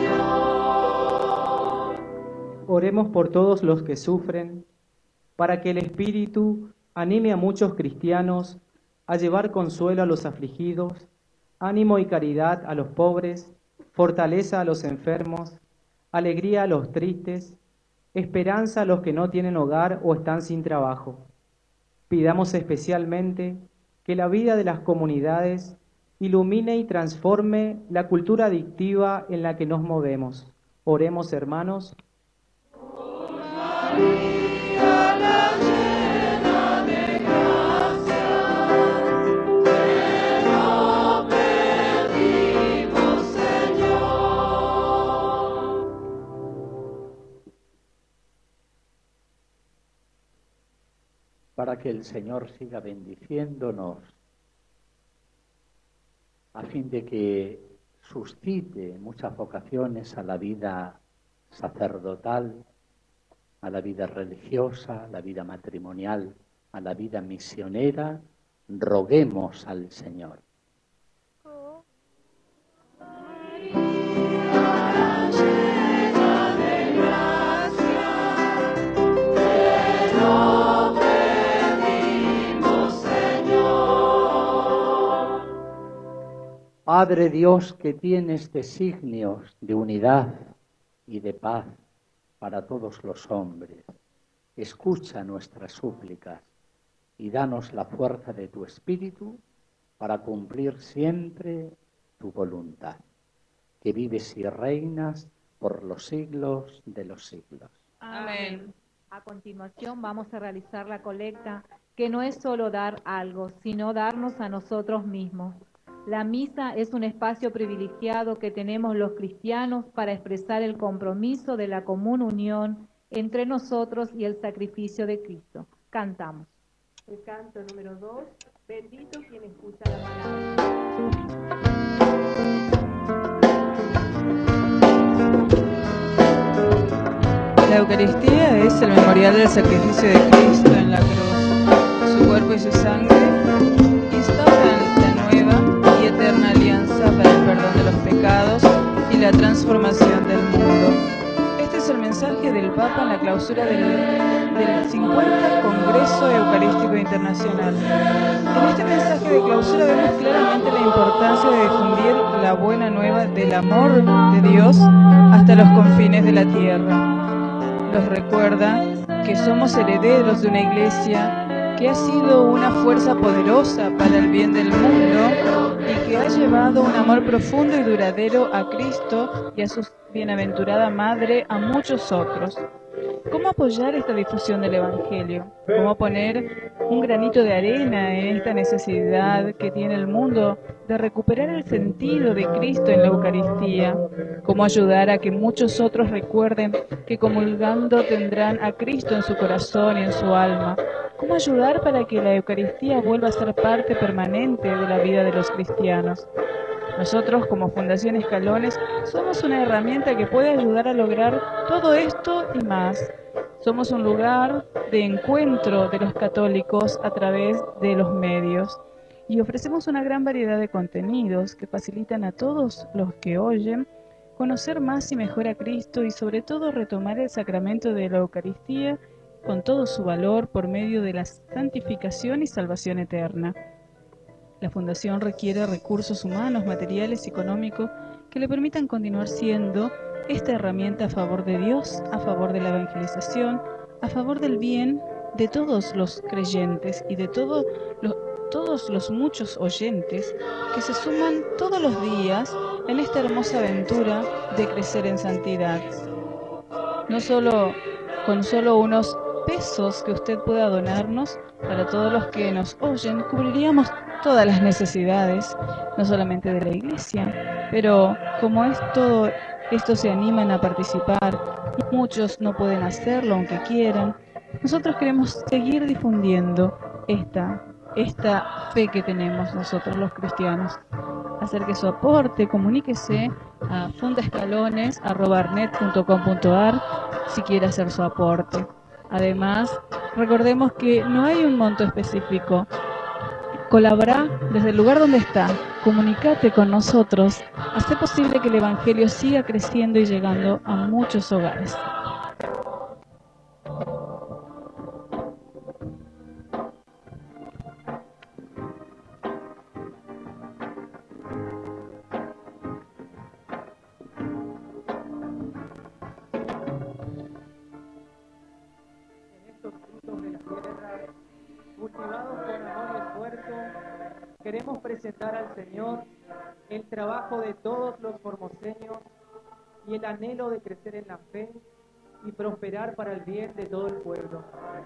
Señor. Oremos por todos los que sufren, para que el Espíritu anime a muchos cristianos a llevar consuelo a los afligidos, ánimo y caridad a los pobres, fortaleza a los enfermos, alegría a los tristes, esperanza a los que no tienen hogar o están sin trabajo. Pidamos especialmente que la vida de las comunidades ilumine y transforme la cultura adictiva en la que nos movemos. Oremos, hermanos. Por María, la llena de gracia, te lo pedimos, Señor. Para que el Señor siga bendiciéndonos, a fin de que suscite muchas vocaciones a la vida sacerdotal, a la vida religiosa, a la vida matrimonial, a la vida misionera, roguemos al Señor. Padre Dios, que tienes designios de unidad y de paz para todos los hombres, escucha nuestras súplicas y danos la fuerza de tu Espíritu para cumplir siempre tu voluntad, que vives y reinas por los siglos de los siglos. Amén. A continuación vamos a realizar la colecta, que no es solo dar algo, sino darnos a nosotros mismos. La misa es un espacio privilegiado que tenemos los cristianos para expresar el compromiso de la común unión entre nosotros y el sacrificio de Cristo. Cantamos. El canto número dos, bendito quien escucha la palabra. La Eucaristía es el memorial del sacrificio de Cristo en la cruz. Su cuerpo y su sangre instauran la nueva y eterna alianza para el perdón de los pecados y la transformación del mundo. Este es el mensaje del Papa en la clausura del, del cincuenta Congreso Eucarístico Internacional. En este mensaje de clausura vemos claramente la importancia de difundir la buena nueva del amor de Dios hasta los confines de la tierra. Nos recuerda que somos herederos de una iglesia que ha sido una fuerza poderosa para el bien del mundo y que ha llevado un amor profundo y duradero a Cristo y a su bienaventurada Madre a muchos otros. ¿Cómo apoyar esta difusión del Evangelio? ¿Cómo poner un granito de arena en esta necesidad que tiene el mundo de recuperar el sentido de Cristo en la Eucaristía? ¿Cómo ayudar a que muchos otros recuerden que comulgando tendrán a Cristo en su corazón y en su alma? ¿Cómo ayudar para que la Eucaristía vuelva a ser parte permanente de la vida de los cristianos? Nosotros, como Fundación Escalones, somos una herramienta que puede ayudar a lograr todo esto y más. Somos un lugar de encuentro de los católicos a través de los medios y ofrecemos una gran variedad de contenidos que facilitan a todos los que oyen conocer más y mejor a Cristo y sobre todo retomar el sacramento de la Eucaristía con todo su valor por medio de la santificación y salvación eterna. La Fundación requiere recursos humanos, materiales y económicos que le permitan continuar siendo esta herramienta a favor de Dios, a favor de la evangelización, a favor del bien de todos los creyentes y de todo lo, todos los muchos oyentes que se suman todos los días en esta hermosa aventura de crecer en santidad. No solo con solo unos pesos que usted pueda donarnos, para todos los que nos oyen, cubriríamos todas las necesidades, no solamente de la iglesia, pero como es todo, estos se animan a participar, muchos no pueden hacerlo aunque quieran, nosotros queremos seguir difundiendo esta, esta fe que tenemos nosotros los cristianos. Acerque su aporte, comuníquese a fundaescalones arroba arnet punto com punto ar si quiere hacer su aporte. Además, recordemos que no hay un monto específico. Colabora desde el lugar donde está, comunícate con nosotros, hace posible que el Evangelio siga creciendo y llegando a muchos hogares. Cultivados con amor y esfuerzo, queremos presentar al Señor el trabajo de todos los formoseños y el anhelo de crecer en la fe y prosperar para el bien de todo el pueblo.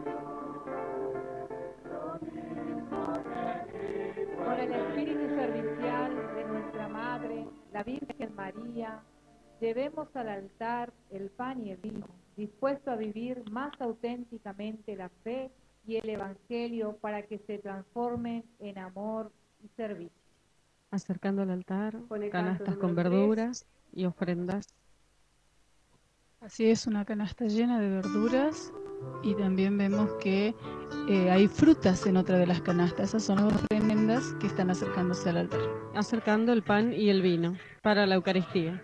Con el espíritu servicial de nuestra Madre, la Virgen María, llevemos al altar el pan y el vino, dispuesto a vivir más auténticamente la fe y el Evangelio para que se transformen en amor y servicio. Acercando al altar, Con el canastas canto con número verduras y ofrendas. Así es, una canasta llena de verduras y también vemos que eh, hay frutas en otra de las canastas. Esas son las ofrendas que están acercándose al altar. Acercando el pan y el vino para la Eucaristía.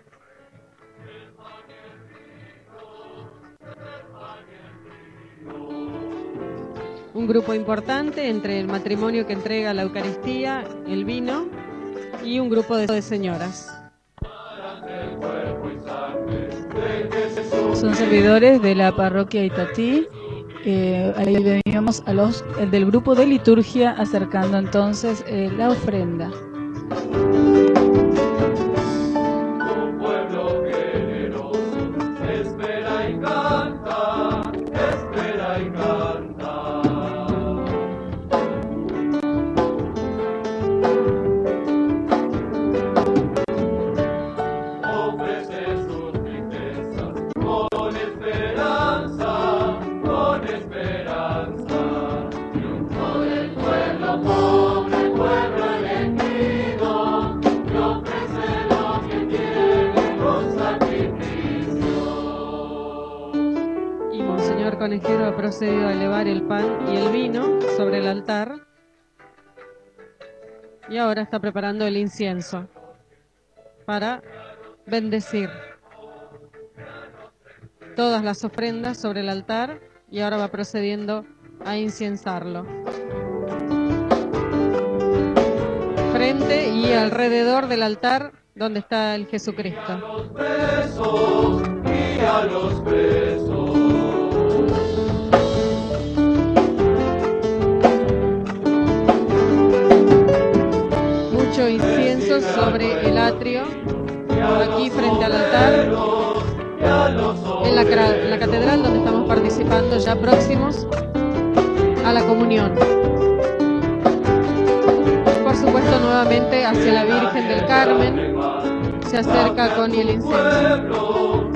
Un grupo importante entre el matrimonio que entrega la Eucaristía, el vino, y un grupo de señoras. Son servidores de la parroquia Itatí. Eh, ahí veníamos a los el del grupo de liturgia acercando entonces eh, la ofrenda. Un pueblo generoso espera y canta, espera y canta. Ofrece sus riquezas con esperanza, con esperanza. Triunfo del pueblo pobre, el pueblo elegido, que ofrece lo que tiene con sacrificio. Y Monseñor Conejero ha procedido a elevar el pan y el vino sobre el altar. Y ahora está preparando el incienso para bendecir todas las ofrendas sobre el altar y ahora va procediendo a inciensarlo. Frente y alrededor del altar donde está el Jesucristo. Besos y a los besos. Mucho incienso sobre el atrio, aquí frente al altar, en la, en la catedral donde estamos participando ya próximos a la comunión. Por supuesto nuevamente hacia la Virgen del Carmen, se acerca con el incienso,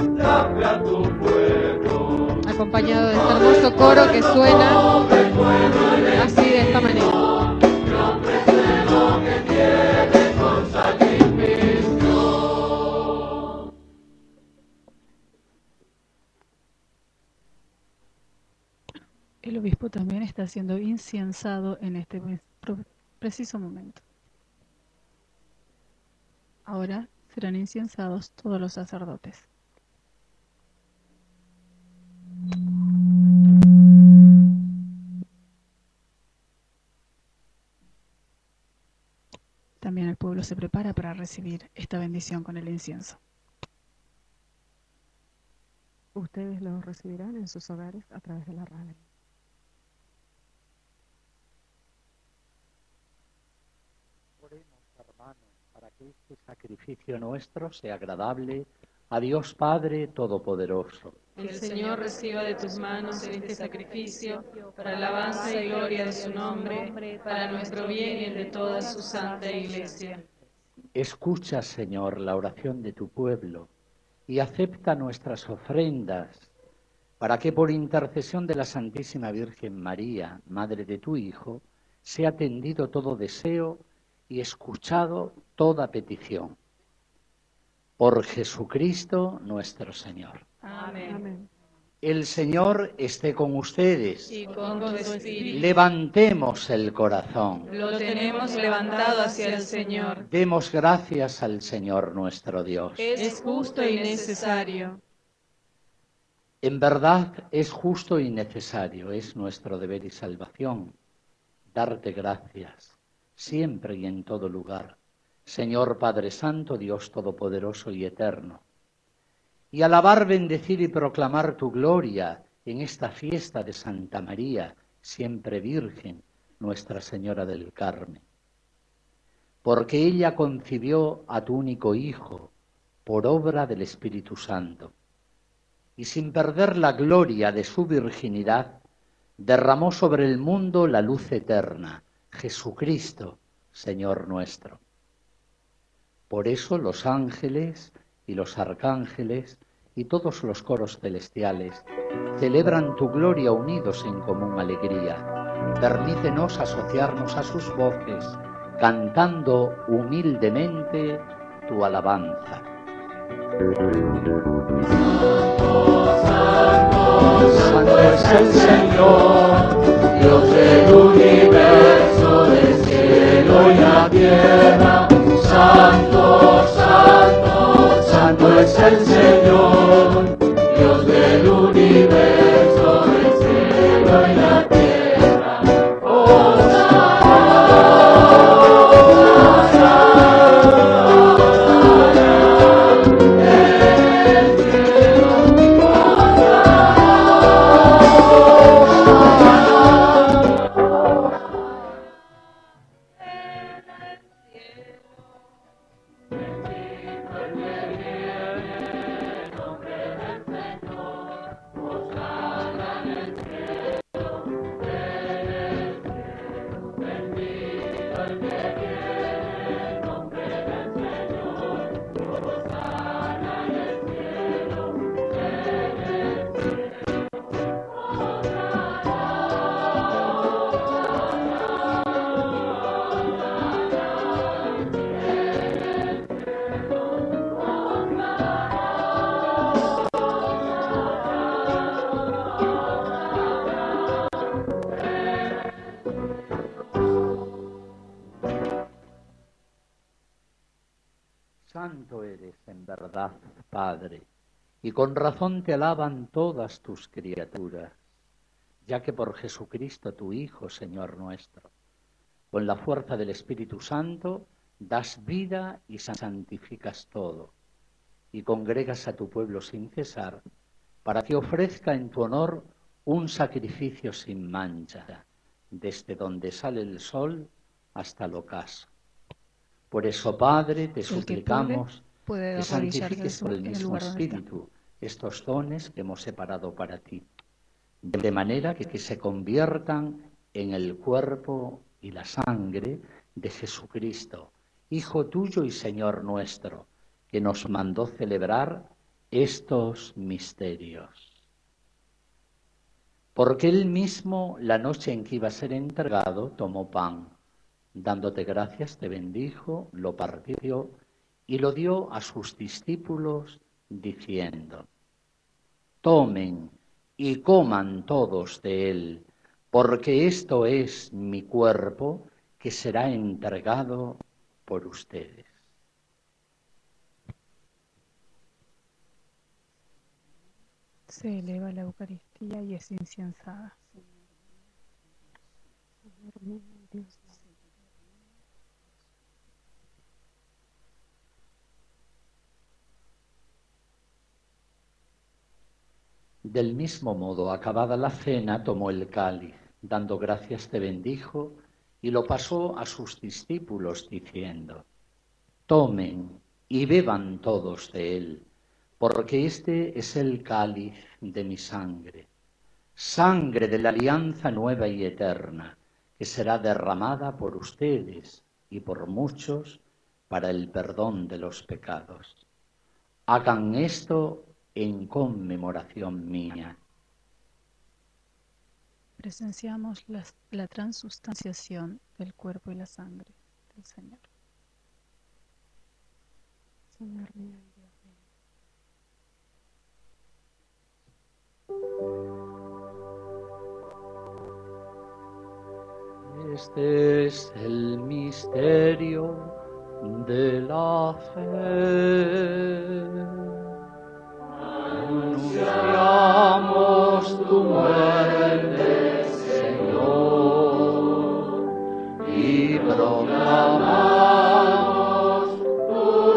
acompañado de este hermoso coro que suena así de esta manera. El obispo también está siendo inciensado en este preciso momento. Ahora Serán inciensados todos los sacerdotes. También el pueblo se prepara para recibir esta bendición con el incienso. Ustedes lo recibirán en sus hogares a través de la radio. Oremos, hermanos, para que este sacrificio nuestro sea agradable a Dios Padre Todopoderoso. Que el Señor reciba de tus manos este sacrificio para alabanza y gloria de su nombre, para nuestro bien y el de toda su santa Iglesia. Escucha, Señor, la oración de tu pueblo y acepta nuestras ofrendas, para que por intercesión de la Santísima Virgen María, Madre de tu Hijo, sea atendido todo deseo y escuchado toda petición. Por Jesucristo nuestro Señor. Amén. El Señor esté con ustedes. Y con tu espíritu. Levantemos el corazón. Lo tenemos levantado hacia el Señor. Demos gracias al Señor nuestro Dios. Es justo y necesario. En verdad es justo y necesario, es nuestro deber y salvación, darte gracias, siempre y en todo lugar, Señor Padre Santo, Dios Todopoderoso y Eterno, y alabar, bendecir y proclamar tu gloria en esta fiesta de Santa María, siempre Virgen, Nuestra Señora del Carmen. Porque ella concibió a tu único Hijo por obra del Espíritu Santo, y sin perder la gloria de su virginidad, derramó sobre el mundo la luz eterna, Jesucristo, Señor nuestro. Por eso los ángeles y los arcángeles y todos los coros celestiales celebran tu gloria unidos en común alegría. Permítenos asociarnos a sus voces, cantando humildemente tu alabanza. Santo es el Señor, Dios del universo, del cielo y la tierra. Santo, santo, santo es el Señor, Dios del universo, del cielo y la tierra. Oh, Santo eres en verdad, Padre, y con razón te alaban todas tus criaturas, ya que por Jesucristo tu Hijo, Señor nuestro, con la fuerza del Espíritu Santo, das vida y santificas todo, y congregas a tu pueblo sin cesar, para que ofrezca en tu honor un sacrificio sin mancha, desde donde sale el sol hasta el ocaso. Por eso, Padre, te suplicamos puede, puede que santifiques su, por el mismo Espíritu estos dones que hemos separado para ti, de manera que, que se conviertan en el cuerpo y la sangre de Jesucristo, Hijo tuyo y Señor nuestro, que nos mandó celebrar estos misterios. Porque él mismo, la noche en que iba a ser entregado, tomó pan. Dándote gracias, te bendijo, lo partió y lo dio a sus discípulos, diciendo: tomen y coman todos de él, porque esto es mi cuerpo que será entregado por ustedes. Se eleva la Eucaristía y es incensada. Del mismo modo, acabada la cena, tomó el cáliz, dando gracias te bendijo, y lo pasó a sus discípulos, diciendo: Tomen y beban todos de él, porque este es el cáliz de mi sangre, sangre de la alianza nueva y eterna, que será derramada por ustedes y por muchos para el perdón de los pecados. Hagan esto en conmemoración mía. Presenciamos la, la transustanciación del cuerpo y la sangre del Señor. Señor mío, Dios mío. Este es el misterio de la fe. Anunciamos tu muerte, Señor, y proclamamos tu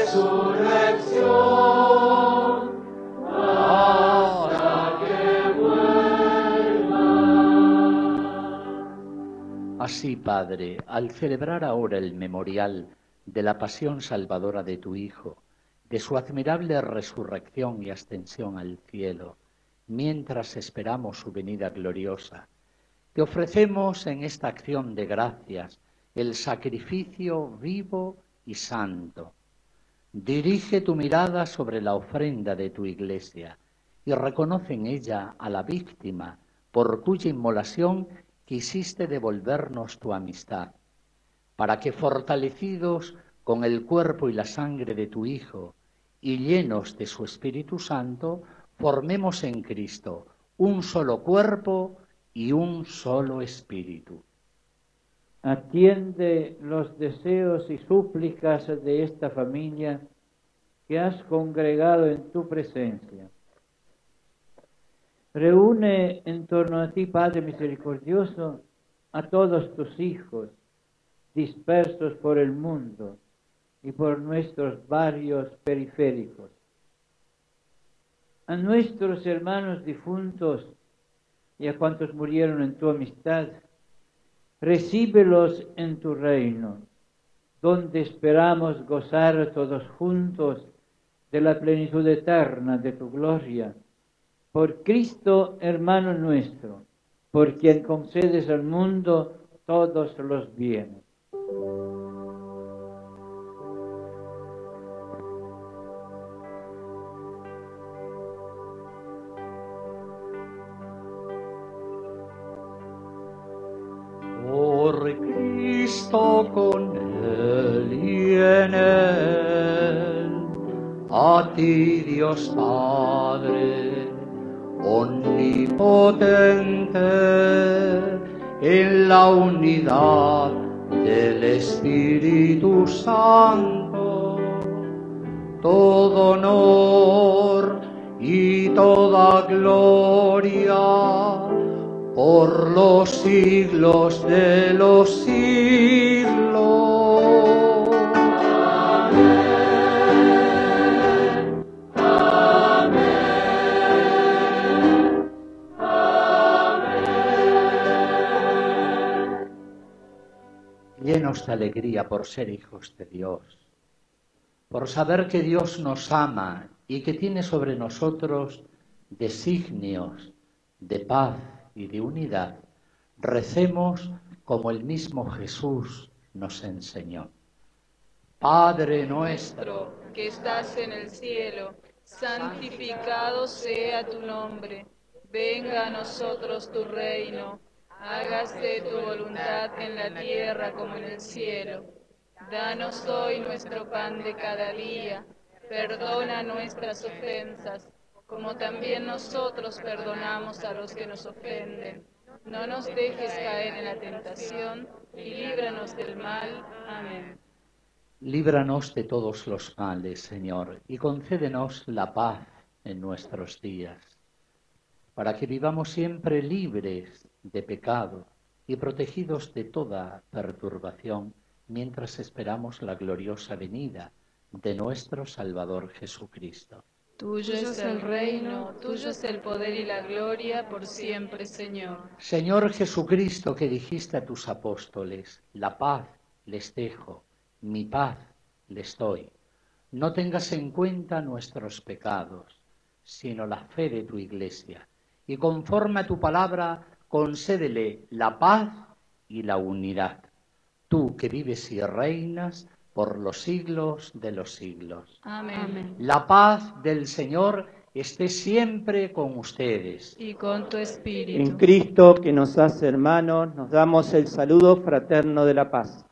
resurrección hasta que vuelva. Así, Padre, al celebrar ahora el memorial de la pasión salvadora de tu Hijo, de su admirable resurrección y ascensión al cielo, mientras esperamos su venida gloriosa, te ofrecemos en esta acción de gracias el sacrificio vivo y santo. Dirige tu mirada sobre la ofrenda de tu Iglesia y reconoce en ella a la víctima por cuya inmolación quisiste devolvernos tu amistad, para que, fortalecidos con el cuerpo y la sangre de tu Hijo, y llenos de su Espíritu Santo, formemos en Cristo un solo cuerpo y un solo espíritu. Atiende los deseos y súplicas de esta familia que has congregado en tu presencia. Reúne en torno a ti, Padre misericordioso, a todos tus hijos dispersos por el mundo y por nuestros barrios periféricos. A nuestros hermanos difuntos y a cuantos murieron en tu amistad, recíbelos en tu reino, donde esperamos gozar todos juntos de la plenitud eterna de tu gloria. Por Cristo, hermano nuestro, por quien concedes al mundo todos los bienes. Por Cristo, con Él y en Él, a ti Dios Padre, omnipotente, en la unidad del Espíritu Santo, todo honor y toda gloria por los siglos de los siglos. Amén. Amén. Amén. Llenos de alegría por ser hijos de Dios, por saber que Dios nos ama y que tiene sobre nosotros designios de paz y de unidad, recemos como el mismo Jesús nos enseñó. Padre nuestro, que estás en el cielo, santificado sea tu nombre. Venga a nosotros tu reino. Hágase tu voluntad en la tierra como en el cielo. Danos hoy nuestro pan de cada día. Perdona nuestras ofensas, como también nosotros perdonamos a los que nos ofenden. No nos dejes caer en la tentación y líbranos del mal. Amén. Líbranos de todos los males, Señor, y concédenos la paz en nuestros días. para que vivamos siempre libres de pecado y protegidos de toda perturbación, mientras esperamos la gloriosa venida de nuestro Salvador Jesucristo. Tuyo es el reino, tuyo es el poder y la gloria por siempre, Señor. Señor Jesucristo, que dijiste a tus apóstoles, la paz les dejo, mi paz les doy. No tengas en cuenta nuestros pecados, sino la fe de tu Iglesia, y conforme a tu palabra, concédele la paz y la unidad. Tú que vives y reinas por los siglos de los siglos. Amén. La paz del Señor esté siempre con ustedes. Y con tu espíritu. En Cristo, que nos hace hermanos, nos damos el saludo fraterno de la paz.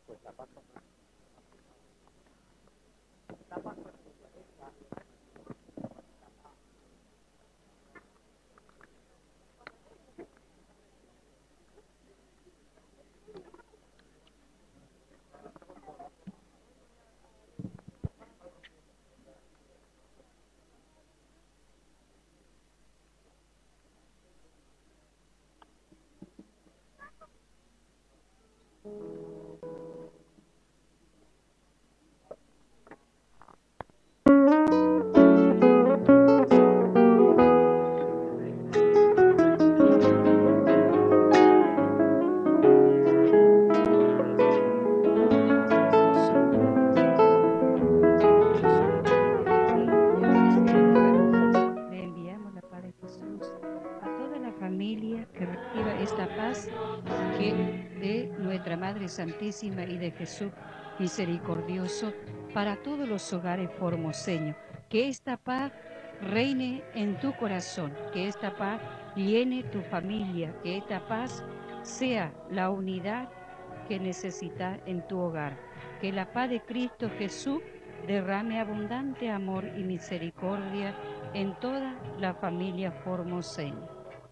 Santísima y de Jesús misericordioso para todos los hogares formoseños. Que esta paz reine en tu corazón, que esta paz llene tu familia, que esta paz sea la unidad que necesitas en tu hogar. Que la paz de Cristo Jesús derrame abundante amor y misericordia en toda la familia formoseña.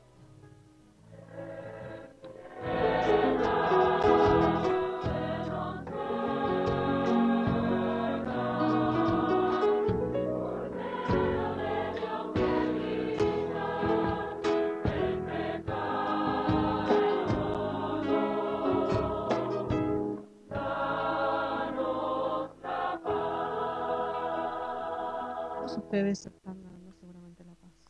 Ustedes están dando seguramente la paz.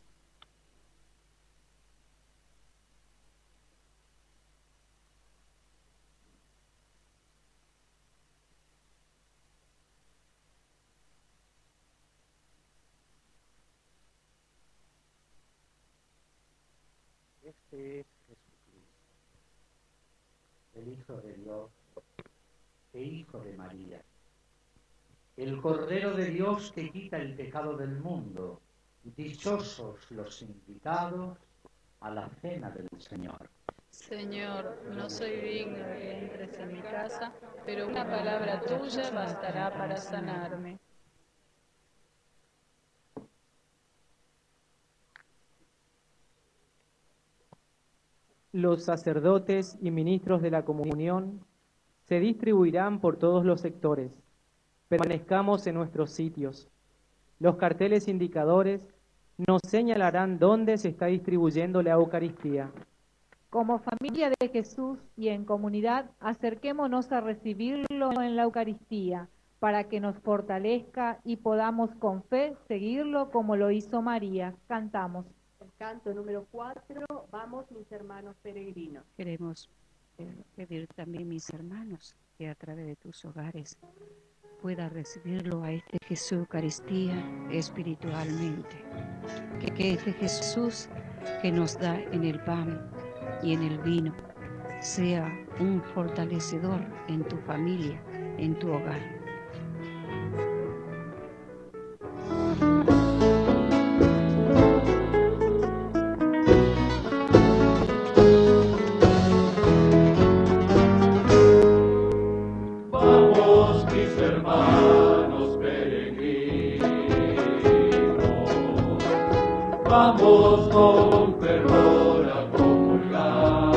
Este es Jesucristo, el Hijo de Dios e Hijo de María, el Cordero de Dios que quita el pecado del mundo. Dichosos los invitados a la cena del Señor. Señor, no soy digno de que entres en mi casa, pero una palabra tuya bastará para sanarme. Los sacerdotes y ministros de la comunión se distribuirán por todos los sectores. Permanezcamos en nuestros sitios. Los carteles indicadores nos señalarán dónde se está distribuyendo la Eucaristía. Como familia de Jesús y en comunidad, acerquémonos a recibirlo en la Eucaristía, para que nos fortalezca y podamos con fe seguirlo como lo hizo María. Cantamos. El canto número cuatro, vamos mis hermanos peregrinos. Queremos pedir también, mis hermanos, que a través de tus hogares pueda recibirlo a este Jesús Eucaristía espiritualmente. Que, que este Jesús que nos da en el pan y en el vino sea un fortalecedor en tu familia, en tu hogar. Vamos con fervor a comulgar.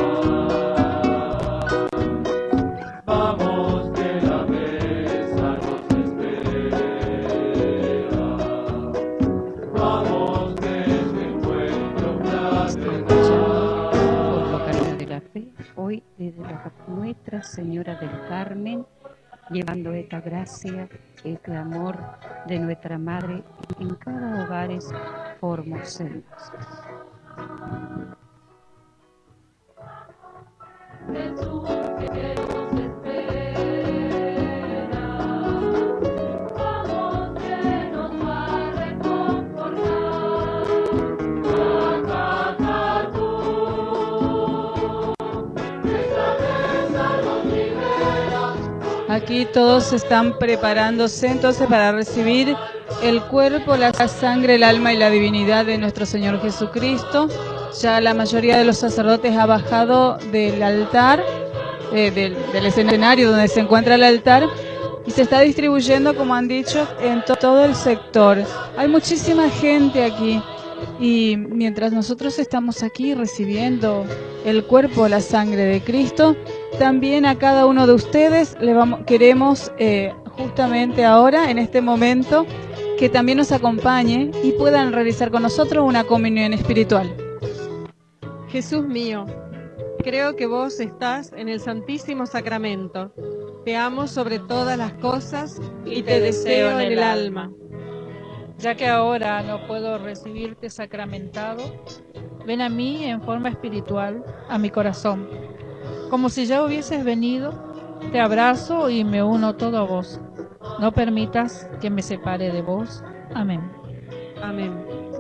Vamos que la mesa nos espera. Vamos que este encuentro hoy desde la, Nuestra Señora del Carmen, llevando esta gracia, este amor de nuestra Madre en cada hogar formoseños. Jesús que nos espera, vamos que nos va a reconfortar. Acacatú, esta mesa nos libera. Aquí todos están preparándose entonces para recibir el cuerpo, la sangre, el alma y la divinidad de nuestro Señor Jesucristo. Ya la mayoría de los sacerdotes ha bajado del altar, eh, del, del escenario donde se encuentra el altar, y se está distribuyendo, como han dicho, en to todo el sector. Hay muchísima gente aquí, y mientras nosotros estamos aquí recibiendo el cuerpo, la sangre de Cristo, también a cada uno de ustedes le vamos, queremos eh, justamente ahora, en este momento, que también nos acompañe y puedan realizar con nosotros una comunión espiritual. Jesús mío, creo que vos estás en el Santísimo Sacramento. Te amo sobre todas las cosas y te deseo en el alma. Ya que ahora no puedo recibirte sacramentado, ven a mí en forma espiritual, a mi corazón. Como si ya hubieses venido, te abrazo y me uno todo a vos. No permitas que me separe de vos. Amén. Amén.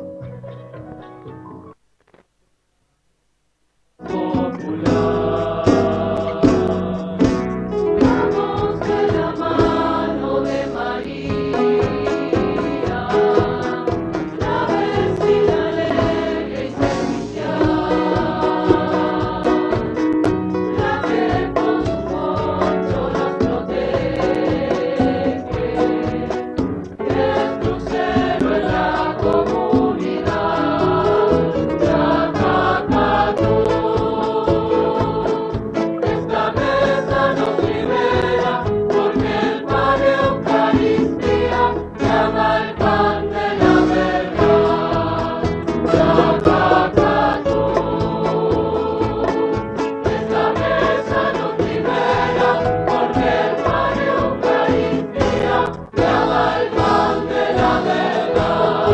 Vamos de la mano de María, la vecina alegre y servicial, la que con su poncho nos protege, es crucero en la comunidad. Acacatú. Esta mesa nos libera, porque el pan de Eucaristía llama el pan de la verdad. Acacatú. Esta mesa nos libera, porque el pan de Eucaristía llama el pan de la verdad.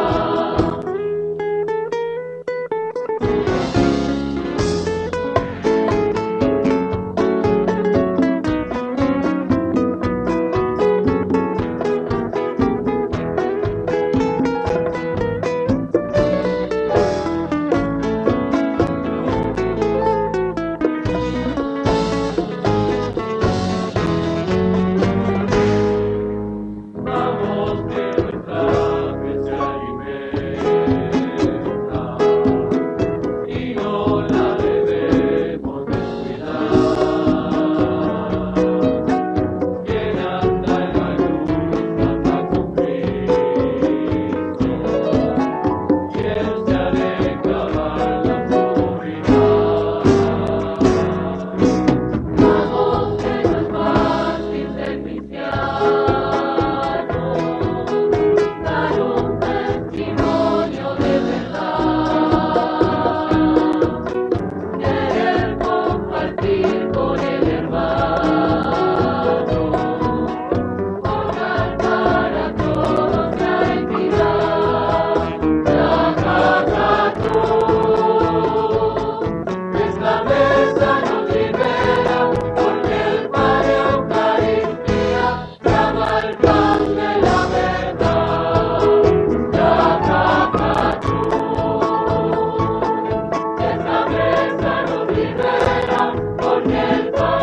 Vamos que nuestra fe se alimenta y no la debemos descuidar. Quien anda en la luz anda con Cristo, quien se aleja va en la oscuridad. Vamos que no es fácil ser cristiano, dar un testimonio de verdad, querer compartir con el hermano, orar para todos la equidad. Acacatú. Esta mesa nos libera, porque el pan de Eucaristía llama el pan de la verdad. Acacatú. Esta mesa nos libera, porque el pan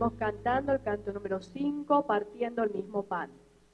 Estaremos cantando el canto número cinco, partiendo el mismo pan.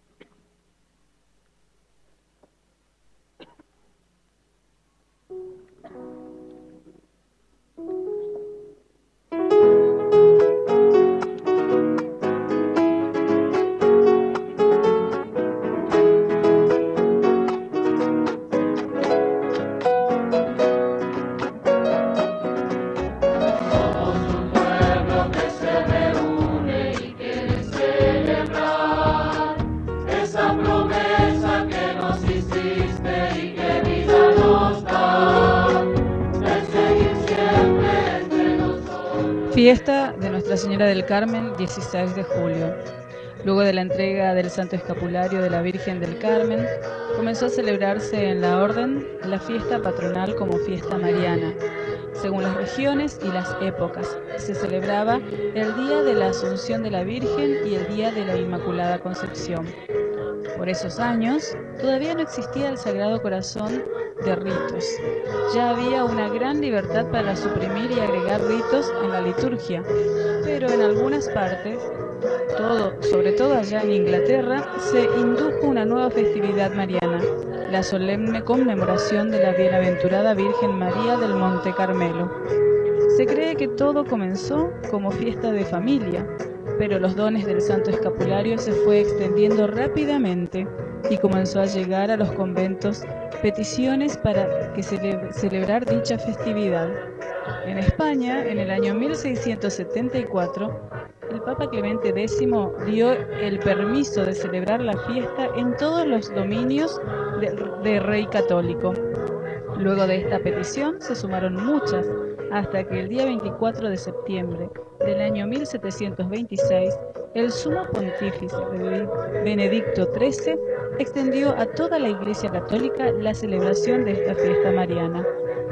Fiesta de Nuestra Señora del Carmen, dieciséis de julio. Luego de la entrega del Santo Escapulario de la Virgen del Carmen, comenzó a celebrarse en la orden la fiesta patronal como fiesta mariana. Según las regiones y las épocas, se celebraba el día de la Asunción de la Virgen y el día de la Inmaculada Concepción. Por esos años, todavía no existía el Sagrado Corazón de ritos. Ya había una gran libertad para suprimir y agregar ritos en la liturgia, pero en algunas partes, todo, sobre todo allá en Inglaterra, se indujo una nueva festividad mariana, la solemne conmemoración de la Bienaventurada Virgen María del Monte Carmelo. Se cree que todo comenzó como fiesta de familia, pero los dones del Santo Escapulario se fue extendiendo rápidamente y comenzó a llegar a los conventos peticiones para que cele- celebrar dicha festividad. En España, en el año mil seiscientos setenta y cuatro, el Papa Clemente décimo dio el permiso de celebrar la fiesta en todos los dominios de, de Rey Católico. Luego de esta petición se sumaron muchas, hasta que el día veinticuatro de septiembre del año mil setecientos veintiséis, el Sumo Pontífice Benedicto trece extendió a toda la Iglesia Católica la celebración de esta fiesta mariana.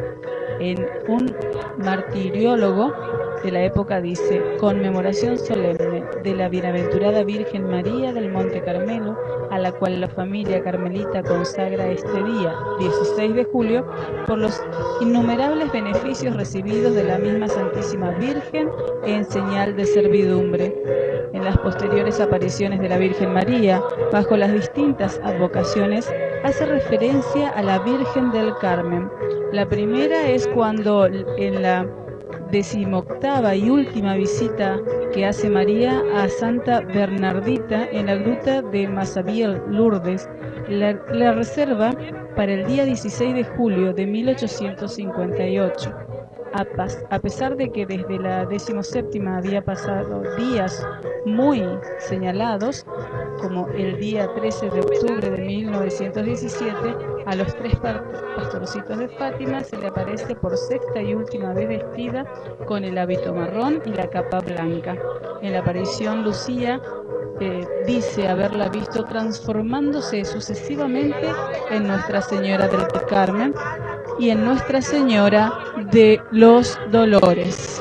En un martiriólogo de la época dice: conmemoración solemne de la Bienaventurada Virgen María del Monte Carmelo, a la cual la familia carmelita consagra este día, dieciséis de julio, por los innumerables beneficios recibidos de la misma Santísima Virgen en señal de servidumbre. En las posteriores apariciones de la Virgen María, bajo las distintas advocaciones, hace referencia a la Virgen del Carmen. La primera es cuando en la decimoctava y última visita que hace María a Santa Bernardita en la gruta de Masabiel, Lourdes, la, la reserva para el día dieciséis de julio de mil ochocientos cincuenta y ocho. A, pas, a pesar de que desde la decimoséptima había pasado días muy señalados, como el día trece de octubre de mil novecientos diecisiete, a los tres pastorcitos de Fátima se le aparece por sexta y última vez vestida con el hábito marrón y la capa blanca. En la aparición, Lucía eh, dice haberla visto transformándose sucesivamente en Nuestra Señora del Carmen y en Nuestra Señora de los Dolores.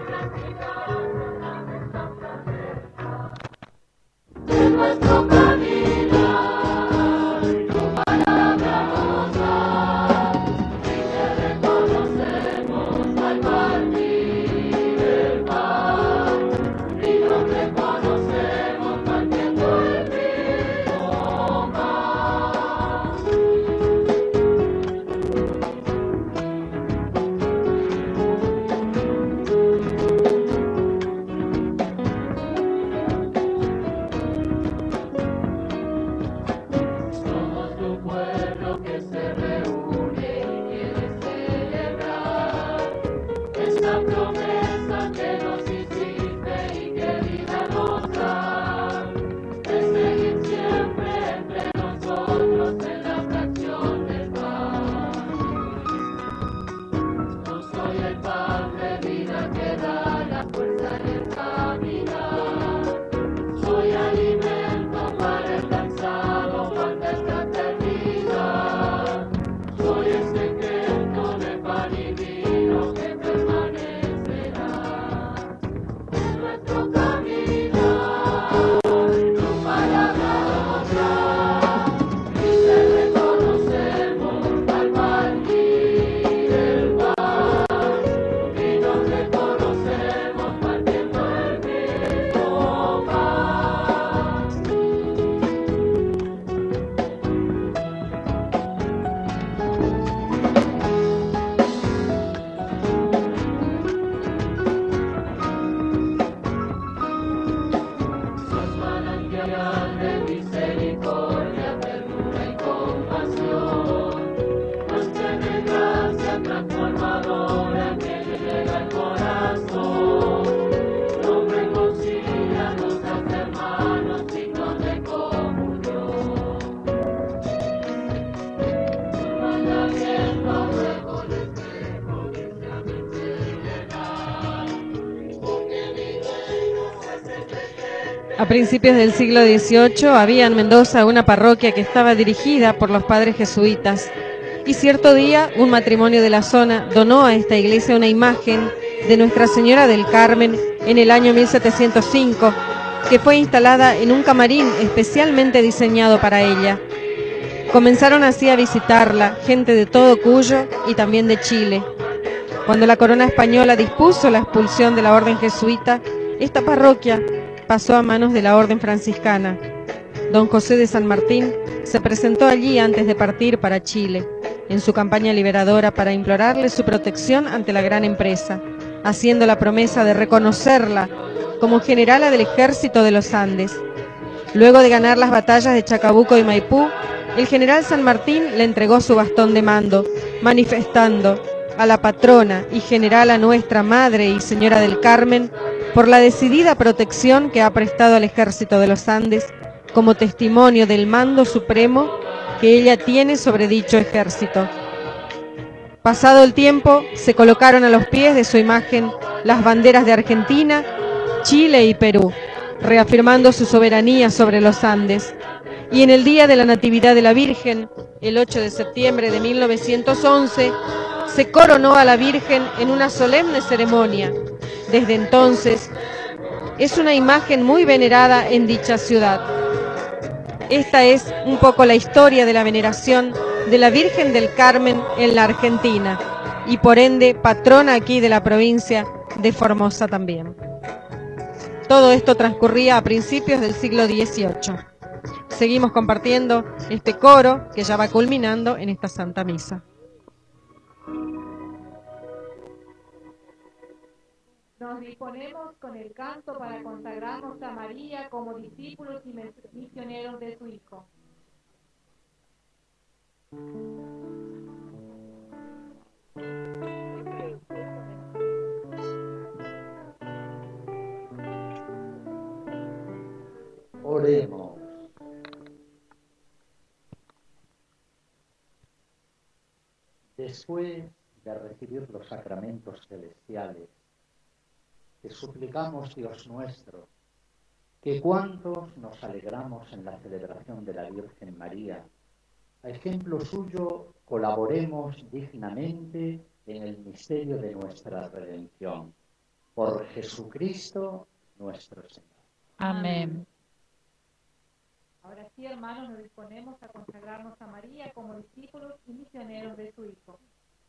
Nuestro caminar, tu palabra nos da, y te reconocemos al partir el pan, y nos reconocemos partiendo el mismo pan. A principios del siglo dieciocho había en Mendoza una parroquia que estaba dirigida por los padres jesuitas, y cierto día un matrimonio de la zona donó a esta iglesia una imagen de Nuestra Señora del Carmen en el año mil setecientos cinco, que fue instalada en un camarín especialmente diseñado para ella. Comenzaron así a visitarla gente de todo Cuyo y también de Chile. Cuando la corona española dispuso la expulsión de la orden jesuita, esta parroquia pasó a manos de la orden franciscana. Don José de San Martín se presentó allí antes de partir para Chile, en su campaña liberadora para implorarle su protección ante la gran empresa, haciendo la promesa de reconocerla como generala del ejército de los Andes. Luego de ganar las batallas de Chacabuco y Maipú, el general San Martín le entregó su bastón de mando, manifestando a la patrona y generala nuestra Madre y Señora del Carmen por la decidida protección que ha prestado al ejército de los Andes como testimonio del mando supremo que ella tiene sobre dicho ejército. Pasado el tiempo, se colocaron a los pies de su imagen las banderas de Argentina, Chile y Perú, reafirmando su soberanía sobre los Andes. Y en el día de la Natividad de la Virgen, el ocho de septiembre de mil novecientos once, se coronó a la Virgen en una solemne ceremonia. Desde entonces, es una imagen muy venerada en dicha ciudad. Esta es un poco la historia de la veneración de la Virgen del Carmen en la Argentina y por ende patrona aquí de la provincia de Formosa también. Todo esto transcurría a principios del siglo dieciocho. Seguimos compartiendo este coro que ya va culminando en esta Santa Misa. Nos disponemos con el canto para consagrarnos a María como discípulos y misioneros de su Hijo. Oremos. Después de recibir los sacramentos celestiales, te suplicamos, Dios nuestro, que cuantos nos alegramos en la celebración de la Virgen María, a ejemplo suyo colaboremos dignamente en el misterio de nuestra redención. Por Jesucristo nuestro Señor. Amén. Ahora sí, hermanos, nos disponemos a consagrarnos a María como discípulos y misioneros de su Hijo.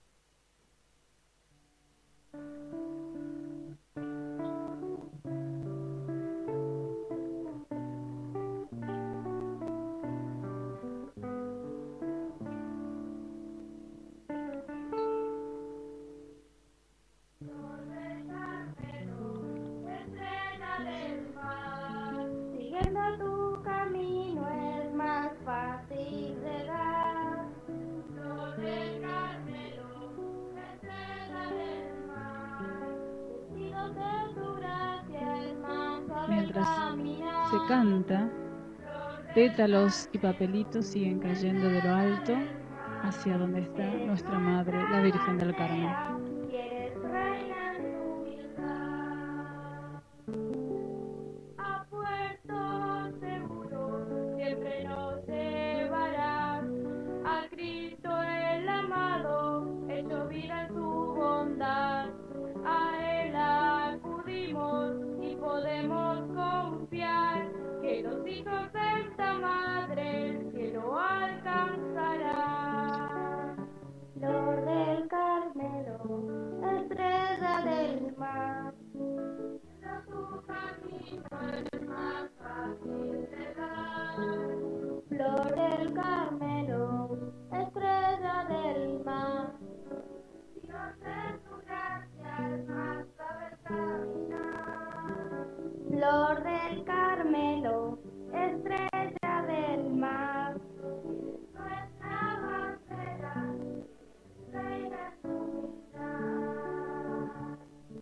Siguiendo tu camino es más fácil llegar. Flor del Carmelo, estrella del mar, vestido de tu gracia es más suave Mientras caminar. se canta, pétalos y papelitos siguen cayendo de lo alto hacia donde está nuestra Madre, la Virgen del Carmen. Quieres reina en humildad. A puerto seguro siempre nos llevarás. A Cristo el amado, hecho vida en su bondad. A Él acudimos y podemos confiar que los hijos de esta Madre el cielo alcanzarán. Flor del Carmelo, estrella del mar, tu camino es más fácil llegar. Flor del Carmelo, estrella del mar, Dios de tu gracia es más suave caminar. Flor del Carmelo, estrella del mar, nuestra bandera, reina en humildad.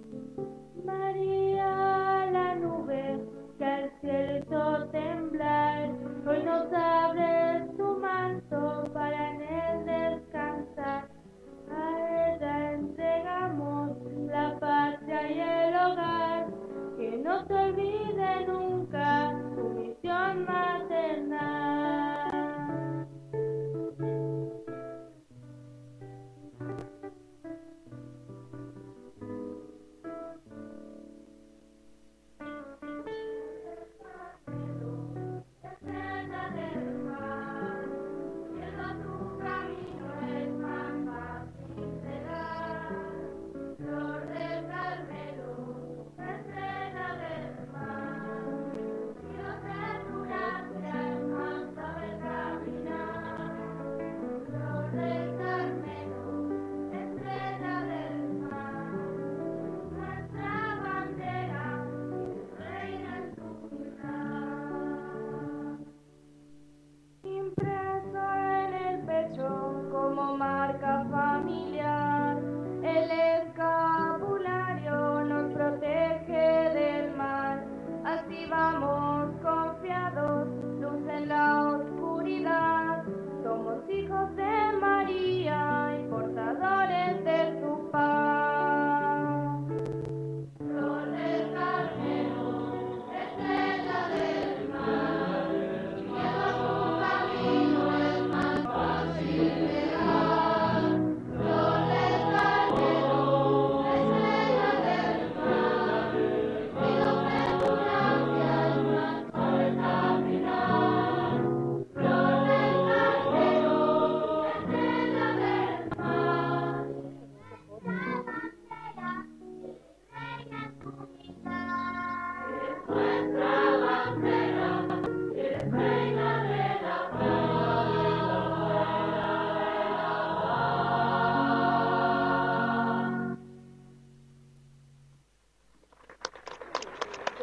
María, la nube que al cielo hizo temblar, hoy nos abre su manto para en él descansar. A ella entregamos la patria y el hogar, que no se olvide nunca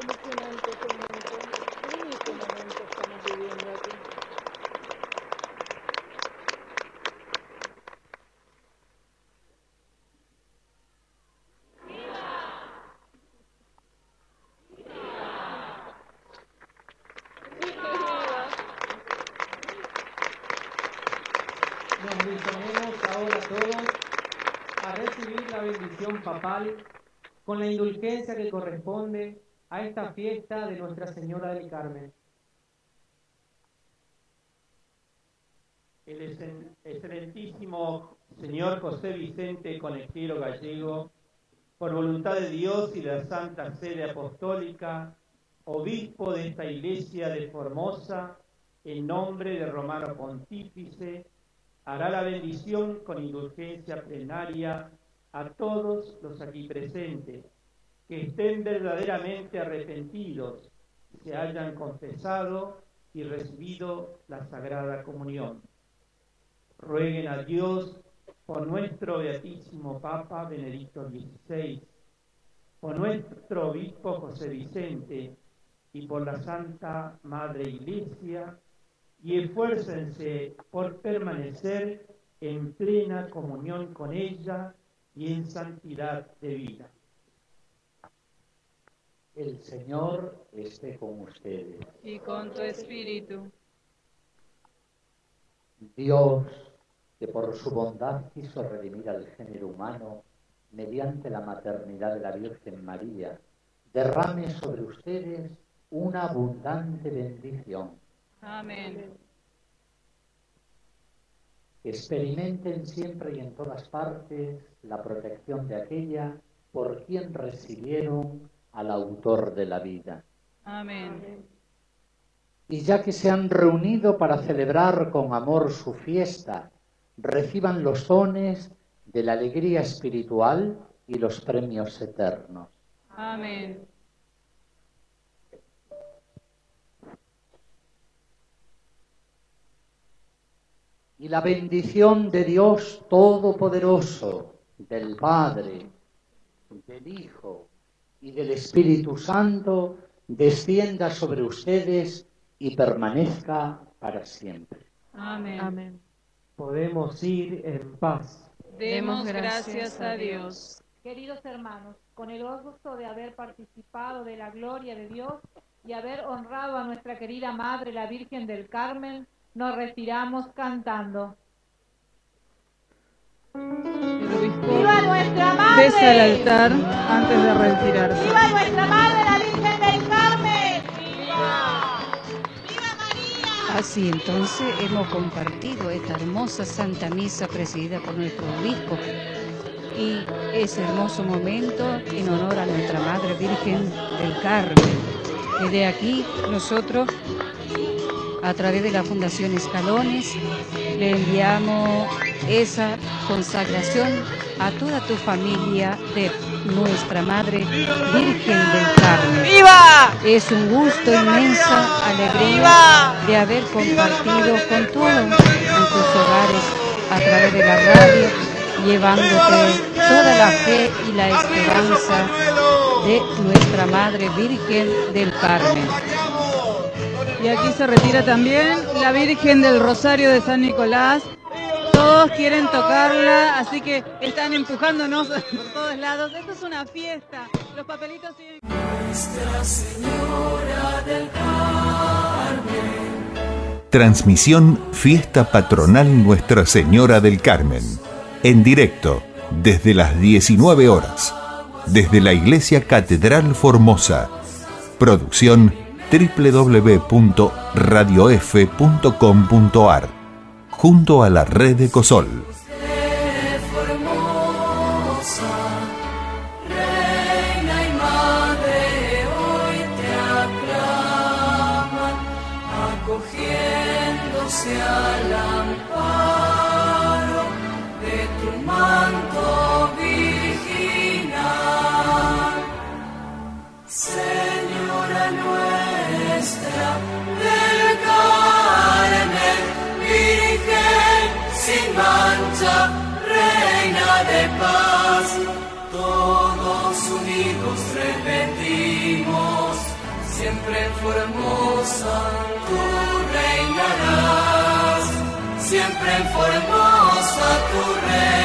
emocionante este momento. En este momento estamos viviendo aquí. Nos disponemos ahora todos a recibir la bendición papal con la indulgencia que corresponde a esta fiesta de Nuestra Señora del Carmen. El excelentísimo señor José Vicente Conejero Gallego, por voluntad de Dios y de la Santa Sede Apostólica, obispo de esta iglesia de Formosa, en nombre de Romano Pontífice, hará la bendición con indulgencia plenaria a todos los aquí presentes, que estén verdaderamente arrepentidos, se hayan confesado y recibido la Sagrada Comunión. Rueguen a Dios por nuestro Beatísimo Papa Benedicto dieciséis, por nuestro Obispo José Vicente y por la Santa Madre Iglesia, y esfuércense por permanecer en plena comunión con ella y en santidad de vida. El Señor esté con ustedes. Y con tu espíritu. Dios, que por su bondad quiso redimir al género humano mediante la maternidad de la Virgen María, derrame sobre ustedes una abundante bendición. Amén. Experimenten siempre y en todas partes la protección de aquella por quien recibieron al autor de la vida. Amén. Y ya que se han reunido para celebrar con amor su fiesta, reciban los dones de la alegría espiritual y los premios eternos. Amén. Y la bendición de Dios Todopoderoso, del Padre, del Hijo y del Espíritu Santo, descienda sobre ustedes y permanezca para siempre. Amén. Amén. Podemos ir en paz. Demos gracias a Dios. Queridos hermanos, con el gozo de haber participado de la gloria de Dios y haber honrado a nuestra querida Madre, la Virgen del Carmen, nos retiramos cantando. ¡Viva nuestra Madre! Besa el altar antes de retirarse. ¡Viva nuestra Madre, la Virgen del Carmen! ¡Viva! ¡Viva María! Así entonces hemos compartido esta hermosa Santa Misa presidida por nuestro obispo y ese hermoso momento en honor a nuestra Madre Virgen del Carmen. Y de aquí nosotros, a través de la Fundación Escalones, le enviamos esa consagración a toda tu familia de nuestra Madre Virgen del Carmen. ¡Viva! Es un gusto, inmensa alegría ¡Viva! de haber compartido con todos en tus hogares a través de la radio, llevándote toda la fe y la esperanza de nuestra Madre Virgen del Carmen. Y aquí se retira también la Virgen del Rosario de San Nicolás. Todos quieren tocarla, así que están empujándonos por todos lados. Esto es una fiesta. Los papelitos siguen. Nuestra Señora del Carmen. Transmisión Fiesta Patronal Nuestra Señora del Carmen. En directo, desde las diecinueve horas. Desde la Iglesia Catedral Formosa. Producción doble u doble u doble u punto radio f punto com punto a r, junto a la red de Ecosol. Reina y Madre, hoy te aclaman, acogiéndose al amparo de tu manto virginal. Señora nuestra del Carmen, Virgen sin mancha, Reina de paz, todos unidos repetimos. siempre en Formosa tú reinarás, siempre en Formosa tú reinarás.